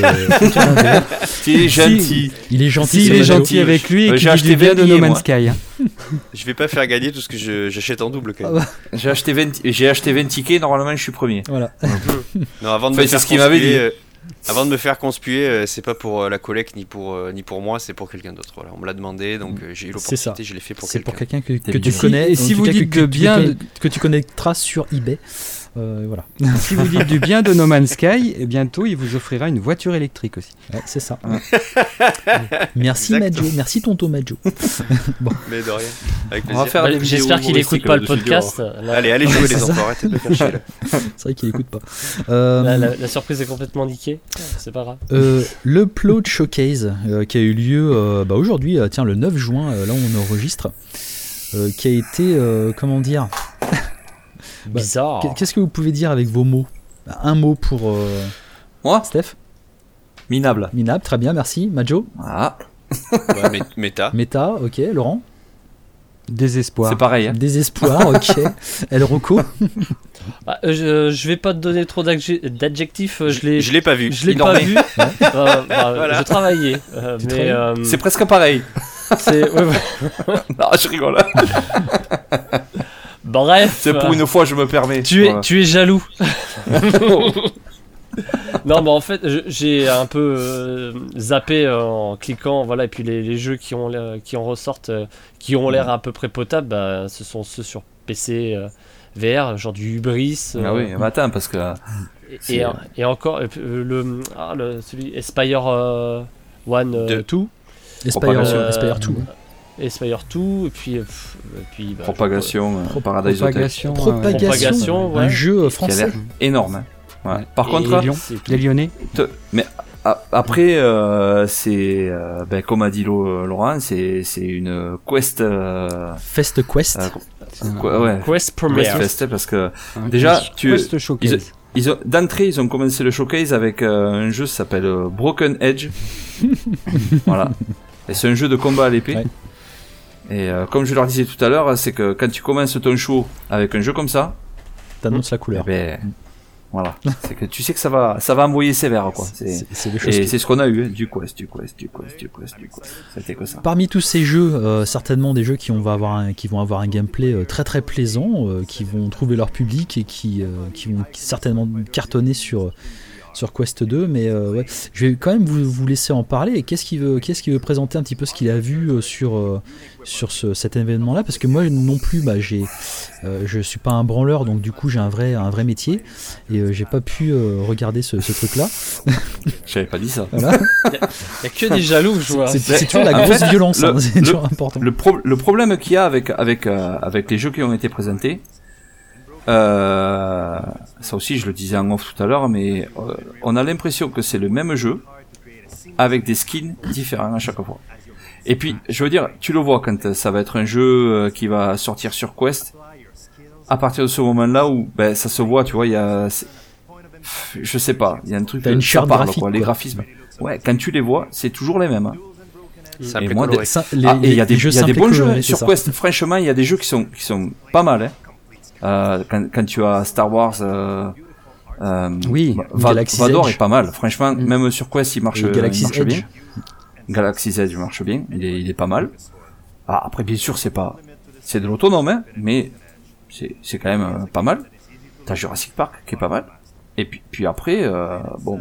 de... Il est gentil. Il est gentil, si, il est gentil avec lui et qui dit bien de No Man's Sky. Je vais pas faire gagner tout ce que je, j'achète en double quand même. Ah bah. J'ai acheté vingt, j'ai acheté vingt tickets, normalement je suis premier. Voilà. Non, avant de enfin, me faire ce qu'il m'avait dit. Euh, Avant de me faire conspuer, euh, c'est pas pour euh, la collecte ni pour euh, ni pour moi, c'est pour quelqu'un d'autre. Voilà, on me l'a demandé, donc euh, j'ai eu l'opportunité, je l'ai fait pour c'est quelqu'un. C'est pour quelqu'un que, que tu si, connais. Et si vous dites que, de bien, que, que tu connaîtras sur eBay, euh, voilà. Si vous dites du bien de No Man's Sky, et bientôt il vous offrira une voiture électrique aussi. Ouais, c'est ça. Ouais. Merci Majo, merci tonton Majo. Bon. Mais de rien. Avec plaisir. On va faire bah, j'espère qu'il écoute pas le podcast. Là. Allez, allez jouer les enfants, arrêtez de me faire chier là. C'est vrai qu'il écoute pas. Euh, la, la, la surprise est complètement niquée. C'est pas grave. Euh, le Upload Showcase euh, qui a eu lieu euh, bah, aujourd'hui, euh, tiens le neuf juin, euh, là où on enregistre, euh, qui a été, euh, comment dire, bizarre. Bah, qu'est-ce que vous pouvez dire avec vos mots? Un mot pour euh... moi, Steph. Minable. Minable, très bien, merci. Majo. Ah. Ouais, mé- méta. Méta, ok. Laurent. Désespoir. C'est pareil. Hein. Désespoir, ok. El Rocco. Bah, je, je vais pas te donner trop d'adjectifs. Je l'ai, je l'ai pas vu. Je l'ai pas vu. Ouais. euh, bah, voilà. Je travaillais. Euh, mais euh, c'est presque pareil. C'est. Ouais, ouais. Non, je rigole. Bref. C'est pour une fois, je me permets. Tu es, voilà. tu es jaloux. Non, mais en fait, j'ai un peu euh, zappé euh, en cliquant, voilà, et puis les, les jeux qui, ont, qui en ressortent, euh, qui ont l'air à peu près potables, bah, ce sont ceux sur P C euh, V R, genre du Hubris. Euh, ah oui, bah attends, parce que. Et, et, et encore, euh, le, ah, le, celui Aspire euh, One euh, deux. Aspire, euh, Aspire deux. Aspire deux, et puis. Pff, et puis bah, Propagation, je... euh, Paradise Propagation, Hotel. Propagation, Propagation ouais. Un jeu français. Énorme. Ouais. Par et contre, Lyon, les Lyonnais. te, mais a, après, euh, c'est euh, ben, comme a dit Laurent, c'est c'est une quest. Euh, Fest Quest. Euh, quoi, ouais. Quest Premiere. Quest Fest parce que un déjà, tu. Quest Showcase. Ils, ils ont, d'entrée, ils ont commencé le showcase avec euh, un jeu qui s'appelle euh, Broken Edge. Voilà. Et c'est un jeu de combat à l'épée. Ouais. Et euh, comme je leur disais tout à l'heure, c'est que quand tu commences ton show avec un jeu comme ça, t'annonces la couleur. Eh ben, voilà. C'est que tu sais que ça va, ça va envoyer sévère, quoi. C'est, c'est, c'est et qui... c'est ce qu'on a eu, hein. du quest, du quest, du quest, du quest, du quest. C'était que ça. Parmi tous ces jeux, euh, certainement des jeux qui, on va avoir un, qui vont avoir un gameplay euh, très très plaisant, euh, qui vont trouver leur public et qui, euh, qui vont certainement cartonner sur. sur Quest deux, mais euh, ouais, je vais quand même vous, vous laisser en parler. Et qu'est-ce qu'il veut, qu'est-ce qu'il veut présenter un petit peu ce qu'il a vu euh, sur euh, sur ce, cet événement-là, parce que moi non plus, bah, j'ai, euh, je suis pas un branleur, donc du coup j'ai un vrai un vrai métier et euh, j'ai pas pu euh, regarder ce, ce truc-là. J'avais pas dit ça. Voilà. Il y, y a que des jaloux, je vois. C'est, c'est toujours la grosse fait, violence, le, hein, c'est le, toujours important. Le, pro, le problème qu'il y a avec avec euh, avec les jeux qui ont été présentés. Euh, ça aussi je le disais en off tout à l'heure, mais euh, on a l'impression que c'est le même jeu avec des skins différents à chaque fois. Et puis je veux dire, tu le vois quand ça va être un jeu qui va sortir sur Quest, à partir de ce moment-là où ben ça se voit, tu vois, il y a, je sais pas, il y a un truc T'as une ça parle, graphique, quoi, les graphismes. Ouais, quand tu les vois, c'est toujours les mêmes. Hein. Et moi, des, ça, les, ah, et il y a des, jeux il y a des bons colorés, jeux sur ça. Quest. Franchement, il y a des jeux qui sont qui sont pas mal. Hein. Euh, quand, quand tu as Star Wars, euh, euh, oui, Va- Galaxy's Vador Edge. est pas mal. Franchement, Mm. même sur Quest, il marche, Et Galaxy's il marche Edge. bien. Galaxy's Edge marche bien. Il est, il est pas mal. Ah, après, bien sûr, c'est pas, c'est de l'autonome, hein, mais c'est, c'est quand même euh, pas mal. T'as Jurassic Park qui est pas mal. Et puis, puis après, euh, bon,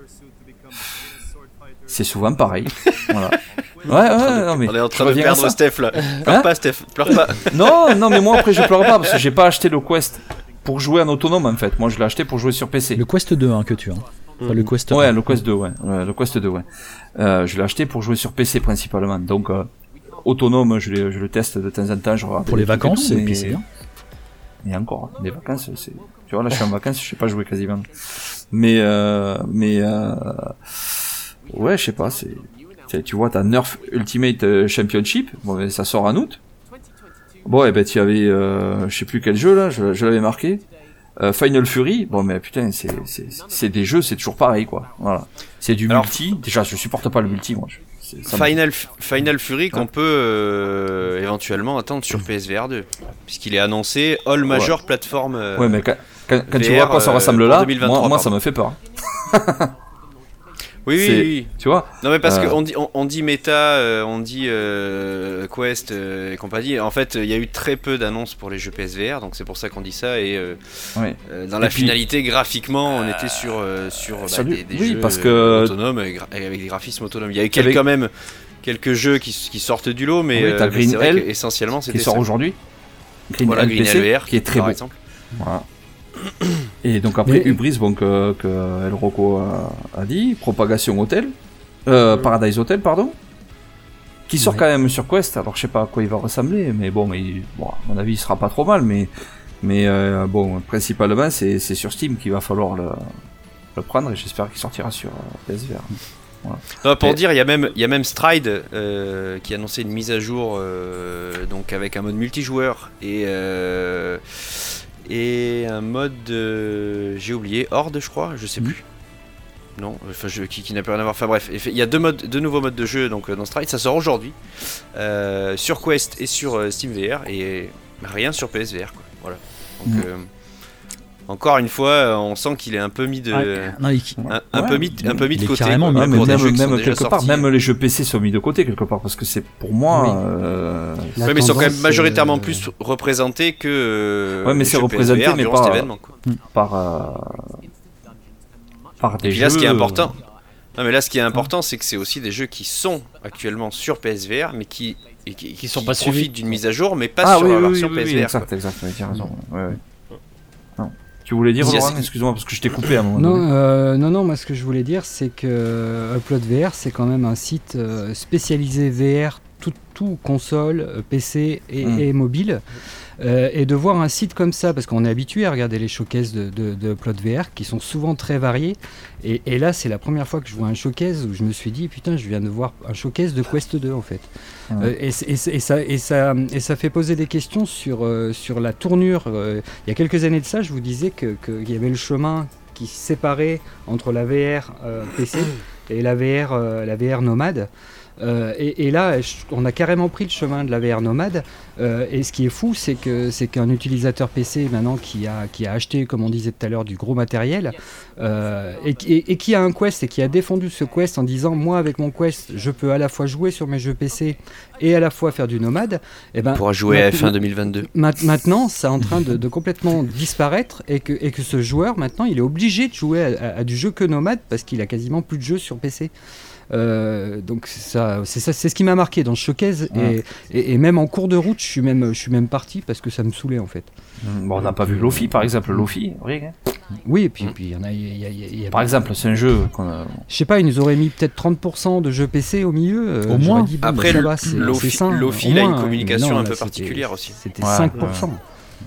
c'est souvent pareil. Voilà. Ouais, ouais, non, mais. On est en train de reviens à perdre ça. Steph là. Pleure Hein pas, Steph. Pleure pas. Non, non, mais moi après je pleure pas parce que j'ai pas acheté le Quest pour jouer en autonome en fait. Moi je l'ai acheté pour jouer sur P C. Le Quest deux hein, que tu as. Enfin, le Quest Ouais, un. le Quest deux, ouais. ouais le Quest deux, ouais. Euh, je l'ai acheté pour jouer sur P C principalement. Donc euh, autonome, je, l'ai, je le teste de temps en temps. Je pour les vacances, tout, et mais... puis c'est bien. Et encore, les vacances, c'est. Tu vois là, je suis en vacances, je sais pas jouer quasiment. Mais euh, mais euh... ouais, je sais pas, c'est. Tu vois, t'as Nerf Ultimate Championship, bon, ça sort en août. Bon, et ben, tu avais, euh, je sais plus quel jeu, là, je, je l'avais marqué. Euh, Final Fury, bon, mais putain, c'est, c'est, c'est des jeux, c'est toujours pareil, quoi. Voilà. C'est du Alors, multi. Déjà, je supporte pas le multi, moi. Je, Final, Final Fury qu'on ouais. peut euh, éventuellement attendre sur P S V R deux, puisqu'il est annoncé All Major ouais. Platform. Euh, ouais, mais quand, quand, quand tu vois à quoi ça ressemble là, moi, moi ça me fait peur. Oui, oui, oui, tu vois. Non, mais parce euh... qu'on dit, on, on dit méta, euh, on dit euh, Quest euh, et compagnie. En fait, il y a eu très peu d'annonces pour les jeux P S V R, donc c'est pour ça qu'on dit ça. Et euh, oui. euh, dans et la puis, finalité, graphiquement, on était sur euh, sur bah, des, des oui, jeux parce que... euh, autonomes avec des graphismes autonomes. Il y a eu quelques, avec... quand même quelques jeux qui, qui sortent du lot, mais, oui, euh, mais c'est vrai L, qu'essentiellement c'était qui sort ça. aujourd'hui. Green voilà, Green L V R, qui est très par beau. exemple. Voilà. Et donc après mais... Hubris, bon, que, que El Rocco a, a dit, Propagation Hotel, euh, Paradise Hotel, pardon, qui sort ouais. quand même sur Quest. Alors je sais pas à quoi il va ressembler, mais bon, il, bon à mon avis il sera pas trop mal, mais mais euh, bon, principalement c'est, c'est sur Steam qu'il va falloir le, le prendre et j'espère qu'il sortira sur P S V R. Voilà. Non, pour et... dire, il y a même il y a même Stride euh, qui a annoncé une mise à jour euh, donc avec un mode multijoueur et euh, et un mode euh, j'ai oublié Horde, je crois, je sais plus. Non, enfin je, qui, qui n'a plus rien à voir. Enfin bref, il y a deux modes, deux nouveaux modes de jeu donc dans Stride, ça sort aujourd'hui euh, sur Quest et sur euh, Steam V R et rien sur P S V R quoi. Voilà. Donc, mmh. euh, encore une fois, on sent qu'il est un peu mis de, ouais. non, il... un, un ouais. peu mis, un peu mis de côté. Carrément, quoi, même, pour des même, jeux qui même sont quelque déjà part, sortis. même les jeux P C sont mis de côté quelque part parce que c'est pour moi. Oui. Euh... Ouais, mais ils sont quand même tendance, majoritairement euh... plus représentés que. Euh, ouais, mais c'est représenté, mais durant pas cet événement, quoi. par euh... par des Et puis jeux. là, ce qui est important. Non, mais là, ce qui est important, c'est que c'est aussi des jeux qui sont actuellement sur P S V R, mais qui et qui, Qui sont qui pas profitent suivis. d'une mise à jour, mais pas ah, sur oui, la oui, version oui, P S V R. oui, quoi. exact, exact, ouais, tu as raison. Ouais, ouais. Non. Tu voulais dire, Il y a- Laurent, excuse-moi, parce que je t'ai coupé à un moment Non, donné. euh, non, non, moi ce que je voulais dire, c'est que Upload V R, c'est quand même un site euh, spécialisé V R, tout, tout console, euh, P C et, Mm. et mobile. Euh, et de voir un site comme ça, parce qu'on est habitué à regarder les showcases de, de, de Upload V R qui sont souvent très variés. Et, et là, c'est la première fois que je vois un showcase où je me suis dit, putain, je viens de voir un showcase de Quest deux en fait. Ouais. Euh, et, et, et, ça, et, ça, et ça fait poser des questions sur, euh, sur la tournure. Euh, il y a quelques années de ça, je vous disais que, que, qu'il y avait le chemin qui se séparait entre la V R euh, P C et la V R, euh, la V R nomade. Euh, et, et là, je- on a carrément pris le chemin de la V R nomade. Euh, et ce qui est fou, c'est que c'est qu'un utilisateur P C maintenant qui a qui a acheté, comme on disait tout à l'heure, du gros matériel euh, et, qui- et, et qui a un Quest et qui a défendu ce Quest en disant, moi avec mon Quest, je peux à la fois jouer sur mes jeux P C et à la fois faire du nomade. Et ben On pourra jouer à F un maintenant- deux mille vingt-deux. Ma- Maintenant, c'est en train de, de complètement disparaître et que, et que ce joueur, maintenant, il est obligé de jouer à, à- à du jeu que nomade parce qu'il a quasiment plus de jeux sur P C. Euh, donc ça, c'est ça, c'est ce qui m'a marqué dans ce showcase Ouais. et, et, et même en cours de route, je suis même, je suis même parti parce que ça me saoulait en fait. Bon, on n'a pas vu Lofi, par exemple. Lofi, oui. hein. Oui, et puis puis il y en a, il y a- il y a- il y a- Par exemple, c'est un jeu qu'on a... je sais pas, ils nous auraient mis peut-être trente pour cent de jeux P C au milieu. euh, Au j'aurais moins. dit, bon, Après, bah, ça le- va, c'est- Lofi- c'est sain, Lofi, au il a une moins, hein, communication mais non, un peu là, c'était- particulière aussi. C'était Ouais, cinq pour cent.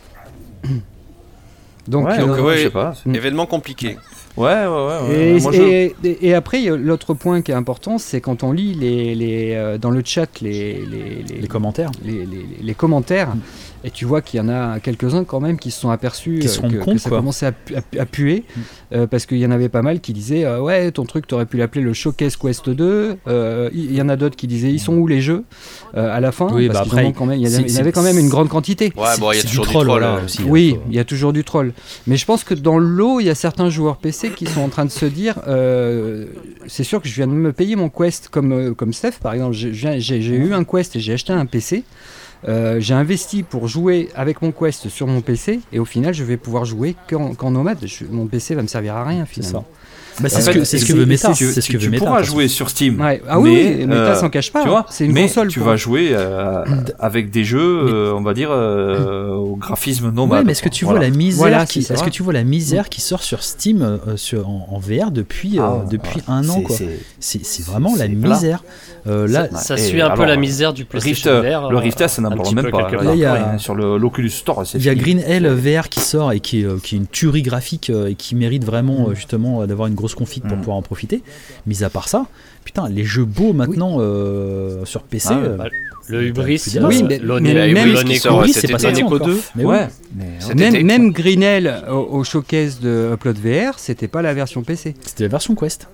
Donc, ouais, euh, donc, ouais, ouais, je sais pas. Mm. Événement compliqué. Ouais, ouais, ouais. ouais. Et, Moi, je- et- et- et après, il y a l'autre point qui est important, c'est quand on lit les, les, euh, dans le chat les, les, les, Les commentaires. les, les- les commentaires, et tu vois qu'il y en a quelques-uns quand même qui se sont aperçus Qui se euh, rendent que, compte, que ça quoi. commençait à, pu- à pu- à puer, euh, parce qu'il y en avait pas mal qui disaient euh, ouais, ton truc, t'aurais pu l'appeler le Showcase Quest deux. Euh, Il y en a d'autres qui disaient ils sont où les jeux euh, à la fin, Oui, parce bah qu'ils après, en ont quand même, il y en c'est- avait- il y en avait c'est- quand même une grande quantité. Ouais, bon, il y a C'est toujours du du troll, troll. voilà, euh, aussi. Oui, faut- il y a toujours du troll. Mais je pense que dans l'eau, il y a certains joueurs P C qui sont en train de se dire euh, c'est sûr que je viens de me payer mon Quest comme, euh, comme Steph, par exemple. J'ai, j'ai- j'ai eu un Quest et j'ai acheté un P C. Euh, j'ai investi pour jouer avec mon Quest sur mon P C et au final, je vais pouvoir jouer qu'en, qu'en nomade. Je- mon P C va me servir à rien C'est finalement. ça. Bah, c'est En ce fait, que, c'est ce que c'est- veut Meta. tu- C'est ce que tu veut Meta. pourras de toute jouer sur Steam. Ouais. Ah oui, mais, oui, Meta euh, s'en cache pas. Tu hein. vois, C'est une mais console. tu pour- vas jouer euh, avec des jeux, euh, on va dire, euh, au graphisme nomade. Ouais, mais est-ce que tu vois Voilà. la misère Voilà, qui, c'est ça. est-ce que tu vois la misère qui sort sur Steam euh, sur, en, en V R depuis euh, Ah, depuis ouais. un an C'est- quoi. c'est- C'est c'est vraiment la c'est plat. misère. Euh, là, Ça, ça et suit un peu alors, la misère du Rift, PlayStation V R. le euh, Rift S, on n'en un parle petit même peu pas. quelque Là, part. il y a- rien, sur le, l'Oculus Store, c'est il y a fini. Green Hell V R qui sort et qui est, euh, qui est une tuerie graphique euh, et qui mérite vraiment euh, justement euh, d'avoir une grosse config pour Mm. pouvoir en profiter. Mis à part ça, putain, les jeux beaux maintenant euh, sur P C. Ah ouais, euh, Bah, Le Hubris, plus des masses. Oui, mais- l'Oné- mais même- l'Oné- qui sort oui, cet c'est pas été. sorti Onéco encore. deux. Mais Ouais, oui, mais Cet Même, été. même Greenell au, au showcase de Upload V R, c'était pas la version P C. c'était la version Quest.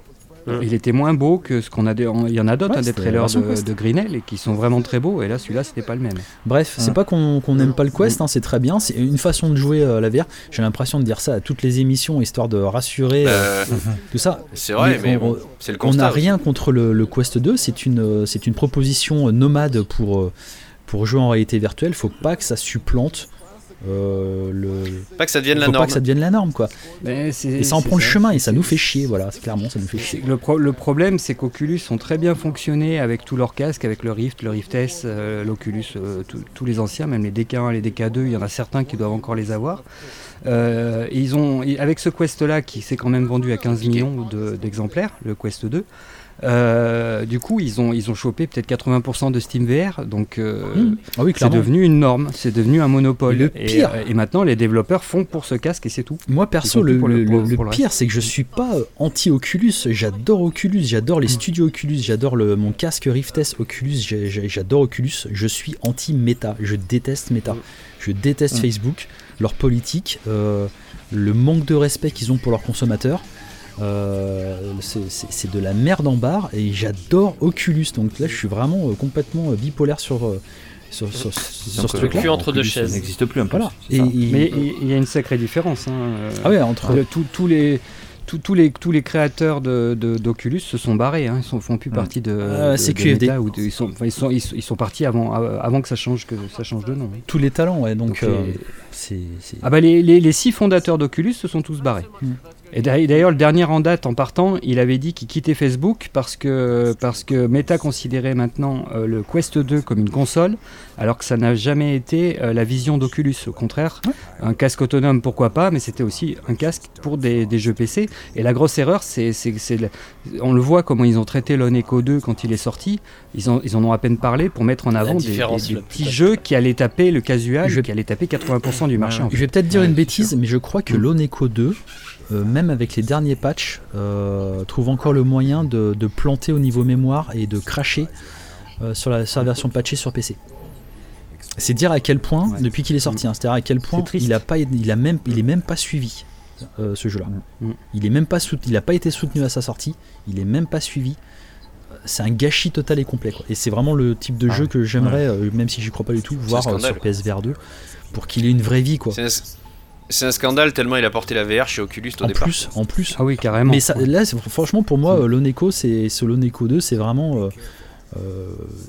Il était moins beau que ce qu'on a. des- Il y en a d'autres Ouais, hein, des c'était la trailers version de, Quest. de Greenell et qui sont vraiment très beaux. Et là, celui-là, c'était pas le même. Bref, c'est Mm. pas qu'on qu'on n'aime pas le Quest, hein, c'est très bien. C'est une façon de jouer euh, à la V R. J'ai l'impression de dire ça à toutes les émissions histoire de rassurer euh, Euh, tout ça. c'est vrai, Mais mais on- bon, c'est le On constat. n'a aussi. rien contre le, le Quest deux, c'est une, euh, c'est une proposition euh, nomade pour, euh, pour jouer en réalité virtuelle. Faut pas que ça supplante euh, le. Pas que ça devienne la Faut pas norme. que ça devienne la norme, quoi. Mais c'est- Et ça en c'est prend le ça. chemin et ça nous fait chier, voilà. C'est clairement, ça nous fait chier. C'est- Le, pro- le problème, c'est qu'Oculus ont très bien fonctionné avec tous leurs casques, avec le Rift, le Rift S, euh, l'Oculus, euh, tous- tous les anciens, même les D K un, les D K deux, il y en a certains qui doivent encore les avoir. Euh, et ils ont, et avec ce Quest-là, qui s'est quand même vendu à quinze millions de- d'exemplaires, le Quest deux, euh, du coup, ils ont, ils ont chopé peut-être quatre-vingts pour cent de Steam V R, donc euh, Mmh. Ah oui, c'est clairement. devenu une norme, c'est devenu un monopole. Le Et, pire. euh, et maintenant, les développeurs font pour ce casque et c'est tout. Moi perso, Ils font le, tout pour le- le- pour- le pour le pire, c'est que je suis pas euh, anti-Oculus. J'adore Oculus, j'adore les studios Oculus, j'adore le, mon casque Rift S Oculus, j'ai- j'ai- j'adore Oculus. Je suis anti-Meta, je déteste Meta. Je déteste Mm. Facebook, leur politique, euh, le manque de respect qu'ils ont pour leurs consommateurs. Euh, c'est- c'est c'est de la merde en barre et j'adore Oculus. Donc là, je suis vraiment euh, complètement euh, bipolaire sur, euh, sur, sur, sur Donc, ce euh, truc-là. plus entre deux Oculus, chaises. Ça n'existe plus un peu. Voilà. c'est Et, ça. et- Mais il il y a une sacrée différence. Hein. euh, ah ouais, entre le- tous- tous les tous, tous les tous les créateurs de, de- d'Oculus se sont barrés. Hein. Ils sont, font plus Ouais. partie de, Euh, de- c'est de Q F D. Meta ou de- ils sont enfin, ils sont ils, sont- ils sont partis avant avant que ça change que ça change de nom. tous les talents, ouais. Donc, Donc, euh, les- c'est, c'est- Ah bah les, les, les six fondateurs d'Oculus se sont tous barrés. Mm. Et d'a- d'ailleurs, le dernier en date, en partant, il avait dit qu'il quittait Facebook parce que, parce que Meta considérait maintenant euh, le Quest deux comme une console, alors que ça n'a jamais été euh, la vision d'Oculus. Au contraire, un casque autonome, pourquoi pas, mais c'était aussi un casque pour des, des jeux P C. Et la grosse erreur, c'est, c'est, c'est la- on le voit comment ils ont traité l'On Echo deux quand il est sorti. Ils, ont, ils en ont à peine parlé pour mettre en avant des, différence, des- des là, petits peut-être. jeux qui allaient taper le casual, Je- qui allaient taper quatre-vingts pour cent du marché. en Je vais peut-être dire Ouais, une c'est bêtise, sûr. mais je crois que Mm. l'On Echo deux, euh, même avec les derniers patchs, euh, trouve encore le moyen de, de planter au niveau mémoire et de cracher euh, sur, la, sur la version patchée sur P C. C'est dire à quel point, Ouais. depuis qu'il est sorti, hein, c'est-à-dire à quel point C'est triste. il a pas, il a même, il est même pas suivi euh, ce jeu-là. Mm. Il est même pas soutenu, il a pas été soutenu à sa sortie, il est même pas suivi. C'est un gâchis total et complet, quoi. Et c'est vraiment le type de Ah jeu ouais. que j'aimerais, euh, même si j'y crois pas du tout, voir un euh, scandale. sur P S V R deux pour qu'il ait une vraie vie, quoi. C'est un, c'est un scandale tellement il a porté la V R chez Oculus au En départ. plus, en plus. Ah oui, carrément. Mais ça, Ouais. là, c'est- franchement, pour moi, euh, l'On Echo, c'est ce l'On Echo deux, c'est vraiment. euh, euh,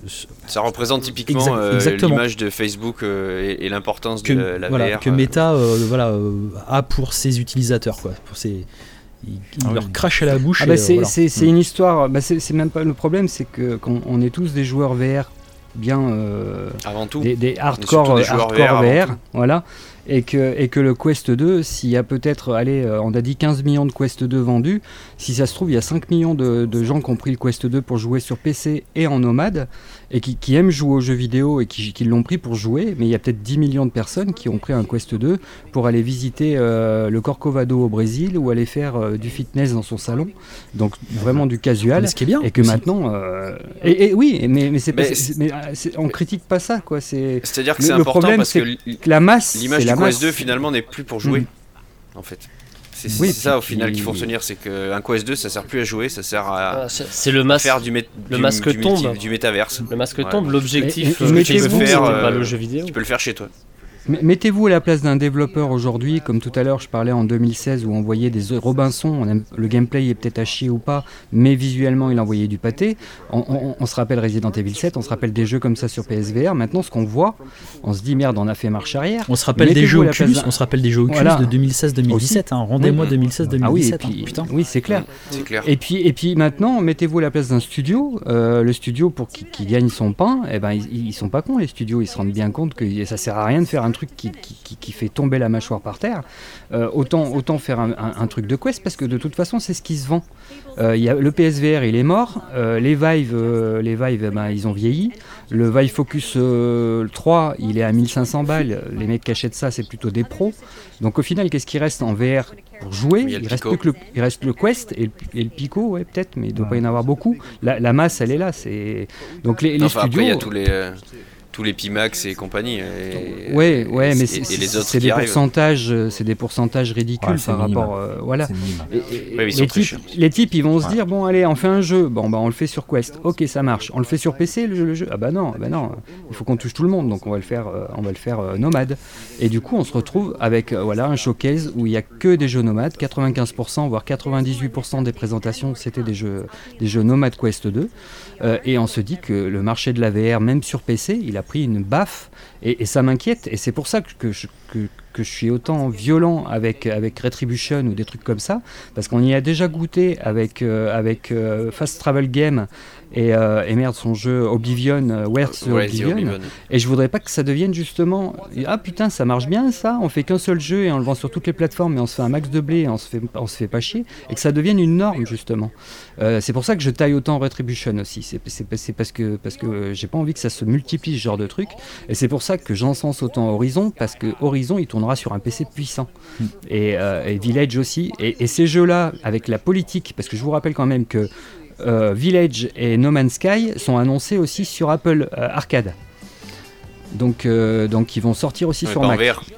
Ça représente typiquement Exact- euh, exactement. l'image de Facebook euh, et, et l'importance que, de la voilà, V R. que euh, Meta euh, voilà, euh, a pour ses utilisateurs, quoi. Pour ses, il il Ah leur oui. crache à la bouche. Ah et, bah euh, c'est, voilà. c'est, c'est une histoire. Bah c'est, c'est même pas le problème, c'est que qu'on on est tous des joueurs V R bien euh, avant tout. des, des surtout hardcore, des joueurs hardcore V R avant V R, tout. voilà. Et que, et que le Quest deux, s'il y a peut-être, allez, euh, on a dit quinze millions de Quest deux vendus, si ça se trouve, il y a cinq millions de, de gens qui ont pris le Quest deux pour jouer sur P C et en nomade, et qui, qui aiment jouer aux jeux vidéo et qui, qui l'ont pris pour jouer, mais il y a peut-être dix millions de personnes qui ont pris un Quest deux pour aller visiter euh, le Corcovado au Brésil ou aller faire euh, du fitness dans son salon, donc vraiment du casual. Mais ce qui est bien. Et que aussi. maintenant, euh, et, et oui, mais, mais, c'est pas, Mais c'est- mais, euh, c'est- on critique pas ça, quoi. C'est C'est-à-dire que le- c'est le important problème, parce c'est que l- que la masse, l'image c'est du la Quest masse. deux finalement n'est plus pour jouer Mhm. en fait. C'est Oui, c'est ça au puis- final qu'il faut retenir, c'est qu'un Quest deux ça sert plus à jouer, ça sert à Ah, c'est c'est le masque. faire du, mé- le du- masque du, multi- tombe. du métaverse. Le masque Ouais. tombe, l'objectif Et- et- euh, et que tu peux mettez-vous, faire, euh, pas le jeu vidéo. Tu peux le faire chez toi. Mais mettez-vous à la place d'un développeur aujourd'hui, comme tout à l'heure je parlais en deux mille seize où on voyait des Robinson, on aime- le gameplay est peut-être à chier ou pas, mais visuellement il envoyait du pâté. On, on- on se rappelle Resident Evil sept, on se rappelle des jeux comme ça sur P S V R. Maintenant ce qu'on voit, on se dit merde, on a fait marche arrière. On se rappelle des Mettez-vous jeux à la place Oculus, d'un- on se rappelle des jeux Oculus Voilà. de deux mille seize deux mille dix-sept. Hein. Rendez-moi Oui. deux mille seize deux mille Ah oui, et dix-sept. puis, hein. Putain. oui c'est clair. C'est clair. Et puis, et puis maintenant, mettez-vous à la place d'un studio. Euh, le studio, pour qu'il qu'il gagne son pain, eh ben, ils, ils sont pas cons, les studios. Ils se rendent bien compte que ça sert à rien de faire un truc qui, qui, qui- qui fait tomber la mâchoire par terre. Euh, autant, autant faire un, un- un truc de Quest, parce que de toute façon, c'est ce qui se vend. Euh, il y a, le P S V R, il est mort. Euh, les Vive, euh, les Vive eh ben, ils ont vieilli. Le Vive Focus euh, trois, il est à mille cinq cents balles. Les mecs qui achètent ça, c'est plutôt des pros. Donc au final, qu'est-ce qui reste en V R pour jouer? Il y a le Il reste, Pico. plus que le, il reste le Quest et le, et le Pico, ouais, peut-être, mais il ne doit pas y en avoir beaucoup. La, la masse, elle est là. C'est... Donc les, les Enfin, studios. après il y a tous les euh, tous les Pimax et compagnie. Et, Ouais, ouais, et- mais et- c'est, et les autres c'est qui des arrivent. pourcentages, euh, c'est des pourcentages ridicules Ouais, c'est par minime. rapport, euh, voilà. C'est minime. Et- et- Ouais, mais ils sont les, très types, chers. les types, ils vont se Ouais. dire bon, allez, on fait un jeu. Bon, bah, on le fait sur Quest. Ok, ça marche. On le fait sur P C, le jeu. Le jeu. Ah bah non, bah non. Il faut qu'on touche tout le monde, donc on va le faire, euh, on va le faire euh, nomade. Et du coup, on se retrouve avec euh, voilà un showcase où il y a que des jeux nomades. quatre-vingt-quinze pour cent, voire quatre-vingt-dix-huit pour cent des présentations, c'était des jeux, des jeux nomades Quest deux. Euh, et on se dit que le marché de la V R, même sur P C, il a pris une baffe. Et, et ça m'inquiète, et c'est pour ça que, que, je, que, que je suis autant violent avec, avec Retribution ou des trucs comme ça, parce qu'on y a déjà goûté avec, euh, avec euh, Fast Travel Game et, euh, et merde, son jeu Oblivion, euh, Where's the Ouais, The Oblivion, Oblivion. et je voudrais pas que ça devienne justement ah putain ça marche bien ça, on fait qu'un seul jeu et on le vend sur toutes les plateformes mais on se fait un max de blé et on se fait, on se fait pas chier, et que ça devienne une norme justement. Euh, c'est pour ça que je taille autant Retribution aussi, c'est, c'est, c'est parce que, parce que j'ai pas envie que ça se multiplie ce genre de truc, et c'est pour ça que j'encense autant Horizon, parce que Horizon il tournera sur un P C puissant, Mm. et, euh, et Village aussi, et, et ces jeux là avec la politique, parce que je vous rappelle quand même que euh, Village et No Man's Sky sont annoncés aussi sur Apple euh, Arcade. Donc, euh, donc ils vont sortir aussi Ouais, sur pas en Mac. V R.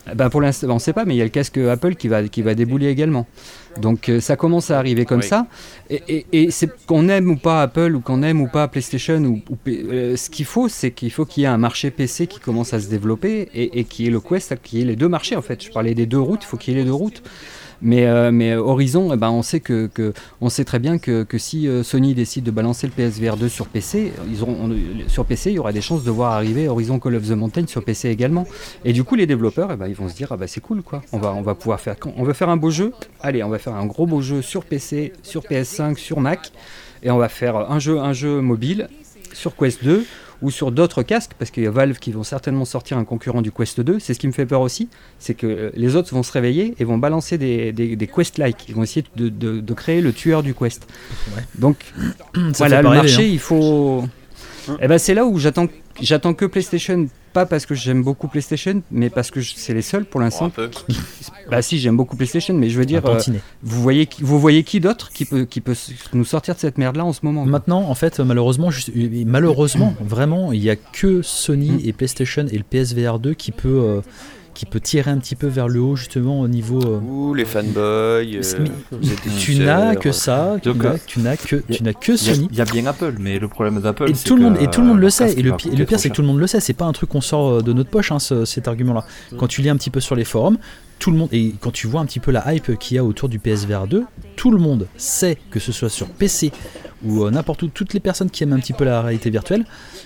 Ben pour l'instant, on ne sait pas, mais il y a le casque Apple qui va, qui va débouler également. Donc euh, ça commence à arriver comme oui. ça. Et, et, et c'est qu'on aime ou pas Apple, ou qu'on aime ou pas PlayStation, ou, ou euh, ce qu'il faut, c'est qu'il faut qu'il y ait un marché P C qui commence à se développer et, et qu'il y ait le Quest, qu'il y ait les deux marchés en fait. Je parlais des deux routes, il faut qu'il y ait les deux routes. Mais, euh, mais Horizon, eh ben, on sait que, que on sait très bien que, que si euh, Sony décide de balancer le P S V R deux sur P C, ils auront, on, sur P C, il y aura des chances de voir arriver Horizon Call of the Mountain sur P C également. Et du coup, les développeurs, eh ben, ils vont se dire, ah bah, c'est cool, quoi. On va, on va pouvoir faire, on veut faire un beau jeu. Allez, on va faire un gros beau jeu sur P C, sur P S cinq, sur Mac, et on va faire un jeu, un jeu mobile sur Quest deux. Ou sur d'autres casques, parce qu'il y a Valve qui vont certainement sortir un concurrent du Quest deux. C'est ce qui me fait peur aussi, c'est que les autres vont se réveiller et vont balancer des, des, des Quest-like. Ils vont essayer de, de, de créer le tueur du Quest. Ouais. Donc, voilà, le marché, rêver, hein. il faut... Eh ben, c'est là où j'attends, j'attends que PlayStation, pas parce que j'aime beaucoup PlayStation, mais parce que je, c'est les seuls pour l'instant. Oh, bah si, j'aime beaucoup PlayStation, mais je veux dire, euh, vous voyez, vous voyez qui d'autre qui peut, qui peut nous sortir de cette merde-là en ce moment? Maintenant, en fait, malheureusement, juste, malheureusement, vraiment, il y a que Sony mm. et PlayStation et le P S V R deux qui peut. Euh, qui peut tirer un petit peu vers le haut justement au niveau euh... Ouh, les fanboys euh, tu n'as que ça tu n'as, tu n'as que tu n'as que Sony. Il y a bien Apple, mais le problème d'Apple et c'est tout que le monde et tout le monde le sait et le, pi- et le pire c'est que tout le monde le sait, c'est pas un truc qu'on sort de notre poche hein, ce, cet argument là. Quand tu lis un petit peu sur les forums, tout le monde, et quand tu vois un petit peu la hype qu'il y a autour du P S V R deux, tout le monde sait, que ce soit sur P C ou euh, n'importe où, toutes les personnes qui aiment un petit peu la réalité virtuelle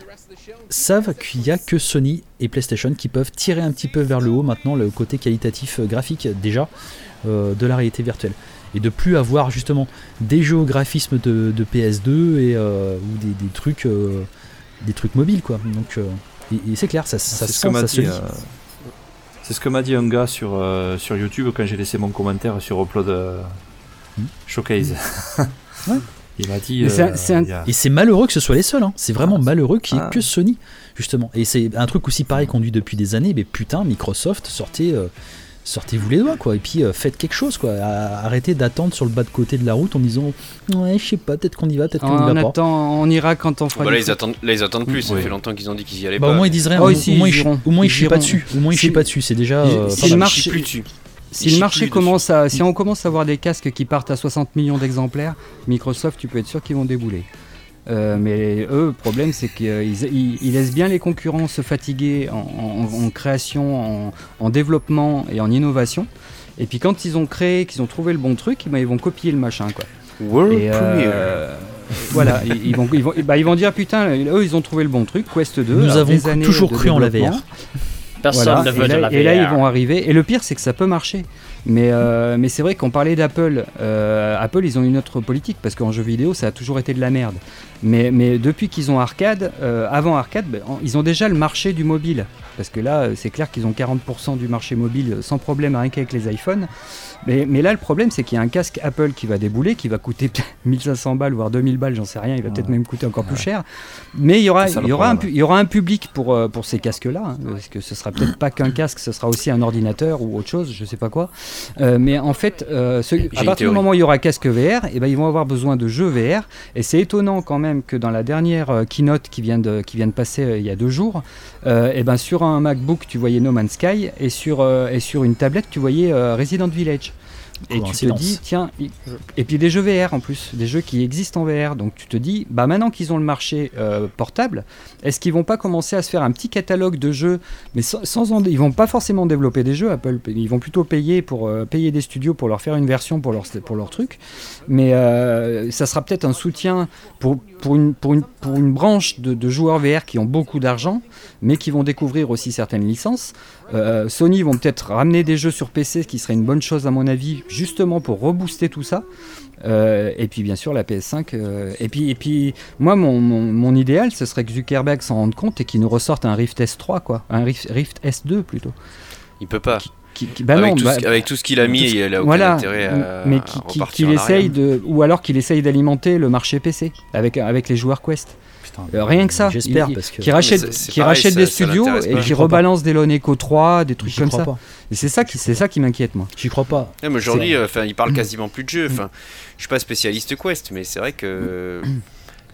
savent qu'il n'y a que Sony et PlayStation qui peuvent tirer un petit peu vers le haut maintenant le côté qualitatif euh, graphique déjà euh, de la réalité virtuelle et de plus avoir justement des jeux au graphisme de, de P S deux et, euh, ou des, des trucs euh, des trucs mobiles quoi. Donc euh, et, et c'est clair ça, ça, c'est se ce sent, ça ça dit, se dit. Euh, c'est ce que m'a dit un gars sur, euh, sur YouTube quand j'ai laissé mon commentaire sur Upload euh, mmh. Showcase. Ouais. Il m'a dit. Euh, c'est un, c'est un... a... Et c'est malheureux que ce soit les seuls. Hein. C'est vraiment ah, malheureux qu'il n'y ait ah. que Sony, justement. Et c'est un truc aussi pareil qu'on dit depuis des années. Mais putain, Microsoft, sortez, euh, sortez-vous les doigts, quoi. Et puis euh, faites quelque chose, quoi. Arrêtez d'attendre sur le bas de côté de la route en disant ouais, je sais pas, peut-être qu'on y va, peut-être qu'on on y va attend, pas. On ira quand on fera. Bah là, ils attendent, là, ils attendent plus. Ça oui. fait longtemps qu'ils ont dit qu'ils y allaient bah, pas. Au moins, ils disent rien. Oh, au, si, au moins, ils iront. Au moins, ils chient iront. pas dessus. Au moins, ils chient pas dessus. C'est déjà. Euh, si le marché plus dessus. Si le marché commence à, si on commence à avoir des casques qui partent à soixante millions d'exemplaires, Microsoft, tu peux être sûr qu'ils vont débouler. Euh, mais eux, le problème, c'est qu'ils ils, ils laissent bien les concurrents se fatiguer en, en, en création, en, en développement et en innovation. Et puis quand ils ont créé, qu'ils ont trouvé le bon truc, ben, ils vont copier le machin, quoi. World et euh, voilà, ils, ils, vont, ils, vont, bah, ils vont dire putain, eux, ils ont trouvé le bon truc, Quest deux. Nous avons toujours cru en la V R. Personne voilà. ne veut et, là, de la V R. Et là, ils vont arriver. Et le pire, c'est que ça peut marcher. Mais, euh, mais c'est vrai qu'on parlait d'Apple. Euh, Apple, ils ont une autre politique parce qu'en jeu vidéo, ça a toujours été de la merde. Mais, mais depuis qu'ils ont Arcade, euh, avant Arcade, ben, ils ont déjà le marché du mobile. Parce que là, c'est clair qu'ils ont quarante pour cent du marché mobile sans problème, rien qu'avec les iPhones. Mais, mais là, le problème, c'est qu'il y a un casque Apple qui va débouler, qui va coûter mille cinq cents balles, voire deux mille balles, j'en sais rien. Il va ouais. peut-être même coûter encore ouais. plus cher. Mais il y aura, il y aura, un, il y aura un public pour, euh, pour ces casques-là. Hein, parce que ce sera peut-être pas qu'un casque, ce sera aussi un ordinateur ou autre chose, je sais pas quoi. Euh, mais en fait, euh, ce, à partir du moment où il y aura casque V R, eh ben, ils vont avoir besoin de jeux V R. Et c'est étonnant quand même que dans la dernière euh, keynote qui vient de, qui vient de passer euh, il y a deux jours, euh, eh ben, sur un MacBook, tu voyais No Man's Sky et sur, euh, et sur une tablette, tu voyais euh, Resident Village. Et tu te dis, tiens, et puis des jeux V R en plus, des jeux qui existent en V R. Donc tu te dis, bah maintenant qu'ils ont le marché euh, portable, est-ce qu'ils vont pas commencer à se faire un petit catalogue de jeux, mais sans, sans en, ils vont pas forcément développer des jeux, Apple, ils vont plutôt payer pour euh, payer des studios pour leur faire une version pour leur pour leur truc, mais euh, ça sera peut-être un soutien pour pour une pour une pour une branche de, de joueurs V R qui ont beaucoup d'argent, mais qui vont découvrir aussi certaines licences. Euh, Sony vont peut-être ramener des jeux sur P C, ce qui serait une bonne chose à mon avis, justement pour rebooster tout ça. Euh, et puis bien sûr la P S cinq. Euh, et puis et puis moi mon, mon, mon idéal, ce serait que Zuckerberg s'en rende compte et qu'il nous ressorte un Rift S trois, quoi, un Rift, Rift S deux plutôt. Il peut pas. Qui, qui, bah avec, non, tout bah, ce, avec tout ce qu'il a mis, il a aucun voilà, intérêt à mais qui, qui, qu'il essaye de, ou alors qu'il essaye d'alimenter le marché P C avec avec les joueurs Quest. Putain, euh, rien que ça. J'espère il, parce que qui rachète, qui pareil, rachète ça, des studios et qui rebalance pas. Des Lone Echo trois, des trucs J'y comme ça. Pas. Et c'est ça qui, c'est ça qui m'inquiète, moi. J'y crois pas. Ouais, mais aujourd'hui, enfin, euh, il parle quasiment plus de jeux. Enfin, je suis pas spécialiste Quest, mais c'est vrai que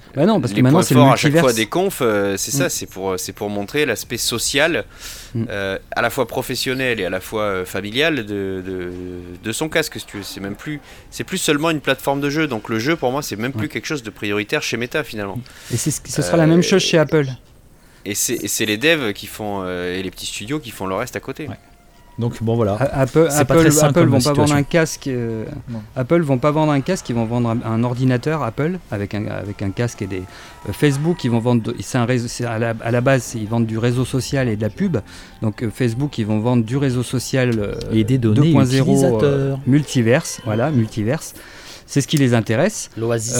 Bah non, parce que les maintenant points c'est le forts à chaque multiverse. fois des confs, euh, c'est Mm. ça, c'est pour, c'est pour montrer l'aspect social, Mm. euh, à la fois professionnel et à la fois euh, familial de, de, de son casque, si tu veux. C'est même plus, c'est plus seulement une plateforme de jeu. Donc le jeu, pour moi, c'est même plus Ouais. quelque chose de prioritaire chez Meta finalement. Et c'est, ce ce sera Euh, la même chose chez Apple. Et c'est, et c'est les devs qui font euh, et les petits studios qui font le reste à côté. Ouais. Donc bon voilà. A- Apple, C'est pas Apple, très sain Apple comme vont pas vendre situation. un casque. euh, Non. Apple vont pas vendre un casque, ils vont vendre un, un ordinateur Apple avec un avec un casque et des euh, Facebook. Ils vont vendre. de- C'est un réseau. C'est à la, à la base, ils vendent du réseau social et de la pub. Donc euh, Facebook, ils vont vendre du réseau social euh, Et des données deux point zéro, utilisateurs. euh, multiverse. Voilà, multiverse. C'est ce qui les intéresse. L'Oasis.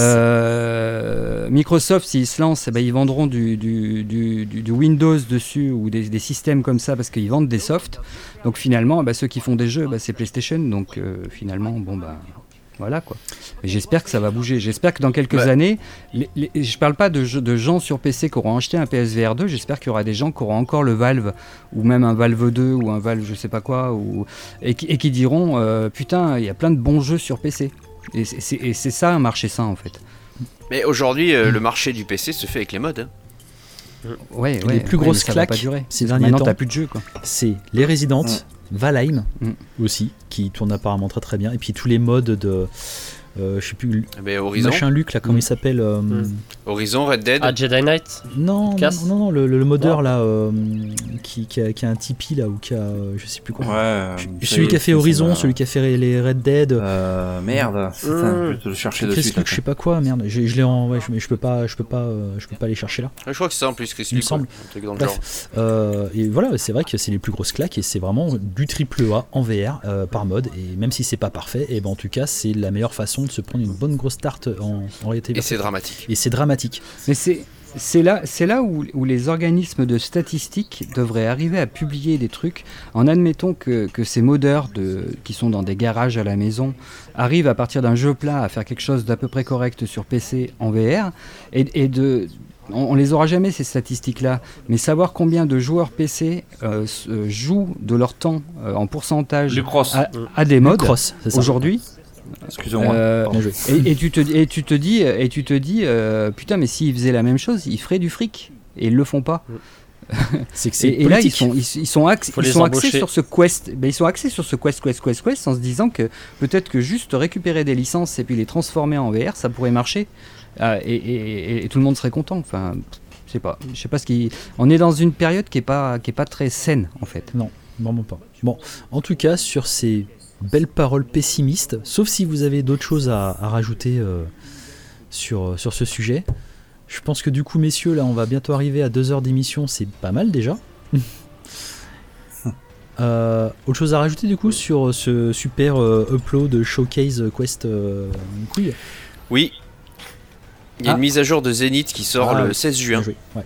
Euh, Microsoft, s'ils se lancent, eh ben, ils vendront du, du, du, du- du Windows dessus ou des, des systèmes comme ça parce qu'ils vendent des softs. Donc finalement, bah, ceux qui font des jeux, bah, c'est PlayStation. Donc euh, finalement, bon bah voilà quoi. Et j'espère que ça va bouger. J'espère que dans quelques Ouais. années, les, les- je parle pas de, jeux- de gens sur P C qui auront acheté un P S V R deux. J'espère qu'il y aura des gens qui auront encore le Valve ou même un Valve deux ou un Valve je sais pas quoi ou, et, qui, et qui diront euh, putain, il y a plein de bons jeux sur P C. Et c'est, c'est- et c'est ça un marché sain en fait. Mais aujourd'hui, euh, le marché du P C se fait avec les mods. hein. Ouais, Les ouais, plus ouais, grosses mais ça va pas claques durer. ces Parce que derniers maintenant temps. t'as plus de jeux quoi. C'est les Resident, Ouais. Valheim Mm. aussi, qui tourne apparemment très très bien. Et puis tous les modes de. Euh, je sais plus. Mais Horizon, Machin Luc, là, comment il s'appelle euh, Mm. Horizon, Red Dead. Ah, Jedi Knight. Non, non, Casse. non, non, le, le modeur là, euh, qui, qui, a, qui a un Tipeee là, ou qui a. euh, Je sais plus quoi. Ouais. euh, Celui ça qui y a est, fait ça Horizon, va. celui qui a fait les Red Dead. Euh, merde, c'est ça, je vais te le chercher de Chris suite. Luke, je sais pas quoi, merde. Je, je l'ai en. Ouais, je, mais je peux pas, je peux pas, euh, je peux pas aller chercher là. Je crois que c'est ça en plus, Chris Il me Luke, quoi. semble. Un truc dans le Bref. genre. Euh, et voilà, c'est vrai que c'est les plus grosses claques et c'est vraiment du triple A en V R euh, par mode. Et même si c'est pas parfait, et ben en tout cas, c'est la meilleure façon de se prendre une bonne grosse start en, en réalité Et virtuelle. c'est dramatique. Et c'est dramatique. Mais c'est c'est là, c'est là où, où les organismes de statistiques devraient arriver à publier des trucs en admettant que, que ces modeurs de, qui sont dans des garages à la maison arrivent à partir d'un jeu plat à faire quelque chose d'à peu près correct sur P C en V R et, et de on, on les aura jamais ces statistiques là, mais savoir combien de joueurs P C euh, s- euh, jouent de leur temps euh, en pourcentage Le cross, à, à des modes Cross, c'est ça. aujourd'hui. excusez-moi. Euh, Pardon. Bien joué. Et, et tu te, et tu te dis, et tu te dis euh, putain, mais s'ils faisaient la même chose, ils feraient du fric. Et ils le font pas. C'est que c'est Et, et là, ils politique. sont, ils, ils sont, ax- Faut ils les sont axés embaucher. sur ce quest. Ben, ils sont axés sur ce quest, quest, quest, quest, en se disant que peut-être que juste récupérer des licences et puis les transformer en V R, ça pourrait marcher. Ah, et, et- et- et tout le monde serait content. Enfin, je sais pas. Je sais pas ce qui. On est dans une période qui est pas, qui est pas très saine en fait. Non, vraiment pas. Bon, en tout cas, sur ces belles paroles pessimistes, sauf si vous avez d'autres choses à, à rajouter euh, sur, sur ce sujet, je pense que du coup, messieurs, là, on va bientôt arriver à deux heures d'émission, c'est pas mal déjà. Euh, autre chose à rajouter du coup sur ce super euh, upload showcase Quest euh, couille. Oui. Il y a Ah. une mise à jour de Zenith qui sort Ah, le oui. seize juin. Bien joué. Ouais.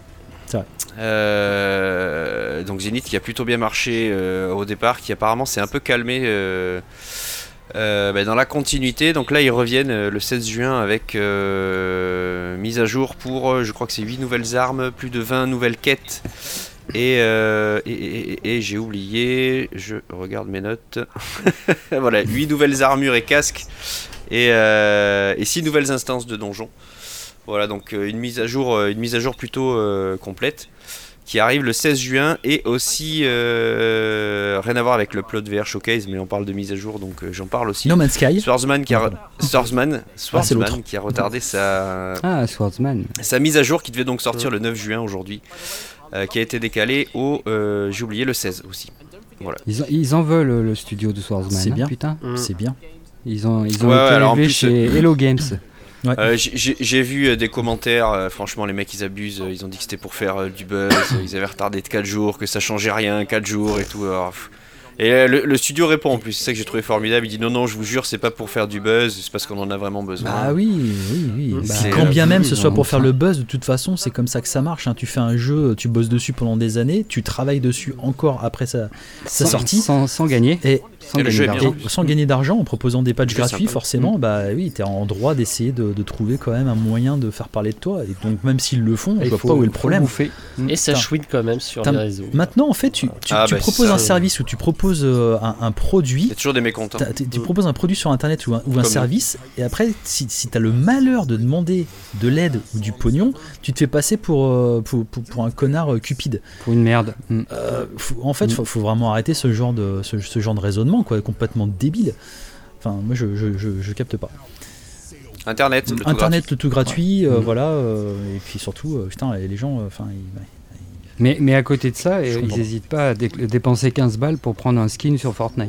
Euh, donc Zenith qui a plutôt bien marché euh, au départ, qui apparemment s'est un peu calmé euh, euh, bah, dans la continuité. Donc là ils reviennent euh, le seize juin avec euh, mise à jour pour, euh, je crois que c'est huit nouvelles armes, plus de vingt nouvelles quêtes. Et, euh, et, et- et- et j'ai oublié, je regarde mes notes. Voilà, huit nouvelles armures et casques et, euh, et six nouvelles instances de donjons. Voilà, donc euh, une mise à jour, euh, une mise à jour plutôt euh, complète qui arrive le seize juin et aussi euh, rien à voir avec le plot V R Showcase, mais on parle de mise à jour, donc euh, j'en parle aussi. No Man's Sky. Swordsman qui a, Pardon. Swordsman, c'est Swordsman l'autre. qui a retardé sa, Ah, Swordsman. sa mise à jour qui devait donc sortir le neuf juin aujourd'hui, euh, qui a été décalée au, euh, j'ai oublié, le seize aussi. Voilà. Ils, en- ils en veulent le studio de Swordsman. C'est hein, bien. Putain. Mm. C'est bien. Ils ont, ils ont Ouais, été ouais, alors en élevés plus, chez Hello Games. Ouais. Euh, j'ai- j'ai j'ai vu euh, des commentaires, euh, franchement les mecs ils abusent, euh, ils ont dit que c'était pour faire euh, du buzz, euh, ils avaient retardé de quatre jours, que ça changeait rien, quatre jours et tout. alors, pff. Et euh, le, le studio répond en plus, c'est ça que j'ai trouvé formidable, il dit non non je vous jure c'est pas pour faire du buzz, c'est parce qu'on en a vraiment besoin. Ah oui, oui, oui. Bah, Puis c'est, quand euh, bien même oui, ce soit non, pour faire ça. le buzz, de toute façon, c'est comme ça que ça marche. hein. Tu fais un jeu, tu bosses dessus pendant des années, tu travailles dessus encore après sa, sa Sans- sortie, Sans, sans gagner. et, Sans Et le gagner jeu est bien. d'argent. et sans gagner d'argent en proposant des patchs Le jeu, c'est gratuits, sympa. forcément, bah oui, t'es en droit d'essayer de, de trouver quand même un moyen de faire parler de toi. Et donc même s'ils le font, je Il vois faut- pas où est le faut problème. bouffer. Et ça Putain. chouine quand même sur Putain. les réseaux. Maintenant, en fait, tu, tu, Ah, tu bah, c'est proposes ça. un service où tu proposes proposes euh, un, un produit. Il y a toujours des mécontents. Tu mmh. proposes un produit sur internet ou un, ou un service, nous. Et après, si, si tu as le malheur de demander de l'aide ou du pognon, tu te fais passer pour, euh, pour, pour, pour un connard euh, cupide. Pour une merde. Mmh. Euh, faut, en fait, il mmh. faut, faut vraiment arrêter ce genre de, ce, ce genre de raisonnement, quoi, complètement débile. Enfin, moi, je, je, je, je capte pas. Internet, le tout Internet, gratuit. le tout gratuit, euh, mmh. voilà. Euh, et puis surtout, euh, putain, les gens, enfin, euh, ils. Mais, mais à côté de ça, ils n'hésitent pas à dé- dépenser quinze balles pour prendre un skin sur Fortnite.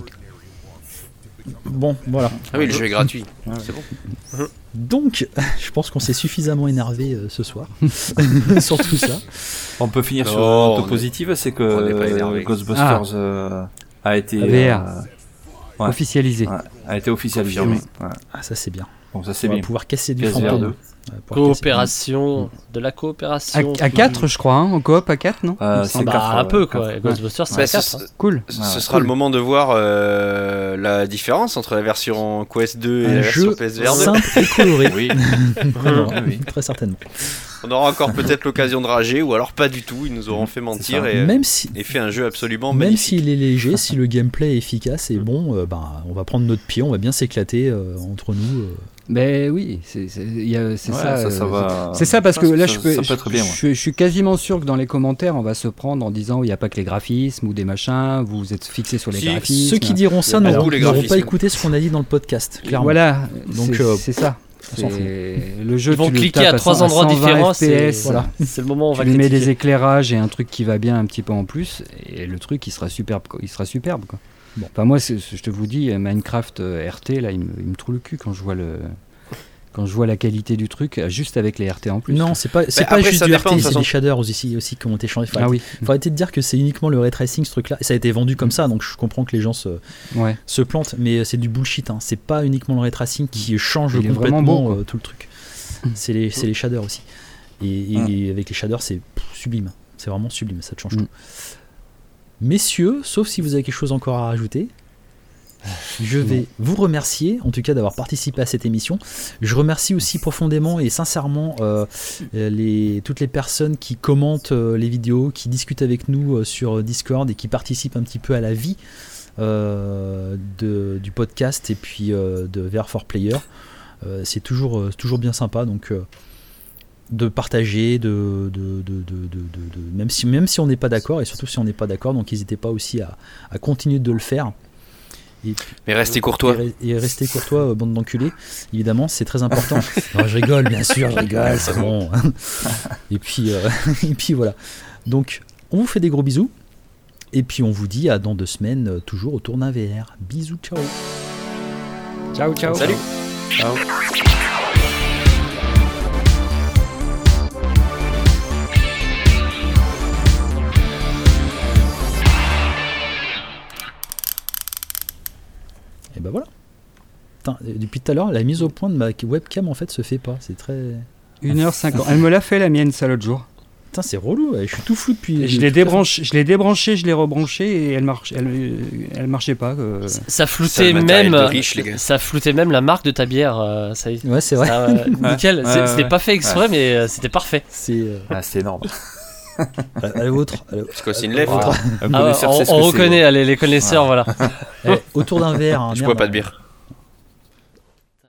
Bon, voilà. Ah oui, le jeu est gratuit. Ouais, c'est bon. Donc, je pense qu'on s'est suffisamment énervé euh, ce soir sur tout ça. On peut finir non, sur une note est... positive, c'est que Ghostbusters ah. euh, a été V R. Euh, ouais. officialisé. Ouais, a été officialisé. Ouais. Ouais. Ah, ça c'est bien. Bon, ça c'est on bien. va pouvoir casser du P S V R fantôme. Ouais, coopération, casser... de la coopération. À, à quatre, je crois, hein, en coop à quatre, non euh, c'est bah, quatre, un ouais. peu quoi. Ouais. Ghostbusters, c'est bah, à quatre. Ce, hein. Cool. Ce, ouais, ce ouais, sera cool. le moment de voir euh, la différence entre la version Quest deux et un la jeu version P S V R deux. Simple et coloré. Oui. Vraiment, oui. Très certainement. On aura encore peut-être l'occasion de rager, ou alors pas du tout. Ils nous auront fait mentir et, même si, et fait un jeu absolument même magnifique. Même s'il est léger, si le gameplay est efficace et bon, euh, bah, on va prendre notre pied, on va bien s'éclater euh, entre nous. Euh. Ben oui, c'est, c'est, y a, c'est ouais, ça. ça, ça euh, va... C'est ça parce que ça, là, ça, je, peux, ça peut être bien, je, je, je suis quasiment sûr que dans les commentaires, on va se prendre en disant il n'y a pas que les graphismes ou des machins, vous êtes fixés sur les si, graphismes. Ceux qui diront ça n'auront, n'auront pas écouté écouté ce qu'on a dit dans le podcast, clairement. Voilà, donc c'est, euh, c'est ça. C'est... Le jeu, ils vont tu cliquer à trois endroits différents. C'est, voilà. c'est le moment où on tu va lui mets critiquer. des éclairages et un truc qui va bien un petit peu en plus, et le truc il sera superbe, il sera superbe quoi. Bon. Enfin moi, c'est, je te vous dis, Minecraft euh, R T là, il me, il me trouve le cul quand je vois le. Quand je vois la qualité du truc, juste avec les R T en plus. Non, c'est pas, c'est bah pas après, juste ça du dépend, R T, de c'est façon... des shaders aussi, aussi qui ont été changés. Faut, ah arrêter, oui. faut arrêter de dire que c'est uniquement le ray tracing, ce truc-là. Et ça a été vendu comme ça, donc je comprends que les gens se, ouais. se plantent, mais c'est du bullshit. Hein. C'est pas uniquement le ray tracing qui change il complètement bon, euh, tout le truc. C'est les, c'est les shaders aussi. Et, et mm. avec les shaders, c'est pff, sublime. C'est vraiment sublime, ça te change mm. tout. Messieurs, sauf si vous avez quelque chose encore à rajouter, je vais vous remercier en tout cas d'avoir participé à cette émission. Je remercie aussi profondément et sincèrement euh, les, toutes les personnes qui commentent euh, les vidéos, qui discutent avec nous euh, sur Discord et qui participent un petit peu à la vie euh, de, du podcast et puis euh, de V R for Player. Euh, c'est toujours, euh, toujours bien sympa donc euh, de partager, de, de, de, de, de, de, de même, si, même si on n'est pas d'accord et surtout si on n'est pas d'accord, donc n'hésitez pas aussi à, à continuer de le faire. Et puis, mais restez courtois. Et, et restez courtois, euh, bande d'enculés. Évidemment, c'est très important. Non, je rigole, bien sûr, je rigole, c'est bon. Et puis, euh, et puis voilà. Donc, on vous fait des gros bisous. Et puis, on vous dit à dans deux semaines, euh, toujours autour d'un V R. Bisous, ciao. Ciao, ciao. Salut. Ciao. Et ben voilà. Putain, depuis tout à l'heure, la mise au point de ma webcam en fait se fait pas. C'est très. une heure cinquante. Elle me l'a fait la mienne ça l'autre jour. Putain, c'est relou. Je suis tout flou depuis. Je l'ai débranché, je l'ai débranché, je l'ai rebranché et elle marche, elle, elle marchait pas. Euh... Ça, ça floutait ça, même. Riche, ça floutait même la marque de ta bière. Euh, ça y est. Ouais, c'est vrai. Ça, euh, nickel. Ouais, c'est, ouais, c'était ouais. pas fait exprès, ouais. mais euh, c'était parfait. C'est. Euh... Ah, c'est énorme. À l'autre. C'est quoi, c'est une lèvre ah, ah, on, on reconnaît les, les connaisseurs, ouais. voilà. Eh, autour d'un verre. Hein, je bois pas de bière.